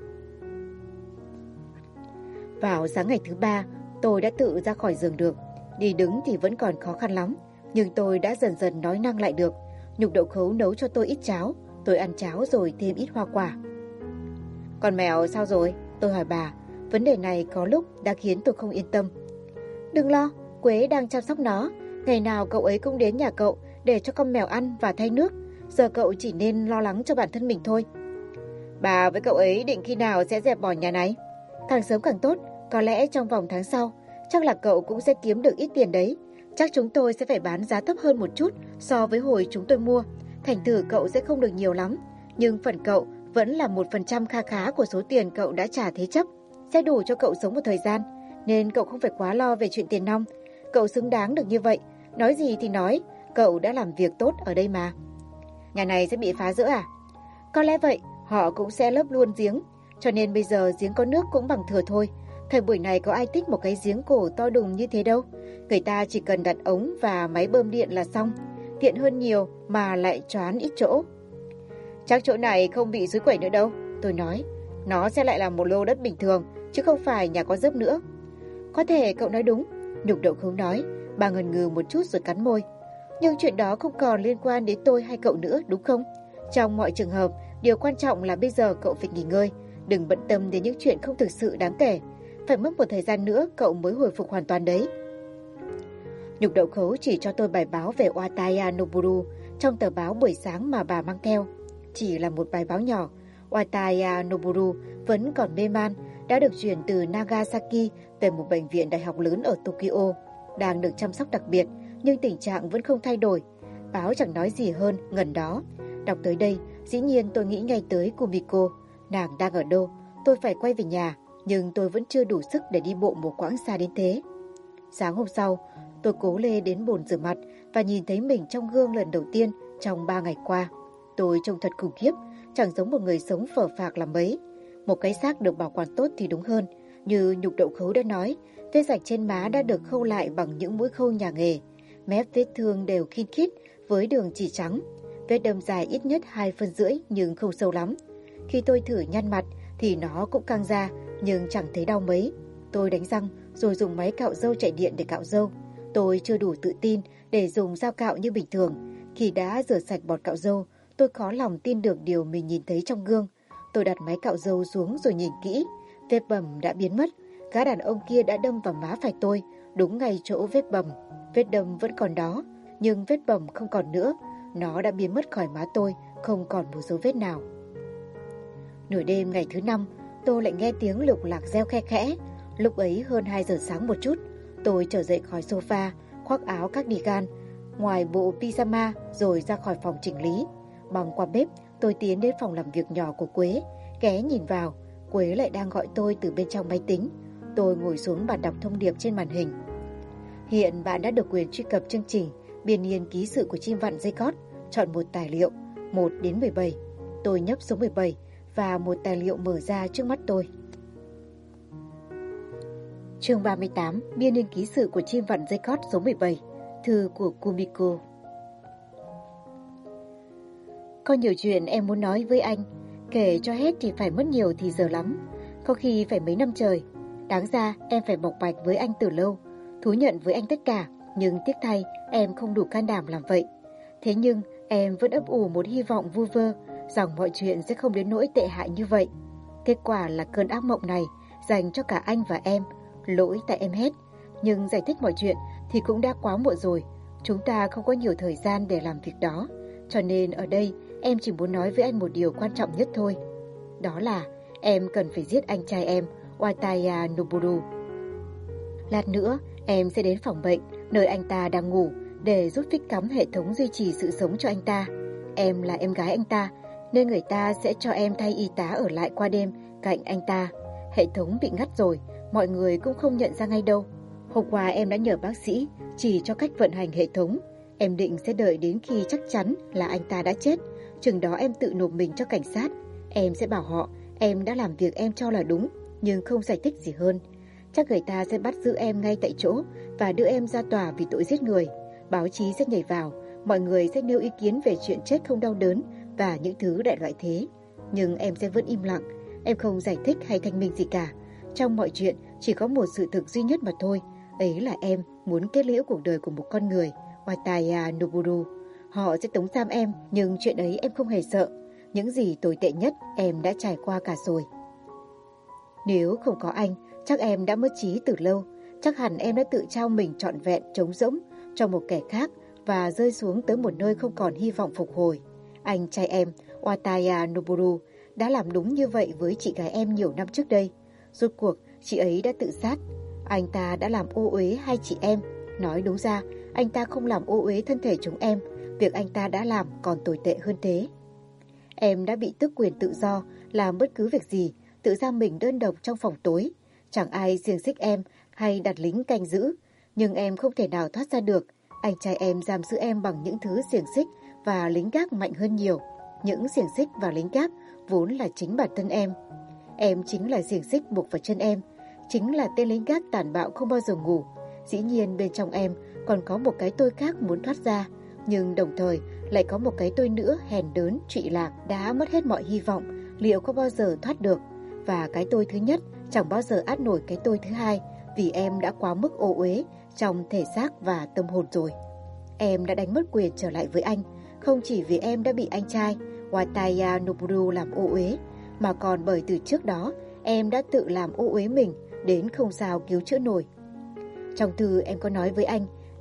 Vào sáng ngày thứ 3, tôi đã tự ra khỏi giường được. Đi đứng thì vẫn còn khó khăn lắm, nhưng tôi đã dần dần nói năng lại được. Nhục Đậu Khấu nấu cho tôi ít cháo, tôi ăn cháo rồi thêm ít hoa quả. Con mèo sao rồi? Tôi hỏi bà. Vấn đề này có lúc đã khiến tôi không yên tâm. Đừng lo, Quế đang chăm sóc nó. Ngày nào cậu ấy cũng đến nhà cậu để cho con mèo ăn và thay nước. Giờ cậu chỉ nên lo lắng cho bản thân mình thôi. Bà với cậu ấy định khi nào sẽ dẹp bỏ nhà này? Càng sớm càng tốt, có lẽ trong vòng tháng sau. Chắc là cậu cũng sẽ kiếm được ít tiền đấy. Chắc chúng tôi sẽ phải bán giá thấp hơn một chút so với hồi chúng tôi mua. Thành thử cậu sẽ không được nhiều lắm. Nhưng phần cậu vẫn là 1% kha khá của số tiền cậu đã trả thế chấp. Sẽ đủ cho cậu sống một thời gian. Nên cậu không phải quá lo về chuyện tiền nong. Cậu xứng đáng được như vậy. Nói gì thì nói, cậu đã làm việc tốt ở đây mà. Nhà này sẽ bị phá rỡ à? Có lẽ vậy, họ cũng sẽ lấp luôn giếng. Cho nên bây giờ giếng có nước cũng bằng thừa thôi. Thời buổi này có ai thích một cái giếng cổ to đùng như thế đâu. Người ta chỉ cần đặt ống và máy bơm điện là xong. Tiện hơn nhiều mà lại choán ít chỗ. Chắc chỗ này không bị suối quẩy nữa đâu, tôi nói. Nó sẽ lại là một lô đất bình thường, chứ không phải nhà có dớp nữa. Có thể cậu nói đúng, Nhục Đậu Khấu nói. Bà ngần ngừ một chút rồi cắn môi. Nhưng chuyện đó không còn liên quan đến tôi hay cậu nữa, đúng không? Trong mọi trường hợp, điều quan trọng là bây giờ cậu phải nghỉ ngơi. Đừng bận tâm đến những chuyện không thực sự đáng kể. Phải mất một thời gian nữa cậu mới hồi phục hoàn toàn đấy. Nhục đậu khấu chỉ cho tôi bài báo về Wataya Noburu trong tờ báo buổi sáng mà bà mang theo. Chỉ là một bài báo nhỏ. Wataya Noburu vẫn còn mê man, đã được chuyển từ Nagasaki về một bệnh viện đại học lớn ở Tokyo, đang được chăm sóc đặc biệt, nhưng tình trạng vẫn không thay đổi. Báo chẳng nói gì hơn ngần đó. Đọc tới đây, dĩ nhiên tôi nghĩ ngay tới Kumiko. Nàng đang ở đâu? Tôi phải quay về nhà, nhưng tôi vẫn chưa đủ sức để đi bộ một quãng xa đến thế. Sáng hôm sau, tôi cố lê đến bồn rửa mặt và nhìn thấy mình trong gương lần đầu tiên trong 3 ngày qua. Tôi trông thật khủng khiếp, chẳng giống một người sống phờ phạc là mấy. Một cái xác được bảo quản tốt thì đúng hơn. Như Nhục đậu khấu đã nói, vết rạch trên má đã được khâu lại bằng những mũi khâu nhà nghề. Mép vết thương đều khin khít với đường chỉ trắng. Vết đâm dài ít nhất 2,5 phân nhưng không sâu lắm. Khi tôi thử nhăn mặt thì nó cũng căng ra nhưng chẳng thấy đau mấy. Tôi đánh răng rồi dùng máy cạo râu chạy điện để cạo râu. Tôi chưa đủ tự tin để dùng dao cạo như bình thường. Khi đã rửa sạch bọt cạo râu, tôi khó lòng tin được điều mình nhìn thấy trong gương. Tôi đặt máy cạo râu xuống rồi nhìn kỹ. Vết bầm đã biến mất. Gã đàn ông kia đã đâm vào má phải tôi, đúng ngay chỗ vết bầm. Vết đâm vẫn còn đó, nhưng vết bầm không còn nữa. Nó đã biến mất khỏi má tôi, không còn một dấu vết nào. Nửa đêm ngày thứ 5, tôi lại nghe tiếng lục lạc reo khe khẽ. Lúc ấy hơn 2 giờ sáng một chút. Tôi trở dậy khỏi sofa, khoác áo cardigan, ngoài bộ pyjama rồi ra khỏi phòng chỉnh lý. Băng qua bếp, tôi tiến đến phòng làm việc nhỏ của Quế, ghé nhìn vào. Quế lại đang gọi tôi từ bên trong máy tính. Tôi ngồi xuống bàn đọc thông điệp trên màn hình. Hiện bạn đã được quyền truy cập chương trình Biên niên ký sự của chim vặn dây cót. Chọn một tài liệu 1 đến 17. Tôi nhấp số 17 và một tài liệu mở ra trước mắt tôi. Chương 38, Biên niên ký sự của chim vặn dây cót số 17. Thư của Kumiko. Có nhiều chuyện em muốn nói với anh. Kể cho hết thì phải mất nhiều thì giờ lắm. Có khi phải mấy năm trời. Đáng ra em phải bộc bạch với anh từ lâu, thú nhận với anh tất cả. Nhưng tiếc thay em không đủ can đảm làm vậy. Thế nhưng em vẫn ấp ủ một hy vọng vu vơ rằng mọi chuyện sẽ không đến nỗi tệ hại như vậy. Kết quả là cơn ác mộng này dành cho cả anh và em. Lỗi tại em hết. Nhưng giải thích mọi chuyện thì cũng đã quá muộn rồi. Chúng ta không có nhiều thời gian để làm việc đó. Cho nên ở đây em chỉ muốn nói với anh một điều quan trọng nhất thôi. Đó là em cần phải giết anh trai em, Wataya Noburu. Lát nữa em sẽ đến phòng bệnh nơi anh ta đang ngủ để giúp phích cắm hệ thống duy trì sự sống cho anh ta. Em là em gái anh ta nên người ta sẽ cho em thay y tá ở lại qua đêm cạnh anh ta. Hệ thống bị ngắt rồi, mọi người cũng không nhận ra ngay đâu. Hôm qua em đã nhờ bác sĩ chỉ cho cách vận hành hệ thống. Em định sẽ đợi đến khi chắc chắn là anh ta đã chết, chừng đó em tự nộp mình cho cảnh sát. Em sẽ bảo họ em đã làm việc em cho là đúng, nhưng không giải thích gì hơn. Chắc người ta sẽ bắt giữ em ngay tại chỗ và đưa em ra tòa vì tội giết người. Báo chí sẽ nhảy vào, mọi người sẽ nêu ý kiến về chuyện chết không đau đớn và những thứ đại loại thế. Nhưng em sẽ vẫn im lặng, em không giải thích hay thanh minh gì cả. Trong mọi chuyện chỉ có một sự thực duy nhất mà thôi, ấy là em muốn kết liễu cuộc đời của một con người, Wataya Noburu. Họ sẽ tống giam em, nhưng chuyện ấy em không hề sợ. Những gì tồi tệ nhất em đã trải qua cả rồi. Nếu không có anh, chắc em đã mất trí từ lâu. Chắc hẳn em đã tự trao mình trọn vẹn trống rỗng cho một kẻ khác và rơi xuống tới một nơi không còn hy vọng phục hồi. Anh trai em, Wataya Noburu, đã làm đúng như vậy với chị gái em nhiều năm trước đây. Rốt cuộc, chị ấy đã tự sát. Anh ta đã làm ô uế hai chị em. Nói đúng ra, anh ta không làm ô uế thân thể chúng em. Việc anh ta đã làm còn tồi tệ hơn thế. Em đã bị tước quyền tự do, làm bất cứ việc gì, tự giam mình đơn độc trong phòng tối. Chẳng ai xiềng xích em hay đặt lính canh giữ. Nhưng em không thể nào thoát ra được. Anh trai em giam giữ em bằng những thứ xiềng xích và lính gác mạnh hơn nhiều. Những xiềng xích và lính gác vốn là chính bản thân em. Em chính là xiềng xích buộc vào chân em, chính là tên lính gác tàn bạo không bao giờ ngủ. Dĩ nhiên bên trong em còn có một cái tôi khác muốn thoát ra, nhưng đồng thời lại có một cái tôi nữa hèn đớn, trụy lạc, đã mất hết mọi hy vọng liệu có bao giờ thoát được. Và cái tôi thứ nhất chẳng bao giờ át nổi cái tôi thứ hai, vì em đã quá mức ô uế trong thể xác và tâm hồn rồi. Em đã đánh mất quyền trở lại với anh, không chỉ vì em đã bị anh trai Wataya Noburu làm ô uế, mà còn bởi từ trước đó em đã tự làm ô uế mình đến không sao cứu chữa nổi. Trong thư em có nói với anh,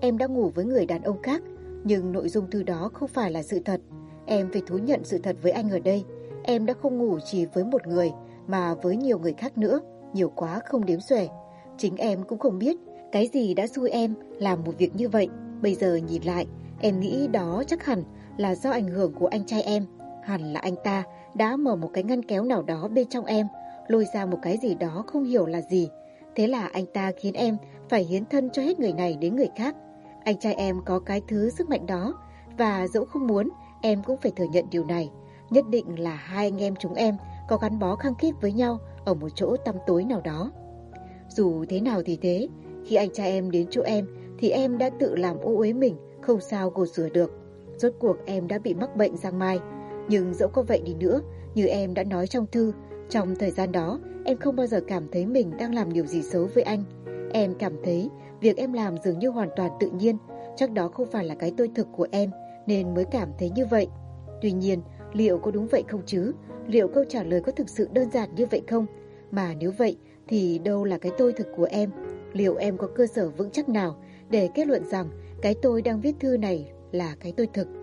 em đã ngủ với người đàn ông khác, nhưng nội dung thư đó không phải là sự thật. Em phải thú nhận sự thật với anh ở đây. Em đã không ngủ chỉ với một người, mà với nhiều người khác nữa, nhiều quá không đếm xuể. Chính em cũng không biết cái gì đã xui em làm một việc như vậy. Bây giờ nhìn lại, em nghĩ đó chắc hẳn là do ảnh hưởng của anh trai em. Hẳn là anh ta đã mở một cái ngăn kéo nào đó bên trong em, lôi ra một cái gì đó không hiểu là gì. Thế là anh ta khiến em phải hiến thân cho hết người này đến người khác. Anh trai em có cái thứ sức mạnh đó, và dẫu không muốn, em cũng phải thừa nhận điều này. Nhất định là hai anh em chúng em có gắn bó khăng khít với nhau ở một chỗ tăm tối nào đó. Dù thế nào thì thế, khi anh trai em đến chỗ em thì em đã tự làm ô uế mình, không sao gột rửa được. Rốt cuộc em đã bị mắc bệnh giang mai. Nhưng dẫu có vậy đi nữa, như em đã nói trong thư, trong thời gian đó em không bao giờ cảm thấy mình đang làm điều gì xấu với anh. Em cảm thấy việc em làm dường như hoàn toàn tự nhiên. Chắc đó không phải là cái tôi thực của em, nên mới cảm thấy như vậy. Tuy nhiên, liệu có đúng vậy không chứ? Liệu câu trả lời có thực sự đơn giản như vậy không? Mà nếu vậy thì đâu là cái tôi thực của em? Liệu em có cơ sở vững chắc nào để kết luận rằng cái tôi đang viết thư này là cái tôi thực?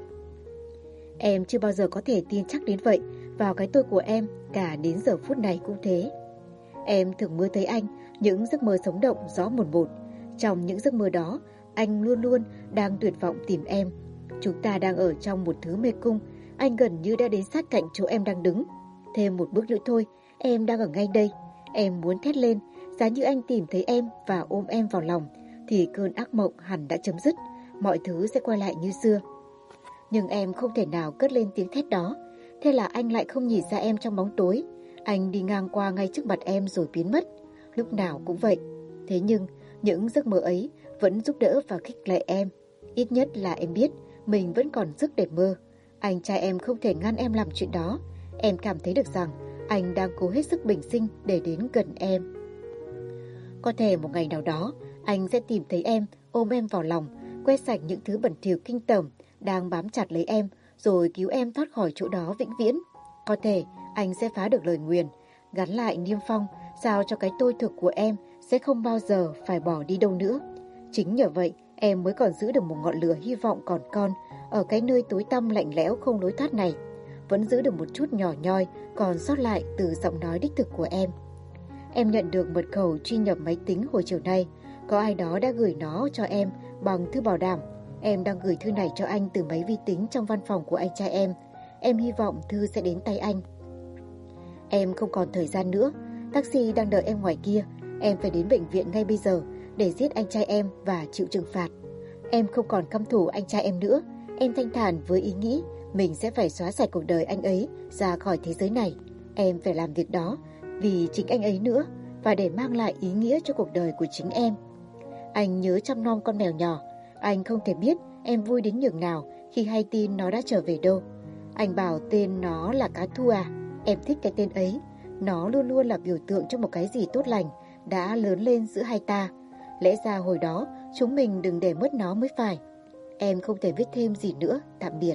Em chưa bao giờ có thể tin chắc đến vậy vào cái tôi của em, cả đến giờ phút này cũng thế. Em thường mơ thấy anh những giấc mơ sống động rõ mồn một. Trong những giấc mơ đó, anh luôn luôn đang tuyệt vọng tìm em. Chúng ta đang ở trong một thứ mê cung. Anh gần như đã đến sát cạnh chỗ em đang đứng. Thêm một bước nữa thôi, em đang ở ngay đây. Em muốn thét lên, giá như anh tìm thấy em và ôm em vào lòng, thì cơn ác mộng hẳn đã chấm dứt, mọi thứ sẽ quay lại như xưa. Nhưng em không thể nào cất lên tiếng thét đó. Thế là anh lại không nhìn ra em trong bóng tối. Anh đi ngang qua ngay trước mặt em rồi biến mất. Lúc nào cũng vậy. Thế nhưng những giấc mơ ấy vẫn giúp đỡ và khích lệ em. Ít nhất là em biết mình vẫn còn sức để mơ. Anh trai em không thể ngăn em làm chuyện đó. Em cảm thấy được rằng anh đang cố hết sức bình sinh để đến gần em. Có thể một ngày nào đó anh sẽ tìm thấy em, ôm em vào lòng, quét sạch những thứ bẩn thỉu kinh tởm đang bám chặt lấy em, rồi cứu em thoát khỏi chỗ đó vĩnh viễn. Có thể anh sẽ phá được lời nguyền, gắn lại niêm phong, sao cho cái tôi thực của em sẽ không bao giờ phải bỏ đi đâu nữa. Chính nhờ vậy em mới còn giữ được một ngọn lửa hy vọng còn con ở cái nơi tối tăm lạnh lẽo không lối thoát này. Vẫn giữ được một chút nhỏ nhoi còn sót lại từ giọng nói đích thực của em. Em nhận được mật khẩu truy nhập máy tính hồi chiều nay. Có ai đó đã gửi nó cho em bằng thư bảo đảm. Em đang gửi thư này cho anh từ máy vi tính trong văn phòng của anh trai em. Em hy vọng thư sẽ đến tay anh. Em không còn thời gian nữa. Taxi đang đợi em ngoài kia. Em phải đến bệnh viện ngay bây giờ để giết anh trai em và chịu trừng phạt. Em không còn căm thù anh trai em nữa. Em thanh thản với ý nghĩ mình sẽ phải xóa sạch cuộc đời anh ấy ra khỏi thế giới này. Em phải làm việc đó vì chính anh ấy nữa, và để mang lại ý nghĩa cho cuộc đời của chính em. Anh nhớ chăm nom con mèo nhỏ. Anh không thể biết em vui đến nhường nào khi hay tin nó đã trở về đâu. Anh bảo tên nó là Cá Thu à? Em thích cái tên ấy. Nó luôn luôn là biểu tượng cho một cái gì tốt lành đã lớn lên giữa hai ta. Lẽ ra hồi đó chúng mình đừng để mất nó mới phải. Em không thể viết thêm gì nữa. Tạm biệt.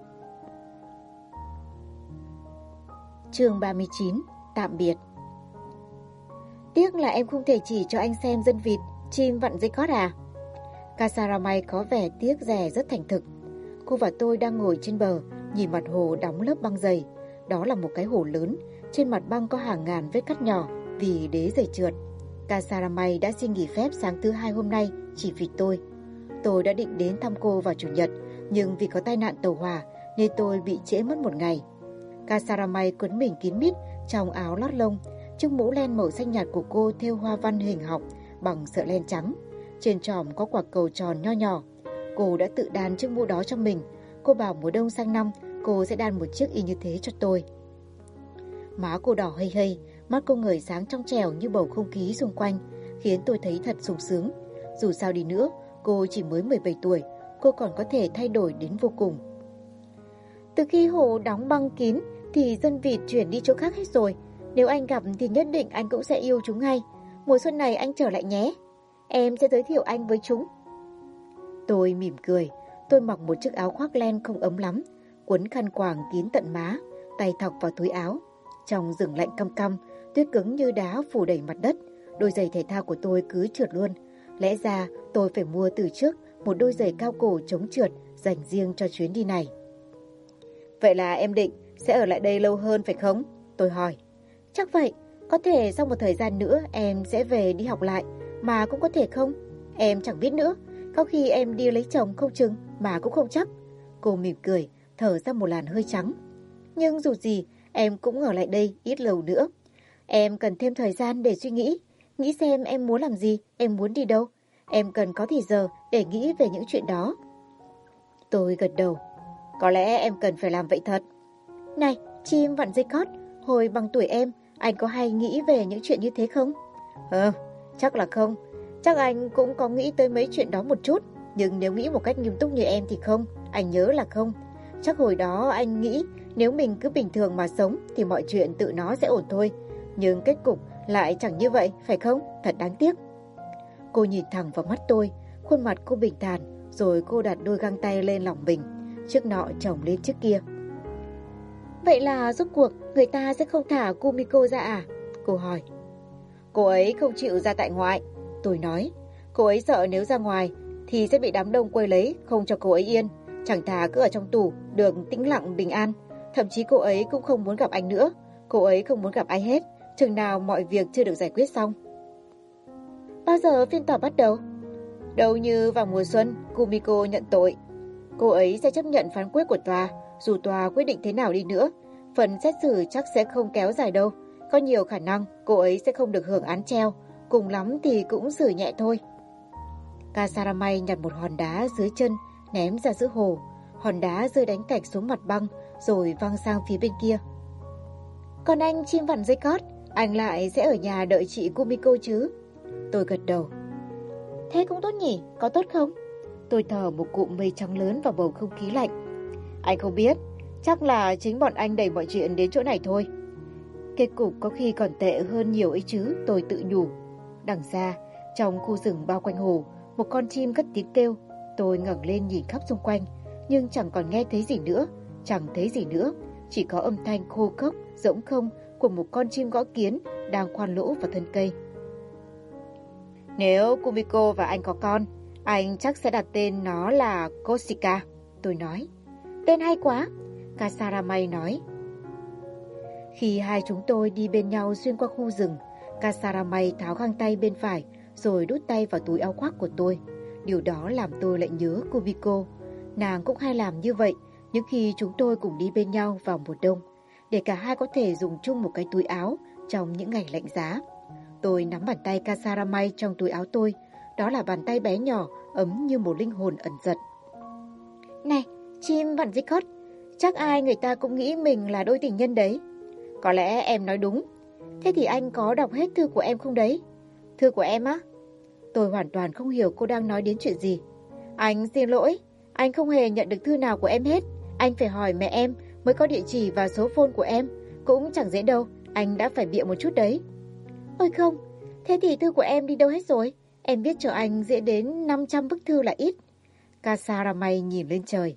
Chương 39. Tạm biệt. Tiếc là em không thể chỉ cho anh xem dân vịt, chim vặn dây cót à? Casaramay có vẻ tiếc rẻ rất thành thực. Cô và tôi đang ngồi trên bờ, nhìn mặt hồ đóng lớp băng dày. Đó là một cái hồ lớn, trên mặt băng có hàng ngàn vết cắt nhỏ vì đế giày trượt. Casaramay đã xin nghỉ phép sáng thứ Hai hôm nay chỉ vì tôi. Tôi đã định đến thăm cô vào Chủ nhật, nhưng vì có tai nạn tàu hỏa nên tôi bị trễ mất một ngày. Casaramay quấn mình kín mít trong áo lót lông. Chiếc mũ len màu xanh nhạt của cô thêu hoa văn hình học bằng sợi len trắng. Trên tròm có quả cầu tròn nho nhỏ. Cô đã tự đan chiếc mũ đó cho mình. Cô bảo mùa đông sang năm cô sẽ đan một chiếc y như thế cho tôi. Má cô đỏ hây hây, mắt cô ngời sáng trong trẻo như bầu không khí xung quanh, khiến tôi thấy thật sung sướng. Dù sao đi nữa, cô chỉ mới 17 tuổi, cô còn có thể thay đổi đến vô cùng. Từ khi hồ đóng băng kín thì dân vịt chuyển đi chỗ khác hết rồi. Nếu anh gặp thì nhất định anh cũng sẽ yêu chúng ngay. Mùa xuân này anh trở lại nhé. Em sẽ giới thiệu anh với chúng. Tôi mỉm cười. Tôi mặc một chiếc áo khoác len không ấm lắm, quấn khăn quàng kín tận má, tay thọc vào túi áo. Trong rừng lạnh căm căm, tuyết cứng như đá phủ đầy mặt đất. Đôi giày thể thao của tôi cứ trượt luôn. Lẽ ra tôi phải mua từ trước một đôi giày cao cổ chống trượt dành riêng cho chuyến đi này. Vậy là em định sẽ ở lại đây lâu hơn phải không? Tôi hỏi. Chắc vậy, có thể sau một thời gian nữa em sẽ về đi học lại, mà cũng có thể không. Em chẳng biết nữa, có khi em đi lấy chồng không chừng, mà cũng không chắc. Cô mỉm cười, thở ra một làn hơi trắng. Nhưng dù gì, em cũng ở lại đây ít lâu nữa. Em cần thêm thời gian để suy nghĩ xem em muốn làm gì, em muốn đi đâu. Em cần có thì giờ để nghĩ về những chuyện đó. Tôi gật đầu. Có lẽ em cần phải làm vậy thật. Này, chim vặn dây cót, hồi bằng tuổi em, anh có hay nghĩ về những chuyện như thế không? Chắc là không. Chắc anh cũng có nghĩ tới mấy chuyện đó một chút. Nhưng nếu nghĩ một cách nghiêm túc như em thì không, anh nhớ là không. Chắc hồi đó anh nghĩ nếu mình cứ bình thường mà sống thì mọi chuyện tự nó sẽ ổn thôi. Nhưng kết cục lại chẳng như vậy, phải không? Thật đáng tiếc. Cô nhìn thẳng vào mắt tôi, khuôn mặt cô bình thản, rồi cô đặt đôi găng tay lên lòng mình, chiếc nọ chồng lên chiếc kia. Vậy là rốt cuộc người ta sẽ không thả Kumiko ra à? Cô hỏi. Cô ấy không chịu ra tại ngoại. Tôi nói. Cô ấy sợ nếu ra ngoài thì sẽ bị đám đông quây lấy, không cho cô ấy yên. Chẳng thà cứ ở trong tù, được tĩnh lặng bình an. Thậm chí cô ấy cũng không muốn gặp anh nữa. Cô ấy không muốn gặp ai hết, chừng nào mọi việc chưa được giải quyết xong. Bao giờ phiên tòa bắt đầu? Đâu như vào mùa xuân, Kumiko nhận tội. Cô ấy sẽ chấp nhận phán quyết của tòa, dù tòa quyết định thế nào đi nữa. Phần xét xử chắc sẽ không kéo dài đâu. Có nhiều khả năng cô ấy sẽ không được hưởng án treo, cùng lắm thì cũng xử nhẹ thôi. Kasaramay nhặt một hòn đá dưới chân, ném ra giữa hồ. Hòn đá rơi đánh cạch xuống mặt băng, rồi văng sang phía bên kia. Còn anh chim vặn dây cót, anh lại sẽ ở nhà đợi chị Kumiko chứ? Tôi gật đầu. Thế cũng tốt nhỉ, có tốt không? Tôi thở một cụm mây trắng lớn vào bầu không khí lạnh. Anh không biết, chắc là chính bọn anh đẩy mọi chuyện đến chỗ này thôi. Kết cục có khi còn tệ hơn nhiều ấy chứ, tôi tự nhủ. Đằng xa, trong khu rừng bao quanh hồ, một con chim cất tiếng kêu. Tôi ngẩng lên nhìn khắp xung quanh, nhưng chẳng còn nghe thấy gì nữa, chẳng thấy gì nữa. Chỉ có âm thanh khô khốc, rỗng không của một con chim gõ kiến đang khoan lỗ vào thân cây. Nếu Kumiko và anh có con, anh chắc sẽ đặt tên nó là Koshika, tôi nói. Tên hay quá, Kasaramay nói. Khi hai chúng tôi đi bên nhau xuyên qua khu rừng, Kasaramay tháo găng tay bên phải rồi đút tay vào túi áo khoác của tôi. Điều đó làm tôi lại nhớ Kumiko. Nàng cũng hay làm như vậy những khi chúng tôi cùng đi bên nhau vào mùa đông, để cả hai có thể dùng chung một cái túi áo trong những ngày lạnh giá. Tôi nắm bàn tay Kasaramay trong túi áo tôi. Đó là bàn tay bé nhỏ, ấm như một linh hồn ẩn giật. Này, chim vặn dây cót, chắc ai người ta cũng nghĩ mình là đôi tình nhân đấy. Có lẽ em nói đúng. Thế thì anh có đọc hết thư của em không đấy? Thư của em á? Tôi hoàn toàn không hiểu cô đang nói đến chuyện gì. Anh xin lỗi, anh không hề nhận được thư nào của em hết. Anh phải hỏi mẹ em mới có địa chỉ và số phone của em. Cũng chẳng dễ đâu, anh đã phải bịa một chút đấy. Ôi không, thế thì thư của em đi đâu hết rồi? Em viết cho anh dễ đến 500 bức thư là ít. Kasaramay nhìn lên trời.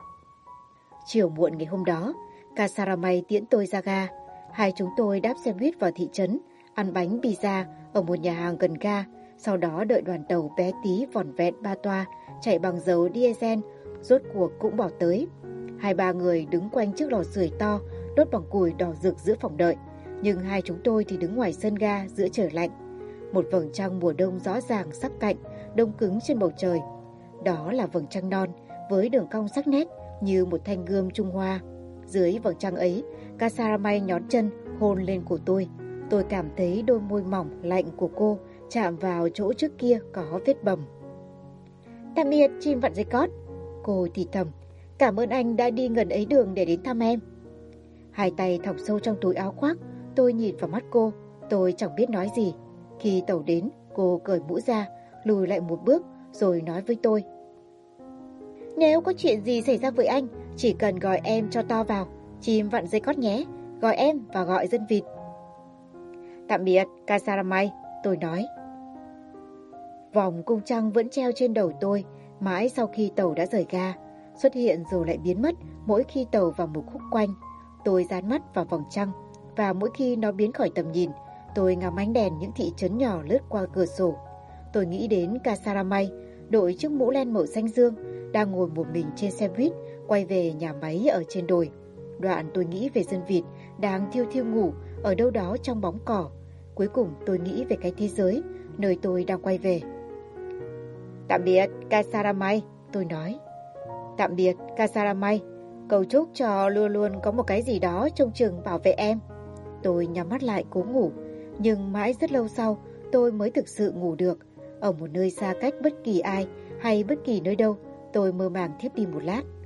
Chiều muộn ngày hôm đó, Kasaramay tiễn tôi ra ga. Hai chúng tôi đáp xe buýt vào thị trấn, ăn bánh pizza ở một nhà hàng gần ga. Sau đó đợi đoàn tàu bé tí vỏn vẹn 3 toa, chạy bằng dầu diesel, rốt cuộc cũng bỏ tới. 2-3 người đứng quanh chiếc lò sưởi to, đốt bằng củi đỏ rực giữa phòng đợi. Nhưng hai chúng tôi thì đứng ngoài sân ga giữa trời lạnh. Một vầng trăng mùa đông rõ ràng sắp cạnh, đông cứng trên bầu trời. Đó là vầng trăng non, với đường cong sắc nét như một thanh gươm Trung Hoa. Dưới vầng trăng ấy, Kasaramay nhón chân hôn lên cổ tôi. Tôi cảm thấy đôi môi mỏng lạnh của cô chạm vào chỗ trước kia có vết bầm. Tạm biệt chim vặn dây cót, cô thì thầm. Cảm ơn anh đã đi ngần ấy đường để đến thăm em. Hai tay thọc sâu trong túi áo khoác, tôi nhìn vào mắt cô. Tôi chẳng biết nói gì. Khi tàu đến, cô cởi mũ ra, lùi lại một bước rồi nói với tôi. Nếu có chuyện gì xảy ra với anh, chỉ cần gọi em cho to vào. Chim vặn dây cót nhé, gọi em và gọi dân vịt. Tạm biệt, Kasaramay, tôi nói. Vòng cung trăng vẫn treo trên đầu tôi, mãi sau khi tàu đã rời ga, xuất hiện rồi lại biến mất mỗi khi tàu vào một khúc quanh. Tôi dán mắt vào vòng trăng, và mỗi khi nó biến khỏi tầm nhìn, tôi ngắm ánh đèn những thị trấn nhỏ lướt qua cửa sổ. Tôi nghĩ đến Kasaramay, đội chiếc mũ len màu xanh dương, đang ngồi một mình trên xe buýt quay về nhà máy ở trên đồi. Đoạn tôi nghĩ về dân vịt đang thiêu thiêu ngủ ở đâu đó trong bóng cỏ. Cuối cùng tôi nghĩ về cái thế giới nơi tôi đang quay về. Tạm biệt, Casaramay, tôi nói. Tạm biệt, Casaramay. Cầu chúc cho luôn luôn có một cái gì đó trông chừng bảo vệ em. Tôi nhắm mắt lại cố ngủ, nhưng mãi rất lâu sau tôi mới thực sự ngủ được. Ở một nơi xa cách bất kỳ ai hay bất kỳ nơi đâu, tôi mơ màng thiếp đi một lát.